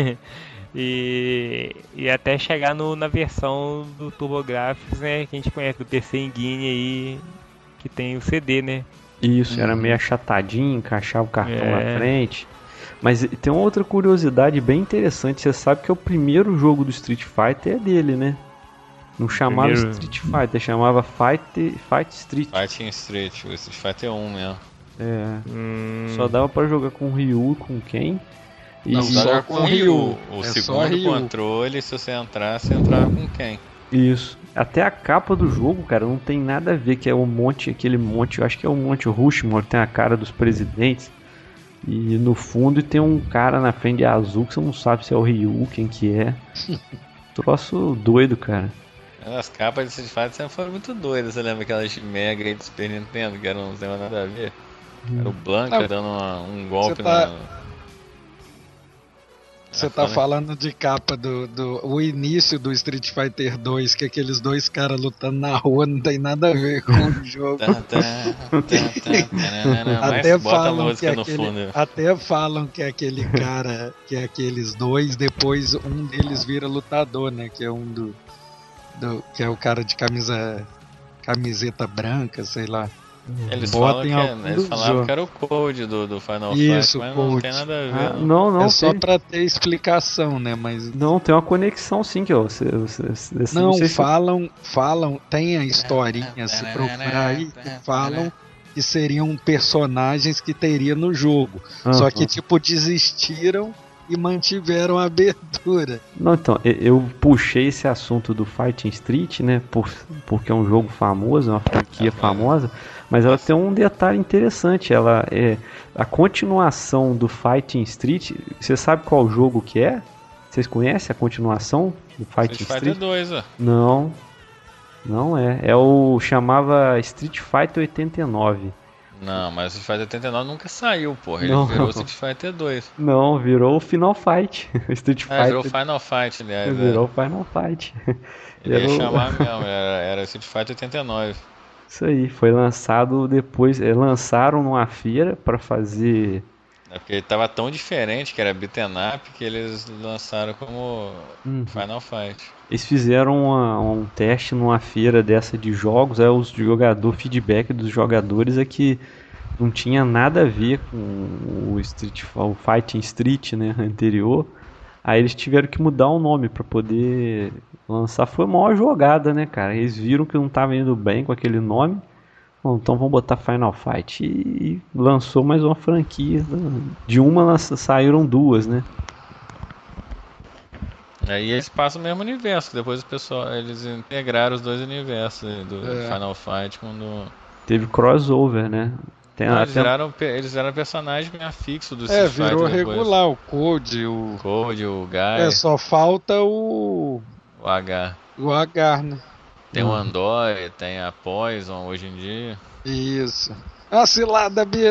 e até chegar na versão do TurboGrafx, né, que a gente conhece do PC Engine aí, que tem o CD, né? Isso, era meio achatadinho, encaixava o cartão na frente. Mas tem uma outra curiosidade bem interessante, você sabe que é o primeiro jogo do Street Fighter é dele, né? Não chamava Street Fighter, chamava Fight Street. Fighting Street, o Street Fighter 1 mesmo. Só dava pra jogar com o Ryu e com quem. Não, só com o Ryu. O segundo controle, se você entrar, você entrava com quem? Isso. Até a capa do jogo, cara, não tem nada a ver, que é aquele monte, eu acho que é o Monte Rushmore, tem a cara dos presidentes. E no fundo tem um cara na frente de azul que você não sabe se é o Ryu, quem que é. Troço doido, cara. As capas de Street Fighter sempre foram muito doidas. Você lembra aquelas Mega aí do Super Nintendo, que não tem nada a ver? Era o Blanca dando um golpe Você tá falando de capa o início do Street Fighter 2, que aqueles dois caras lutando na rua não tem nada a ver com o jogo. Até falam que aquele cara, que é aqueles dois, depois um deles vira lutador, né? Que é que é o cara de camiseta branca, sei lá. Eles falavam que era o Code do Final Fight, mas não tem nada a ver. Não, é só pra ter explicação, né? Mas não, tem uma conexão sim, que não falam, tem a historinha, se procurar aí, que falam que seriam personagens que teria no jogo. Só que tipo desistiram e mantiveram a abertura. Não, então, eu puxei esse assunto do Fighting Street, né? Porque é um jogo famoso, é uma franquia famosa. Mas ela tem um detalhe interessante, ela é a continuação do Fighting Street. Você sabe qual jogo que é? Vocês conhecem a continuação do Fighting Street? Street Fighter 2, ó. Não é. Chamava Street Fighter 89. Não, mas o Street Fighter 89 nunca saiu, porra. Ele virou Street Fighter 2. Não, virou o Final Fight. Street Fighter. Virou Final Fight, aliás. Virou Final Fight. Ele ia chamar mesmo, era Street Fighter 89. Isso aí, foi lançado depois, lançaram numa feira pra fazer... Porque ele tava tão diferente, que era beat'em up, que eles lançaram como Final Fight. Eles fizeram um teste numa feira dessa de jogos, o feedback dos jogadores é que não tinha nada a ver com o Fighting Street, né, anterior. Aí eles tiveram que mudar o nome pra poder lançar. Foi a maior jogada, né, cara? Eles viram que não tava indo bem com aquele nome. Bom, então vamos botar Final Fight. E lançou mais uma franquia. De uma saíram duas, né? Aí eles passam o mesmo universo. Depois eles integraram os dois universos do Final Fight quando... Teve crossover, né? Eles viraram personagem fixo do Street Fighter. Virou regular, o Code, o Guy. Só falta o H. O H, né? Tem o Andor, tem a Poison hoje em dia. Isso. A cilada B.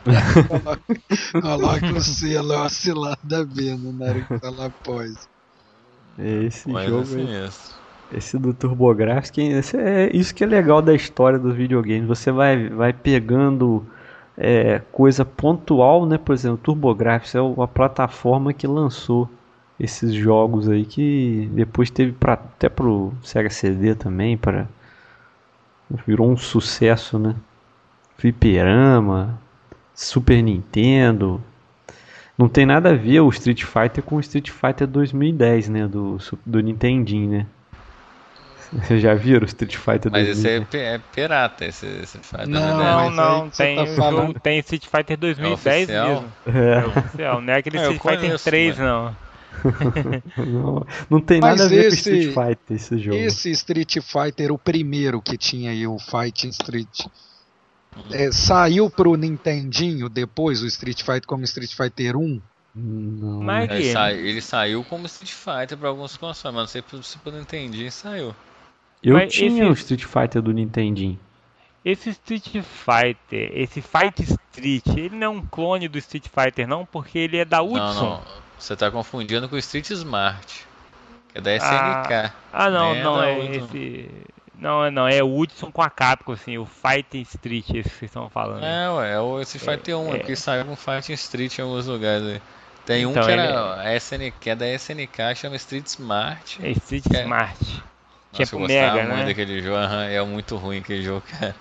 Coloca o selo, a cilada B na hora que fala Poison. Esse jogo assim esse do TurboGrafx, isso que é legal da história dos videogames. Você vai pegando coisa pontual, né? Por exemplo, o TurboGrafx é a plataforma que lançou esses jogos aí, que depois teve até pro Sega CD também, virou um sucesso, né? Fliperama, Super Nintendo. Não tem nada a ver o Street Fighter com o Street Fighter 2010, né? Do Nintendinho, né? Vocês já viram o Street Fighter 2010? Mas esse é pirata, esse Street Fighter. Não, tem Street Fighter 2010 mesmo. É oficial, não é aquele Street Fighter 3, não. Não tem nada a ver com Street Fighter esse jogo. Esse Street Fighter, o primeiro que tinha aí, o Fighting Street, saiu pro Nintendinho depois, o Street Fighter como Street Fighter 1? Não. Mas ele saiu como Street Fighter para alguns consoles, mas não sei se pro Nintendinho saiu. Eu tinha o Street Fighter do Nintendinho. Esse Street Fighter, esse Fight Street, ele não é um clone do Street Fighter não, porque ele é da Hudson. Não, você tá confundindo com o Street Smart, que é da SNK. Não é esse... Não, é o Hudson com a Capcom, assim, o Fighting Street, esse que vocês estão falando. É o Street Fighter 1, porque saiu um Fighting Street em alguns lugares aí. Tem então, um que era a SNK, é da SNK, chama Street Smart. É Street Smart. Nossa, eu gostava Mega, muito né? daquele jogo, é muito ruim aquele jogo, cara.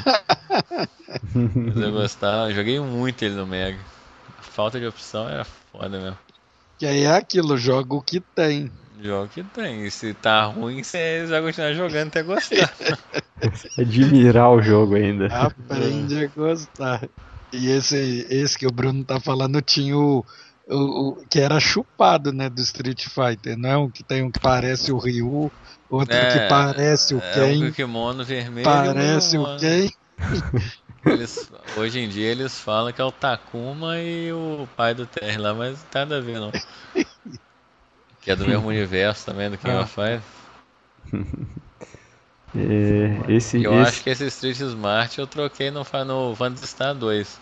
Mas eu gostava, eu joguei muito ele no Mega. A falta de opção era foda mesmo. Que aí é aquilo, jogo que tem. Jogo que tem, e se tá ruim, você vai continuar jogando até gostar. Admirar o jogo ainda. Aprende a gostar. E esse que o Bruno tá falando tinha o que era chupado, né, do Street Fighter. Não é um que tem um que parece o Ryu, outro que parece o Ken. O kimono vermelho. Parece o Ken. Hoje em dia eles falam que é o Takuma e o pai do Terry lá, mas nada a ver não. Que é do mesmo universo também do King of Fighters. Eu acho que esse Street Smart eu troquei no Phantasy Star 2.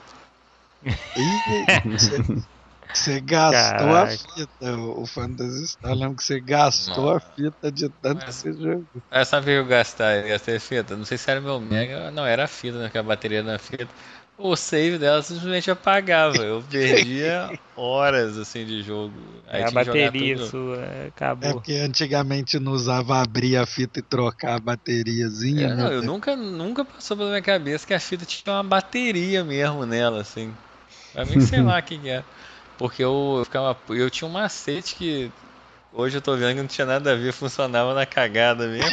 Você gastou a fita, o Phantasy Star. Eu lembro que você gastou a fita de tanto que você jogou. Sabe que eu gastei fita? Não sei se era meu Mega. Não, era a fita, né? Que a bateria na fita. O save dela simplesmente apagava. Eu perdia horas assim de jogo. Aí a bateria sua acabou. É porque antigamente não usava abrir a fita e trocar a bateriazinha. Não, eu nunca passou pela minha cabeça que a fita tinha uma bateria mesmo nela, assim. Pra mim, sei lá o que é. Porque eu tinha um macete que hoje eu tô vendo que não tinha nada a ver, funcionava na cagada mesmo.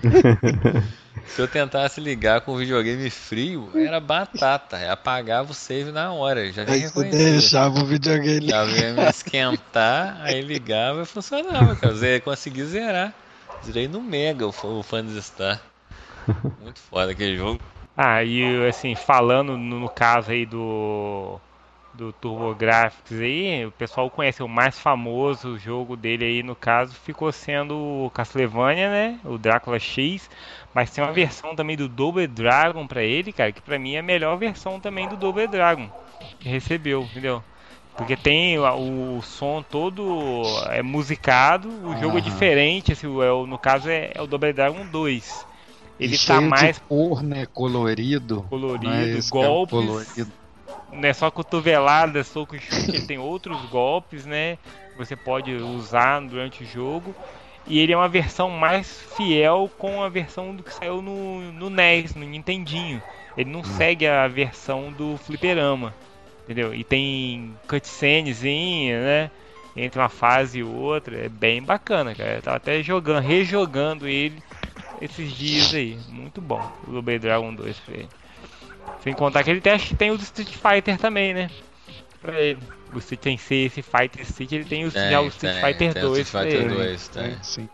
Se eu tentasse ligar com o videogame frio, era batata, apagava o save na hora, já aí você deixava o videogame já ia me esquentar, aí ligava e funcionava, cara. Consegui zerar. Zerei no Mega o Phantasy Star. Muito foda aquele jogo. E assim, falando no caso aí do TurboGrafx aí, o pessoal conhece o mais famoso jogo dele aí, no caso, ficou sendo o Castlevania, né? O Drácula X, mas tem uma versão também do Double Dragon pra ele, cara, que pra mim é a melhor versão também do Double Dragon que recebeu, entendeu? Porque tem o som todo musicado, o jogo é diferente, assim, no caso é o Double Dragon 2. Ele tá mais de cor, né? Colorido, golpes. Colorido. Não é só cotovelada, soco e chute, ele tem outros golpes, né? Que você pode usar durante o jogo. E ele é uma versão mais fiel com a versão do que saiu no NES, no Nintendinho. Ele não segue a versão do fliperama, entendeu? E tem cutscenezinha, né? Entre uma fase e outra. É bem bacana, cara. Eu tava até rejogando ele esses dias aí. Muito bom. O Double Dragon 2 pra ele. Sem contar que ele tem o Street Fighter também, né? Pra ele. O Street Tensei, esse Fighter Street, ele tem o Street Fighter 2 pra ele. 2, sim.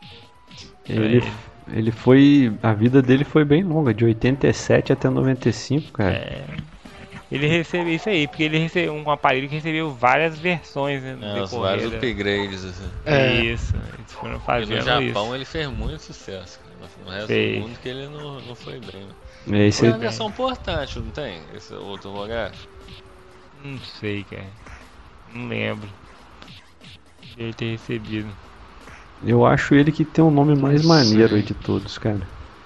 Ele foi... A vida dele foi bem longa, de 87 até 95, cara. Ele recebeu isso aí, porque ele recebeu um aparelho que recebeu várias versões, né? Vários upgrades, assim. Isso, eles foram fazendo isso. E no Japão ele fez muito sucesso, cara. No resto do mundo que ele não foi bem, né? Tem uma versão portátil, não tem? Esse outro lugar? Não sei, cara. Não lembro de ele ter recebido. Eu acho ele que tem um nome mais maneiro aí de todos, cara.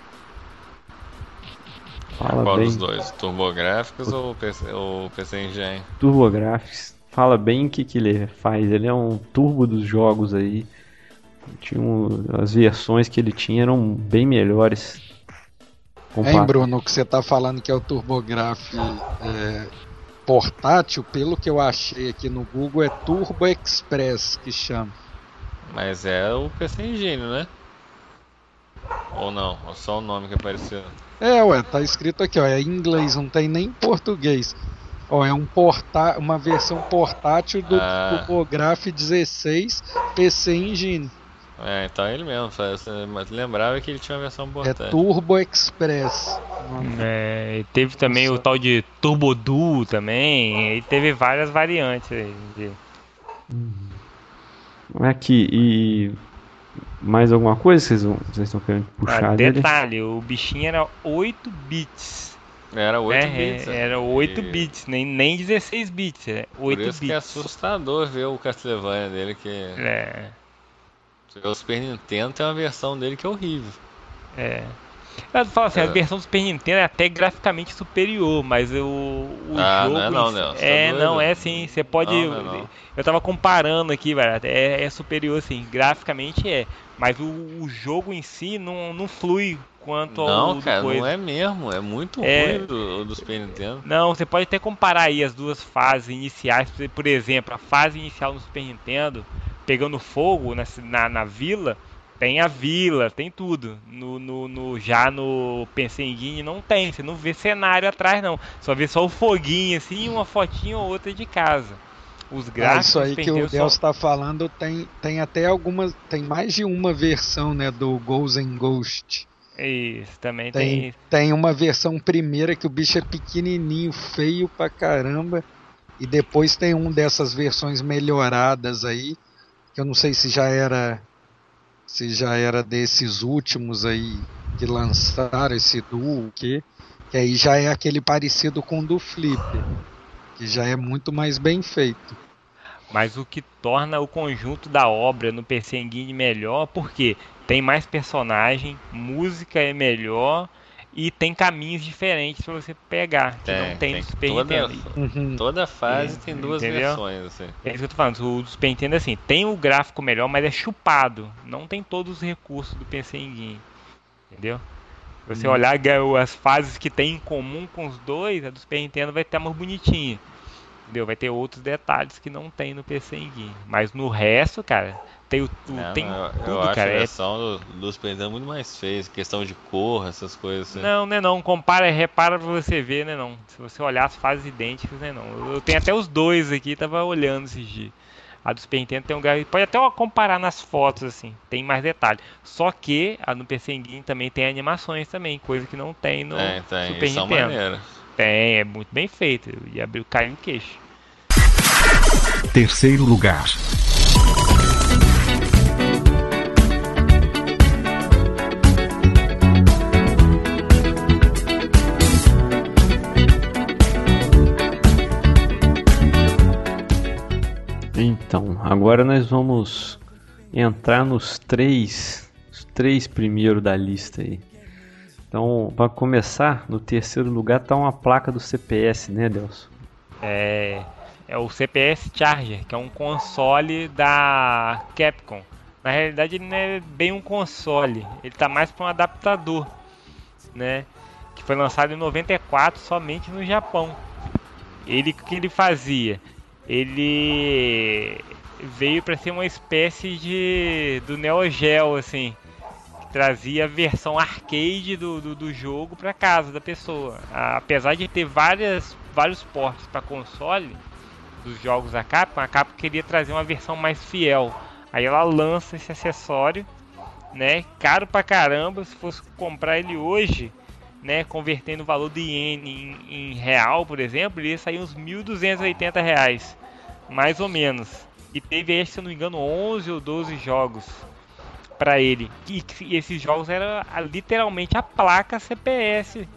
Fala qual bem. dos dois? TurboGrafx ou PC Engine? TurboGrafx. Fala bem o que ele faz. Ele é um turbo dos jogos aí. As versões que ele tinha eram bem melhores. Hein, Bruno, o que você tá falando que é o TurboGrafx portátil, pelo que eu achei aqui no Google, é Turbo Express que chama. Mas é o PC Engine, né? Ou não? É só o nome que apareceu. Tá escrito aqui, é em inglês, não tem nem em português. É uma versão portátil do TurboGrafx 16 PC Engine. Então ele mesmo, mas lembrava que ele tinha uma versão portátil. É Turbo Express. Teve também o tal de Turbo Duo também, e teve várias variantes aí. Aqui, e mais alguma coisa vocês estão querendo puxar dele? Detalhe, o bichinho era 8 bits. Era 8 bits. Era 8 bits, nem 16 bits, 8 Por isso bits. que é assustador ver o Castlevania dele, que... O Super Nintendo tem uma versão dele que é horrível. Eu falo assim, a versão do Super Nintendo é até graficamente superior, mas o jogo... Não é sim, você pode... Não. Eu tava comparando aqui, velho, é superior sim, graficamente mas o jogo em si não flui quanto ao do cara, coisa. Não é mesmo, é muito ruim do Super Nintendo. Não, você pode até comparar aí as duas fases iniciais, por exemplo, a fase inicial no Super Nintendo, pegando fogo na vila, tem a vila, tem tudo. Já no PC Engine não tem, você não vê cenário atrás não. Só vê só o foguinho assim e uma fotinha ou outra de casa. Os gráficos isso aí que o Deus está falando tem até algumas, tem mais de uma versão, né, do Ghosts and Ghosts. Isso, também tem uma versão primeira que o bicho é pequenininho, feio pra caramba, e depois tem um dessas versões melhoradas aí, que eu não sei se já era desses últimos aí que lançaram esse Duo, que aí já é aquele parecido com o do Flipper, que já é muito mais bem feito. Mas o que torna o conjunto da obra no PC Engine melhor, porque tem mais personagem, música é melhor e tem caminhos diferentes para você pegar, que não tem no Super Nintendo. Toda fase tem duas versões. Assim. É isso que eu tô falando, o do Super Nintendo assim, tem o gráfico melhor, mas é chupado, não tem todos os recursos do PC Engine, entendeu? Se você olhar as fases que tem em comum com os dois, a do Super Nintendo vai estar mais bonitinha. Entendeu? Vai ter outros detalhes que não tem no PC Engine. Mas no resto, cara, tem tudo, eu acho cara. A versão do Super Nintendo muito mais feia, questão de cor, essas coisas assim. Não, né não. Repara pra você ver, né não. Se você olhar as fases idênticas, né não. Eu tenho até os dois aqui, tava olhando esses dias. A do Super Nintendo tem um lugar. Pode até comparar nas fotos, assim. Tem mais detalhe. Só que a no PC Engine também tem animações também, coisa que não tem no Super Nintendo. Maneiras. É muito bem feito. E abriu caiu no queixo. Terceiro lugar. Então, agora nós vamos entrar nos três primeiros da lista aí. Então, para começar, no terceiro lugar tá uma placa do CPS, né, Delson? É o CPS Charger, que é um console da Capcom. Na realidade ele não é bem um console, ele tá mais para um adaptador, né? Que foi lançado em 94 somente no Japão. O que ele fazia? Ele veio para ser uma espécie do Neo Geo, assim, que trazia a versão arcade do jogo para casa da pessoa. Apesar de ter vários ports para console dos jogos da Capcom, a Capcom queria trazer uma versão mais fiel. Aí ela lança esse acessório, né? Caro pra caramba. Se fosse comprar ele hoje, né, convertendo o valor de iene em real, por exemplo, ele ia sair uns R$1.280, mais ou menos. E teve, se eu não me engano, 11 ou 12 jogos para ele. E esses jogos eram literalmente a placa CPS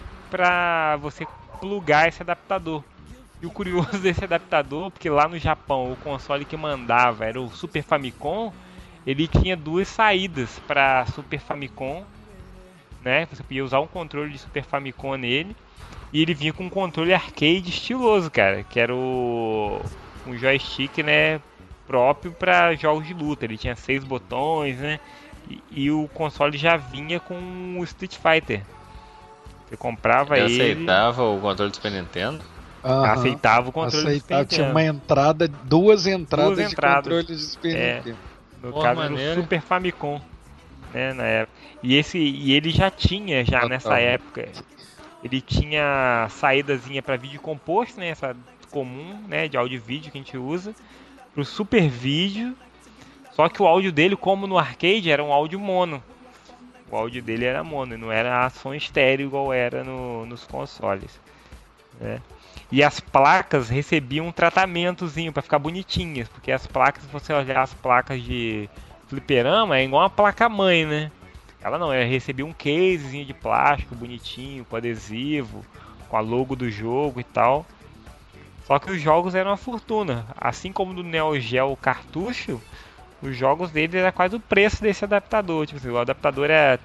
para você plugar esse adaptador. E o curioso desse adaptador, porque lá no Japão o console que mandava era o Super Famicom, ele tinha duas saídas para Super Famicom, né? Você podia usar um controle de Super Famicom nele, e ele vinha com um controle arcade estiloso, cara, que era um joystick, né, próprio para jogos de luta. Ele tinha 6 botões, né? E o console já vinha com o Street Fighter. Você comprava ele. Aceitava o controle do Super Nintendo? Aceitava o controle do Super Nintendo. Tinha uma entrada, duas entradas de controle de Super Nintendo. No caso era o Super Famicom, né, na época. E ele já tinha, nessa época, ele tinha saídazinha para vídeo composto, né, essa comum, né, de áudio e vídeo que a gente usa, pro Super Vídeo. Só que o áudio dele, como no arcade, era um áudio mono. O áudio dele era mono, não era som estéreo igual era nos consoles, né? E as placas recebiam um tratamentozinho para ficar bonitinhas, porque as placas, se você olhar as placas de fliperama, é igual uma placa-mãe, né? Ela recebia um casezinho de plástico bonitinho, com adesivo, com a logo do jogo e tal. Só que os jogos eram uma fortuna. Assim como do Neo Geo cartucho, os jogos dele era quase o preço desse adaptador. Tipo assim, o adaptador era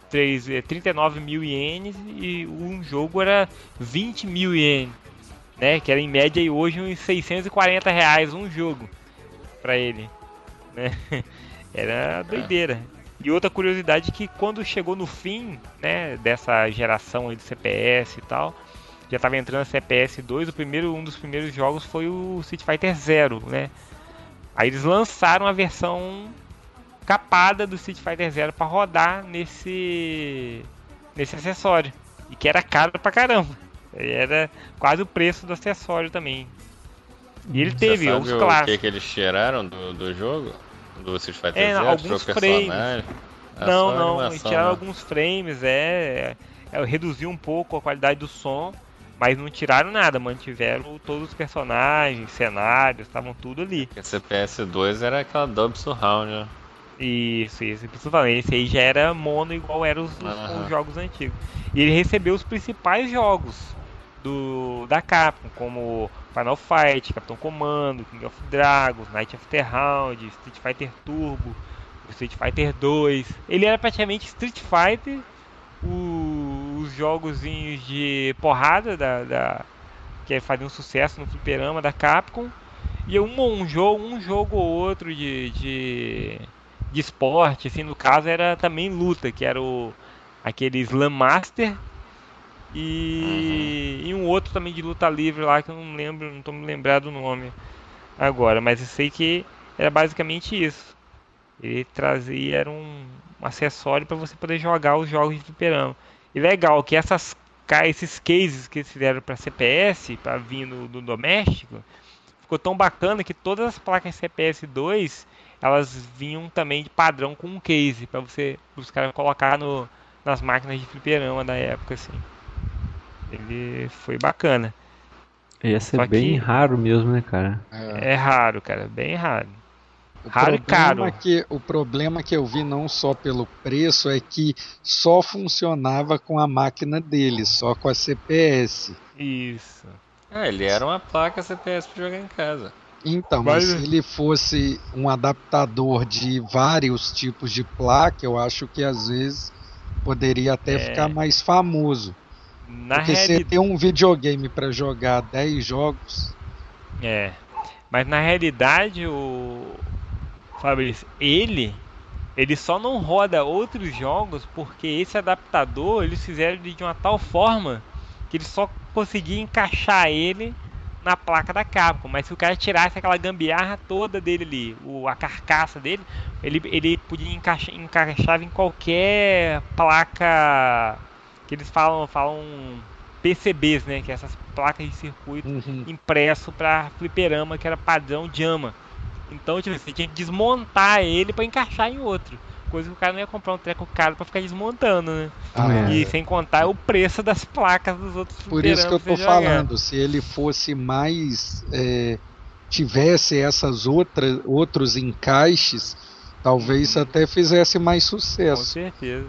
39 mil ienes e um jogo era 20 mil ienes, né? Que era em média hoje uns R$640 um jogo pra ele, né? Era doideira. E outra curiosidade é que quando chegou no fim, né, dessa geração aí de CPS e tal, já estava entrando a CPS 2, um dos primeiros jogos foi o Street Fighter Zero, né? Aí eles lançaram a versão capada do Street Fighter Zero para rodar nesse acessório, e que era caro pra caramba. Era quase o preço do acessório também. E ele teve Você os sabe clássicos. o que eles tiraram do jogo? Do Street Fighter Zero? Alguns frames. Não, tiraram né? alguns frames, reduziu um pouco a qualidade do som, mas não tiraram nada, mantiveram todos os personagens, cenários, estavam tudo ali. Porque CPS2 era aquela Dub Surround, né? Isso, esse aí já era mono igual eram os jogos antigos. E ele recebeu os principais jogos da Capcom, como Final Fight, Capitão Comando, King of Dragons, Night of the Round, Street Fighter Turbo, Street Fighter 2. Ele era praticamente Street Fighter, os jogozinhos de porrada que faziam sucesso no fliperama da Capcom, e um jogo ou outro de esporte, assim, no caso era também luta, que era aquele Slam Master e um outro também de luta livre lá que eu não estou me lembrado do nome agora, mas eu sei que era basicamente isso. Ele trazia, era um acessório para você poder jogar os jogos de fliperama. E legal que esses cases que eles fizeram para CPS, para vir no doméstico, ficou tão bacana que todas as placas CPS 2 elas vinham também de padrão com um case para os caras colocar nas máquinas de fliperama da época, assim. Ele foi bacana. Ia ser bem raro mesmo, né, cara? É raro, cara, bem raro. Raro e caro. O problema que eu vi não só pelo preço é que só funcionava com a máquina dele, só com a CPS. Isso. Ele era uma placa CPS para jogar em casa. Então, mas se ele fosse um adaptador de vários tipos de placa, eu acho que às vezes poderia até ficar mais famoso. Porque você tem um videogame para jogar 10 jogos... Mas na realidade Fabrício, ele só não roda outros jogos porque esse adaptador eles fizeram de uma tal forma que ele só conseguia encaixar ele na placa da Capcom, mas se o cara tirasse aquela gambiarra toda dele ali, a carcaça dele, ele podia encaixar em qualquer placa que eles falam PCBs, né, que é essas placas de circuito impresso para fliperama, que era padrão JAMA. Então, tipo, você tinha que desmontar ele para encaixar em outro. Coisa que o cara não ia comprar um treco caro para ficar desmontando, né? E sem contar o preço das placas dos outros fliperamas. Por isso que eu tô falando, se ele fosse mais... tivesse essas outros encaixes, talvez até fizesse mais sucesso. Com certeza.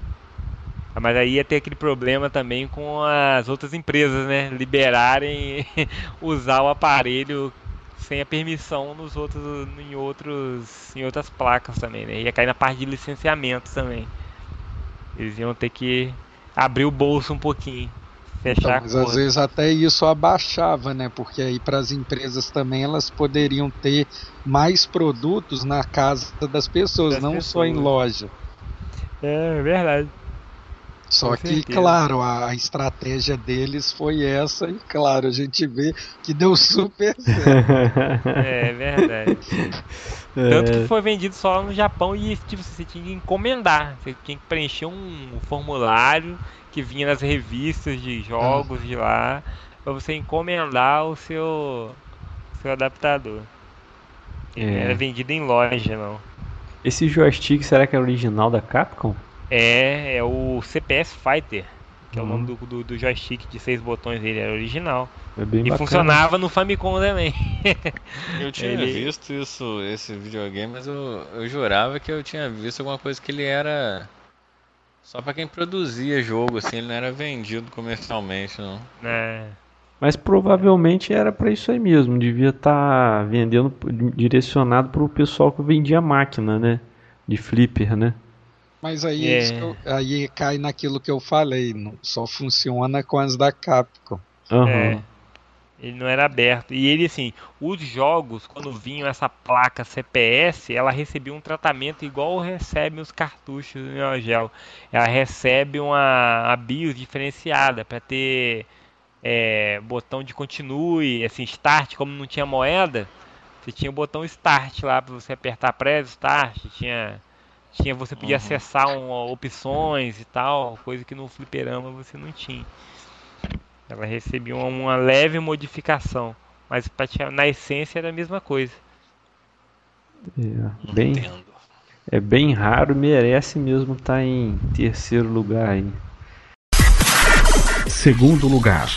Mas aí ia ter aquele problema também com as outras empresas, né? Liberarem usar o aparelho sem a permissão em outras placas também, né? Ia cair na parte de licenciamento também. Eles iam ter que abrir o bolso um pouquinho, fechar mas às vezes até isso abaixava, né? Porque aí para as empresas também elas poderiam ter mais produtos na casa das pessoas, só em loja. É verdade. Só que, claro, a estratégia deles foi essa, e claro, a gente vê que deu super certo. É verdade. Tanto que foi vendido só no Japão e tipo, você tinha que encomendar. Você tinha que preencher um formulário que vinha nas revistas de jogos de lá, para você encomendar o seu adaptador. Ele era vendido em loja, não. Esse joystick, será que é original da Capcom? É o CPS Fighter, que é o nome do joystick de 6 botões dele, era original. É bem e bacana. Funcionava no Famicom também. Eu tinha visto esse videogame, mas eu jurava que eu tinha visto alguma coisa que ele era só pra quem produzia jogo, assim, ele não era vendido comercialmente, não. Mas provavelmente era pra isso aí mesmo, devia estar vendendo, direcionado pro pessoal que vendia máquina, né? De flipper, né? Mas aí, aí cai naquilo que eu falei, só funciona com as da Capcom. Ele não era aberto. E ele, assim, os jogos, quando vinham essa placa CPS, ela recebia um tratamento igual recebem os cartuchos do Neo Geo. Ela recebe uma BIOS diferenciada para ter botão de continue, assim, start, como não tinha moeda, você tinha o botão start lá para você apertar press start, você podia acessar opções e tal, coisa que no fliperama você não tinha. Ela recebia uma leve modificação. mas na essência era a mesma coisa. É bem raro, merece mesmo estar em terceiro lugar aí. Segundo lugar.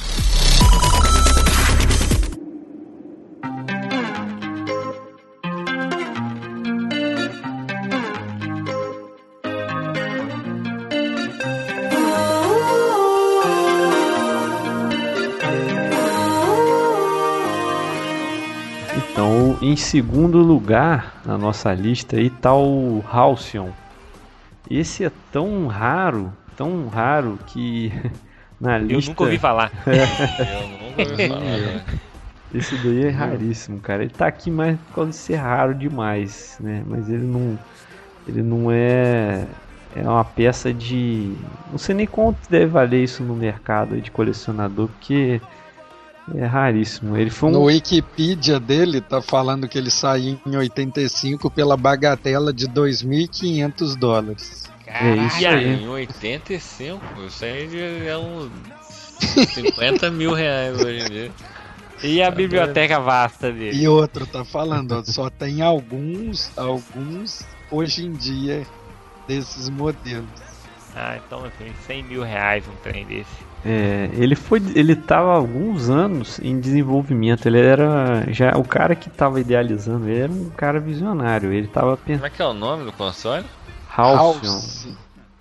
Então, em segundo lugar na nossa lista aí tá o Halcyon. Esse é tão raro que na lista... Eu nunca ouvi falar. Eu nunca ouvi falar. Esse daí é raríssimo, cara. Ele tá aqui mais por causa de ser raro demais, né? Mas ele não é uma peça de... Não sei nem quanto deve valer isso no mercado de colecionador, porque é raríssimo. Ele foi No Wikipedia dele tá falando que ele saiu em 85 pela bagatela de $2.500. É isso aí. Em 85, isso aí é uns 50 mil reais hoje em dia. E a biblioteca vasta dele? E outro tá falando, ó, só tem alguns hoje em dia desses modelos. Ah, então assim, 100 mil reais um trem desse. Ele tava há alguns anos em desenvolvimento. Ele era já o cara que tava idealizando. Ele era um cara visionário. Ele tava pensando. Como é que é o nome do console? Halcyon.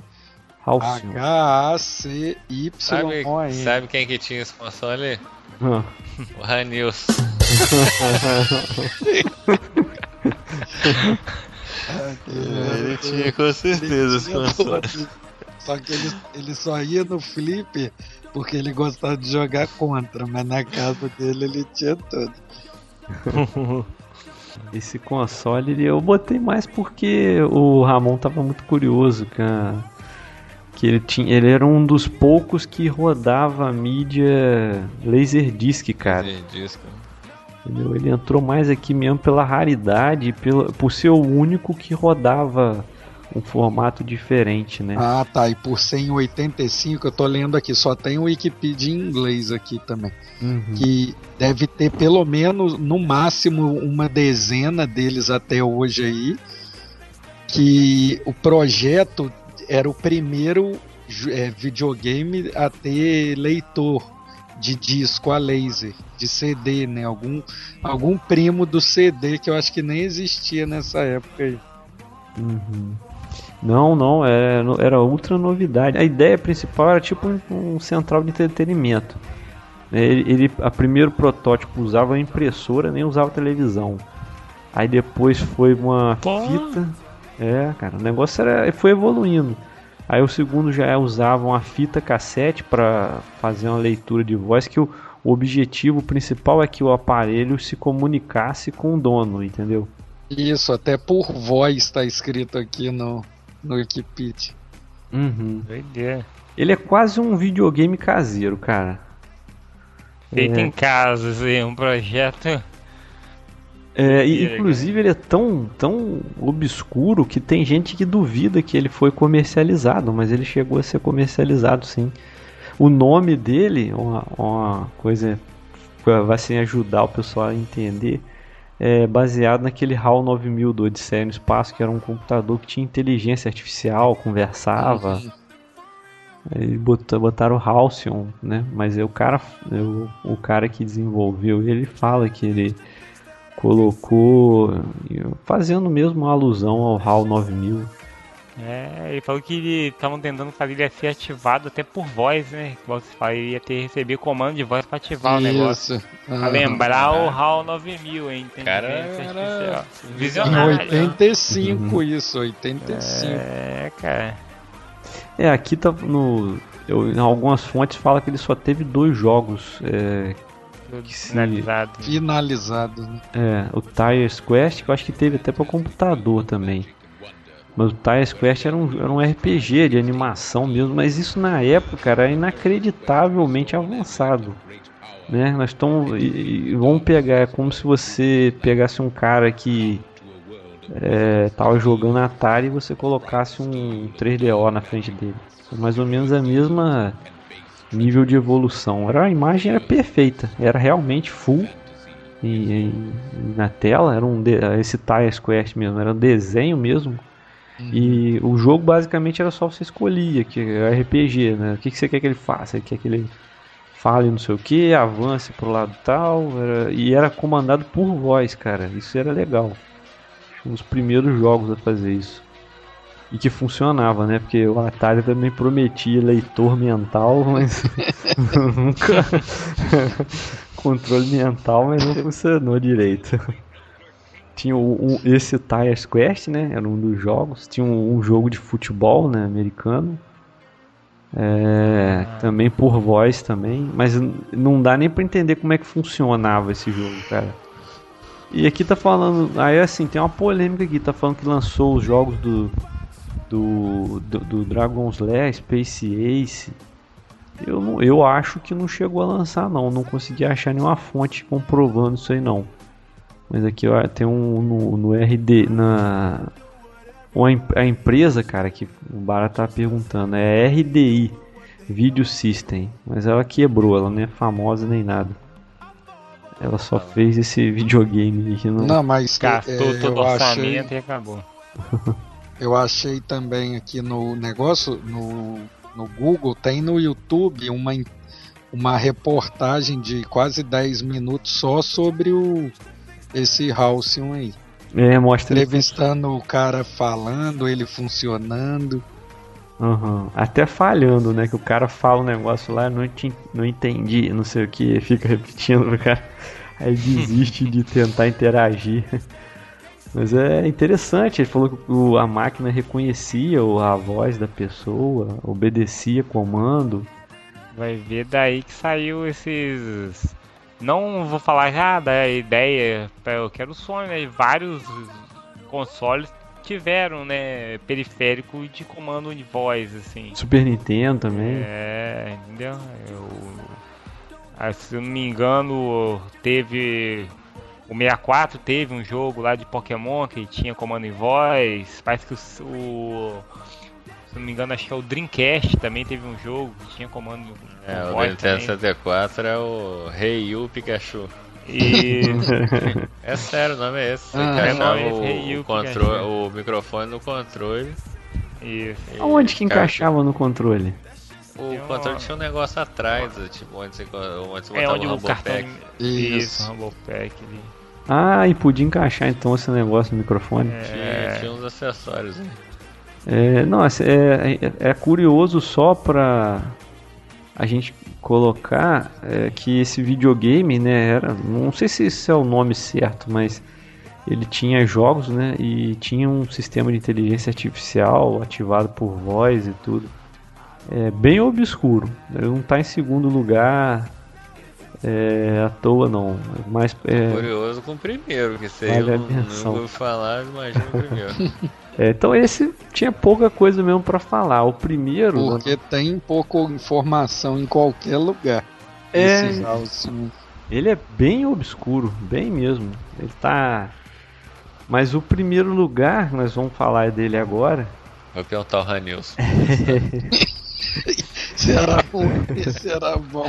H-A-C-Y-O-N. Sabe quem que tinha esse console? Ah. O Ranilson. Ele tinha com certeza esse console. Só que ele só ia no Flipper porque ele gostava de jogar contra, mas na casa dele ele tinha tudo. Esse console eu botei mais porque o Ramon tava muito curioso, que ele era um dos poucos que rodava a mídia Laserdisc, cara. Laserdisc. Entendeu? Ele entrou mais aqui mesmo pela raridade, por ser o único que rodava um formato diferente, né? Ah, tá. E por ser em 85, eu tô lendo aqui, só tem o Wikipedia em inglês aqui também. Uhum. Que deve ter pelo menos, no máximo, uma dezena deles até hoje aí. Que o projeto era o primeiro videogame a ter leitor de disco a laser, de CD, né? Algum primo do CD que eu acho que nem existia nessa época aí. Uhum. Não, era ultra novidade. A ideia principal era tipo um central de entretenimento. A primeiro protótipo usava impressora, nem usava televisão. Aí depois foi uma fita. Cara, o negócio foi evoluindo. Aí o segundo já usava uma fita cassete para fazer uma leitura de voz, que o objetivo principal é que o aparelho se comunicasse com o dono, entendeu? Isso, até por voz está escrito aqui no Wikipedia. Uhum. Doideira. Ele é quase um videogame caseiro, cara. Feito em casa, assim, um projeto. Inclusive ele é tão obscuro que tem gente que duvida que ele foi comercializado, mas ele chegou a ser comercializado, sim. O nome dele, uma coisa que vai assim, ajudar o pessoal a entender, é baseado naquele HAL 9000 do Odisseia no Espaço, que era um computador que tinha inteligência artificial, conversava. Aí botaram o Halcyon, né? Mas o cara que desenvolveu ele fala que ele colocou fazendo mesmo uma alusão ao HAL 9000. Ele falou que estavam tentando fazer ele ser ativado até por voz, né? Como você fala, ele ia receber comando de voz para ativar o negócio. Pra lembrar o HAL 9000, hein? Cara, visionário. Em 85 isso, 85. Cara. Aqui tá em algumas fontes fala que ele só teve 2 jogos finalizados, né? O Tire's Quest, que eu acho que teve até para computador também. Mas o Tire's Quest era um RPG de animação mesmo, mas isso na época era inacreditavelmente avançado, né? Vamos pegar, é como se você pegasse um cara que tava jogando Atari e você colocasse um 3DO na frente dele. Mais ou menos a mesma nível de evolução. A imagem era perfeita, era realmente full, na tela, esse Tires Quest mesmo, era um desenho mesmo. E o jogo basicamente era só você escolher, que é RPG, né? O que você quer que ele faça? Você quer que ele fale não sei o que, avance pro lado tal, e era comandado por voz, cara. Isso era legal. Um dos primeiros jogos a fazer isso. E que funcionava, né? Porque o Atari também prometia leitor mental, mas nunca controle mental, mas não funcionou direito. Tinha esse Tires Quest, né? Era um dos jogos. Tinha um jogo de futebol, né? Americano. Também por voz também. Mas não dá nem pra entender como é que funcionava esse jogo, cara. E aqui tá falando... Aí assim, tem uma polêmica aqui. Tá falando que lançou os jogos do Dragon's Lair, Space Ace. Eu acho que não chegou a lançar, não. Não consegui achar nenhuma fonte comprovando isso aí, não. Mas aqui ó, tem no RD, a empresa, cara, que o Bara tá perguntando, é RDI Video System, mas ela quebrou, ela não é famosa nem nada. Ela só fez esse videogame que não, mas gastou todo o orçamento e acabou. Eu achei também aqui no negócio, no Google, tem no YouTube uma reportagem de quase 10 minutos só sobre esse Halcyon aí. Mostra entrevistando o cara falando, ele funcionando. Até falhando, né? Que o cara fala um negócio lá, não entendi, não sei o que, fica repetindo pro cara. Aí desiste de tentar interagir. Mas é interessante, ele falou que a máquina reconhecia a voz da pessoa, obedecia comando. Vai ver daí que saiu esses... Não vou falar já da ideia, eu quero o sonho, né? Vários consoles tiveram, né, periférico de comando de voz, assim. Super Nintendo também. Entendeu? Se eu não me engano, teve... O 64 teve um jogo lá de Pokémon que tinha comando em voz. Parece que se não me engano, acho que é o Dreamcast também teve um jogo que tinha comando em voz. O Nintendo 64 é o Hey You Pikachu. É sério, o nome é esse. Você encaixava o microfone no controle. Isso. Aonde que encaixava no controle? O controle tinha um negócio atrás, tipo, onde você botava o Rumble Pack. Isso, Rumble Pack ali. E podia encaixar então esse negócio no microfone? Tinha uns acessórios, né? É curioso só pra a gente colocar que esse videogame, né, não sei se esse é o nome certo, mas ele tinha jogos, né, e tinha um sistema de inteligência artificial ativado por voz e tudo. É bem obscuro, ele não tá em segundo lugar à toa não, mas curioso com o primeiro, que você não ouviu falar, imagina o primeiro. Então esse tinha pouca coisa mesmo pra falar. O primeiro... Porque tem pouca informação em qualquer lugar. Ele é bem obscuro, bem mesmo. Ele tá... Mas o primeiro lugar, nós vamos falar dele agora... Vou perguntar o Ranilson. Será bom? Será bom?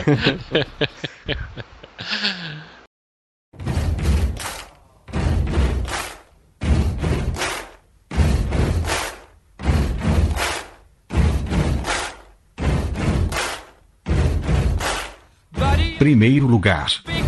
Primeiro lugar.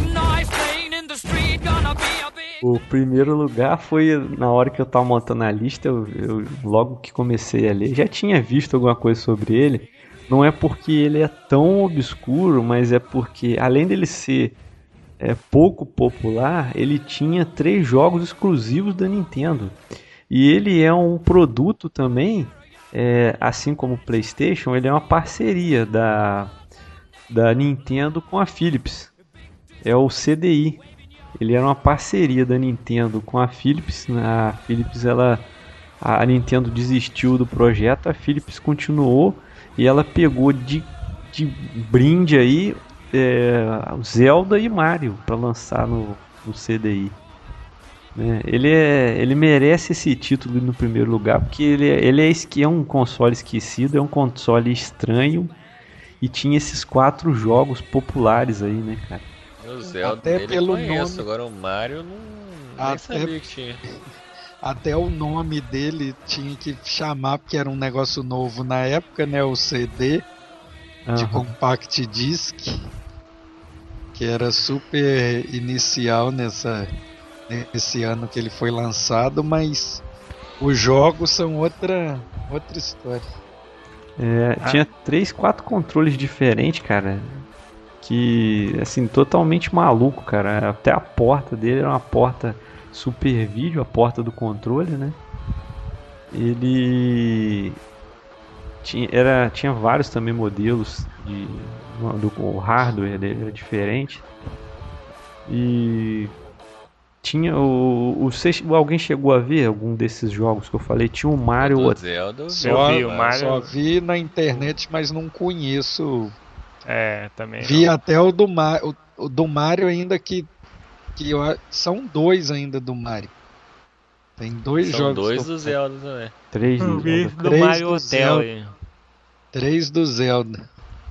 O primeiro lugar foi na hora que eu tava montando a lista, eu logo que comecei a ler, já tinha visto alguma coisa sobre ele. Não é porque ele é tão obscuro, mas é porque, além dele ser pouco popular, ele tinha 3 jogos exclusivos da Nintendo. E ele é um produto também, assim como o PlayStation, ele é uma parceria da Nintendo com a Philips. É o CDI. Ele era uma parceria da Nintendo com a Philips. A Philips, a Nintendo desistiu do projeto, a Philips continuou e ela pegou de brinde aí Zelda e Mario para lançar no CDI. Ele merece esse título no primeiro lugar porque ele é um console esquecido, é um console estranho. E tinha esses 4 jogos populares aí, né, cara? O Zelda até dele pelo eu conheço, nome. agora o Mario não nem sabia que tinha. Até o nome dele tinha que chamar, porque era um negócio novo na época, né? O CD de Compact Disc, que era super inicial nesse ano que ele foi lançado, mas os jogos são outra história. Tinha 3, 4 controles diferentes, cara, que, assim, totalmente maluco, cara. Até a porta dele era uma porta Super Video, a porta do controle, né? Ele tinha vários também modelos do hardware dele era diferente. E tinha alguém chegou a ver algum desses jogos que eu falei? Tinha o Mario. Zelda, Só vi na internet, mas não conheço. Também. Vi até o do Mario ainda que são 2 ainda do Mario. Tem 2 jogos. São 2 do Zelda também. 3 do Zelda. Do Mario Hotel aí. 3 do Zelda.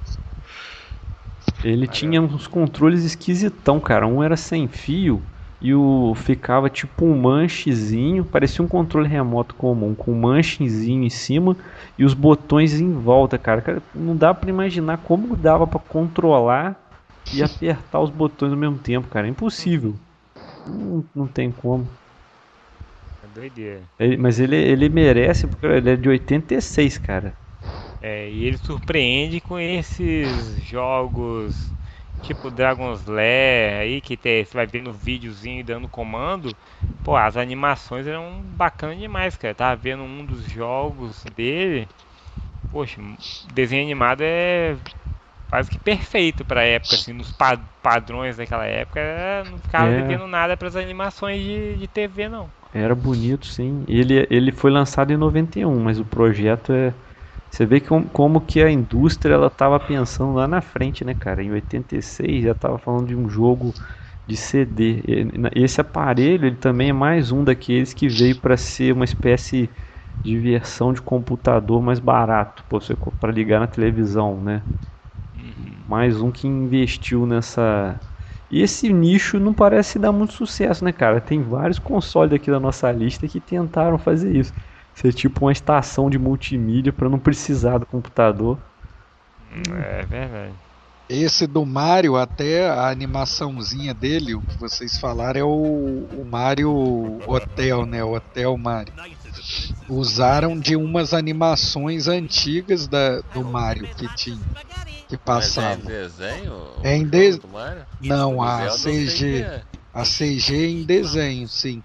Ele tinha uns controles esquisitão, cara. Um era sem fio e ficava tipo um manchezinho, parecia um controle remoto comum, com um manchezinho em cima e os botões em volta, cara. Não dá pra imaginar como dava pra controlar e apertar os botões ao mesmo tempo, cara. É impossível. Não tem como. É doideira. Mas ele merece, porque ele é de 86, cara. E ele surpreende com esses jogos tipo Dragon's Lair aí, que você vai ver no videozinho dando comando. Pô, as animações eram bacanas demais, cara. Tava vendo um dos jogos dele. Poxa, desenho animado é quase que perfeito pra época, assim, nos padrões daquela época. Não ficava devendo nada pras animações de TV, não. Era bonito, sim. Ele foi lançado em 91, mas o projeto é... Você vê como que a indústria ela tava pensando lá na frente, né, cara? Em 86 já tava falando de um jogo de CD. Esse aparelho ele também é mais um daqueles que veio para ser uma espécie de versão de computador mais barato, para ligar na televisão, né? Mais um que investiu nessa... E esse nicho não parece dar muito sucesso, né, cara? Tem vários consoles aqui da nossa lista que tentaram fazer isso. Ser tipo uma estação de multimídia para não precisar do computador. É verdade. Esse do Mario, até a animaçãozinha dele, o que vocês falaram é o Mario Hotel, né? O Hotel Mario. Usaram de umas animações antigas do Mario que passavam. Mas é em desenho? É em do Mario? Não, a CG. A CG é em desenho, sim.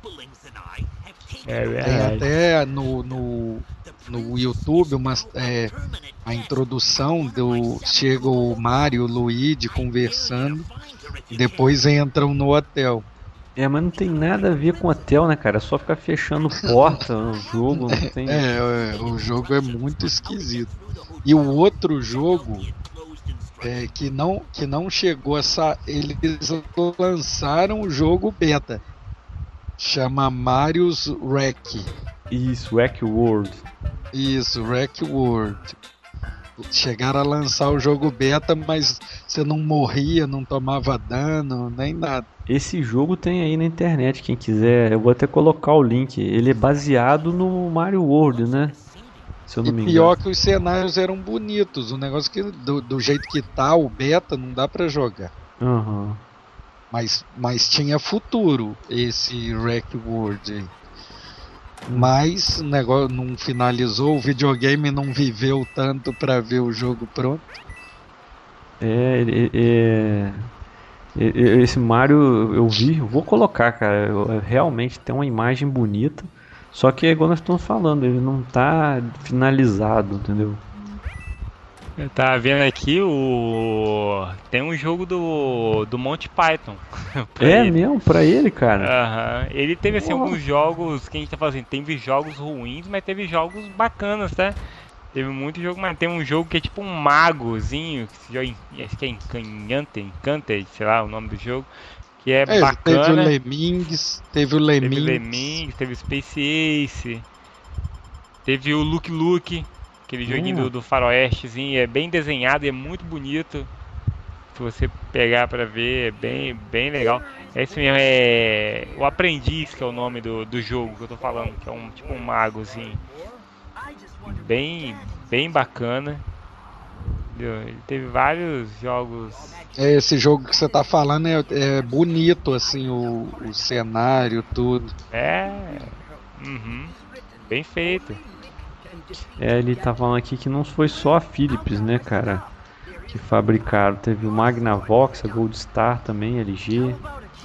Tem até no YouTube a introdução chega o Mario e o Luigi conversando e depois entram no hotel. Mas não tem nada a ver com hotel, né, cara? É só ficar fechando porta no jogo, não tem... O jogo é muito esquisito. E o outro jogo que não chegou eles lançaram o jogo beta. Chama Mario's Wreck. Isso, Wreck World. Isso, Wreck World. Chegaram a lançar o jogo beta, mas você não morria, não tomava dano, nem nada. Esse jogo tem aí na internet, quem quiser. Eu vou até colocar o link. Ele é baseado no Mario World, né? Se eu não me engano. Pior que os cenários eram bonitos. O negócio que do jeito que tá o beta não dá pra jogar. Aham. Mas tinha futuro esse Wreck World aí. Mas o negócio não finalizou, o videogame não viveu tanto pra ver o jogo pronto. Esse Mario eu vi, eu vou colocar, cara. Realmente tem uma imagem bonita. Só que é igual nós estamos falando, ele não tá finalizado, entendeu? Eu tava vendo aqui tem um jogo do Monty Python. Mesmo? Pra ele, cara? Ele teve assim alguns jogos que a gente tá falando assim, teve jogos ruins, mas teve jogos bacanas, tá? Teve muito jogo, mas tem um jogo que é tipo um magozinho, que se joga acho que é Encanted, sei lá o nome do jogo, que é bacana. Teve o Lemmings, teve o Space Ace, teve o Luke, aquele joguinho do faroestezinho, é bem desenhado e é muito bonito. Se você pegar pra ver, é bem legal. É isso mesmo, é o Aprendiz, que é o nome do jogo que eu tô falando, que é tipo um mago, assim. Bem bacana. Ele teve vários jogos. Esse jogo que você tá falando é bonito, assim, o cenário, tudo. Bem feito. Ele tá falando aqui que não foi só a Philips, né, cara, que fabricaram. Teve o Magnavox, a Gold Star também, LG.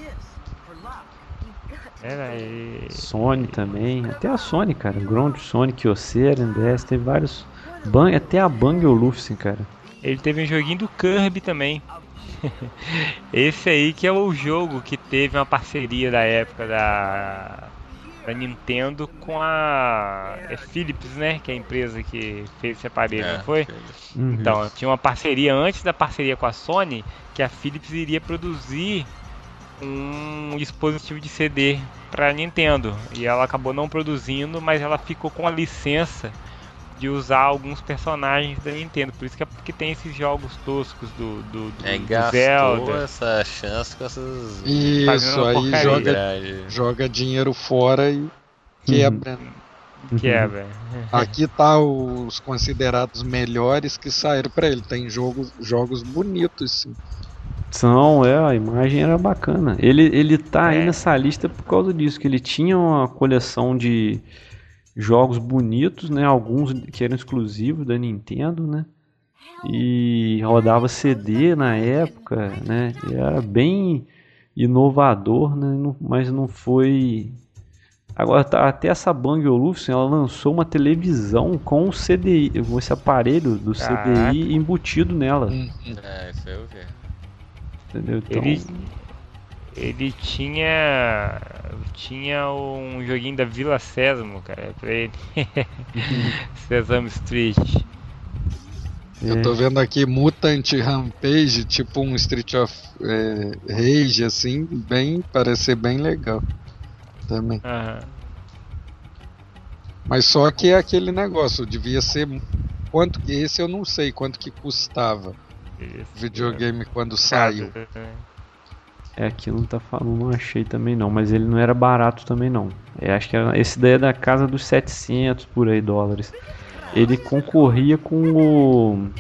Sony também, até a Sony, cara, Ground, Sony, Kyocera, NDS, teve vários. Até a Bang Olufsen, cara. Ele teve um joguinho do Kirby também. Esse aí que é o jogo que teve uma parceria da época da Nintendo com a Philips, né? Que é a empresa que fez esse aparelho, não foi? Uhum. Então, tinha uma parceria antes da parceria com a Sony, que a Philips iria produzir um dispositivo de CD para Nintendo. E ela acabou não produzindo, mas ela ficou com a licença de usar alguns personagens da Nintendo. Por isso que tem esses jogos toscos do Zelda. Essa chance com essas... Isso, aí joga dinheiro fora e quebra. Quebra. Aqui tá os considerados melhores que saíram pra ele. Tem jogos bonitos, sim. A imagem era bacana. Ele tá aí nessa lista por causa disso, que ele tinha uma coleção de jogos bonitos, né? Alguns que eram exclusivos da Nintendo, né? E rodava CD na época, né? E era bem inovador, né? Mas não foi... Agora, até essa Bang Olufsen, ela lançou uma televisão com o CDI, com esse aparelho do CDI embutido nela. Isso eu vi. Entendeu? Então... Ele tinha um joguinho da Vila Sésamo, cara, pra ele. Sesame Street. Eu tô vendo aqui Mutant Rampage, tipo um Street of Rage, assim, parece ser bem legal também. Mas só que é aquele negócio, devia ser quanto que esse eu não sei quanto que custava o videogame quando saiu. Aqui não tá falando, não achei também não, mas ele não era barato também não. Acho que esse daí é da casa dos 700 por aí dólares. Ele concorria com o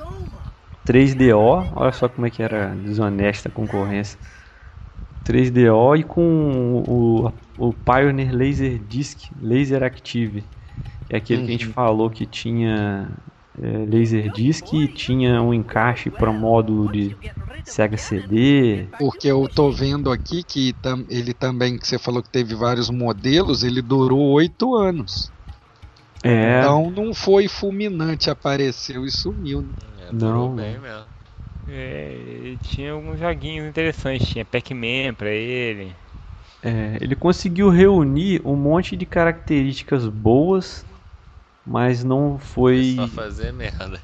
3DO, olha só como é que era desonesta a concorrência. 3DO e com o Pioneer Laser Disc, Laser Active. É aquele que a gente falou que tinha Laser Disc e tinha um encaixe para módulo de Sega CD. Porque eu tô vendo aqui que ele também, que você falou que teve vários modelos, ele durou 8 anos. Então não foi fulminante, apareceu e sumiu. Né? Não, bem mesmo. Tinha alguns joguinhos interessantes, tinha Pac-Man pra ele. Ele conseguiu reunir um monte de características boas, mas não foi... Só fazer merda.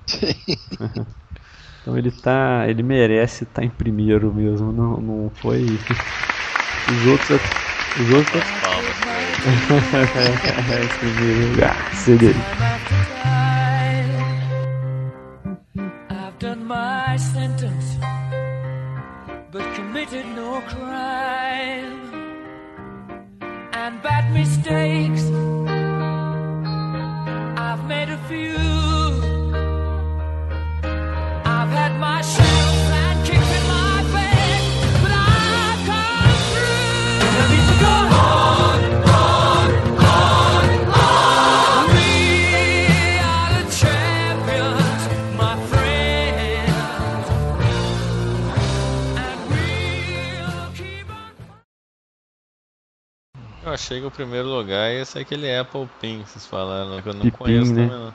Então ele merece estar em primeiro mesmo, não foi... Os outros... Palmas pra ele. Primeiro lugar, CD. I've done my sentence, but committed no crime, and bad mistakes I've made a few. I've had my shells and kicks in my bed, but I've come through. I need to go on. We are the champions, my friends, and we'll keep on. Eu achei que o primeiro lugar ia ser aquele Apple Pin que vocês falaram, que eu não Pipim, conheço né? também não.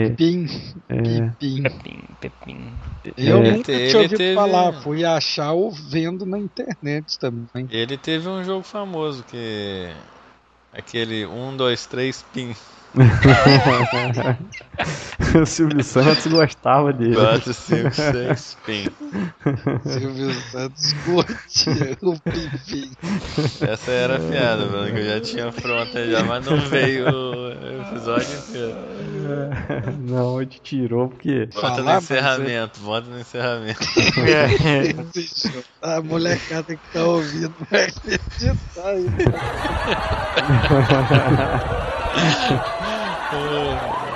Pipim. Eu nunca tinha ouvido falar, fui achar ou vendo na internet também. Ele teve um jogo famoso que... Aquele 1, 2, 3 Pin. O Silvio Santos gostava dele. 4, 5, 6, fim. Silvio Santos curtia o Pimpim. Essa era a piada, mano, que eu já tinha pronta já, mas não veio o episódio inteiro. Não, te tirou porque... Bota no encerramento, bota no encerramento. A molecada que tá ouvindo vai acreditar aí.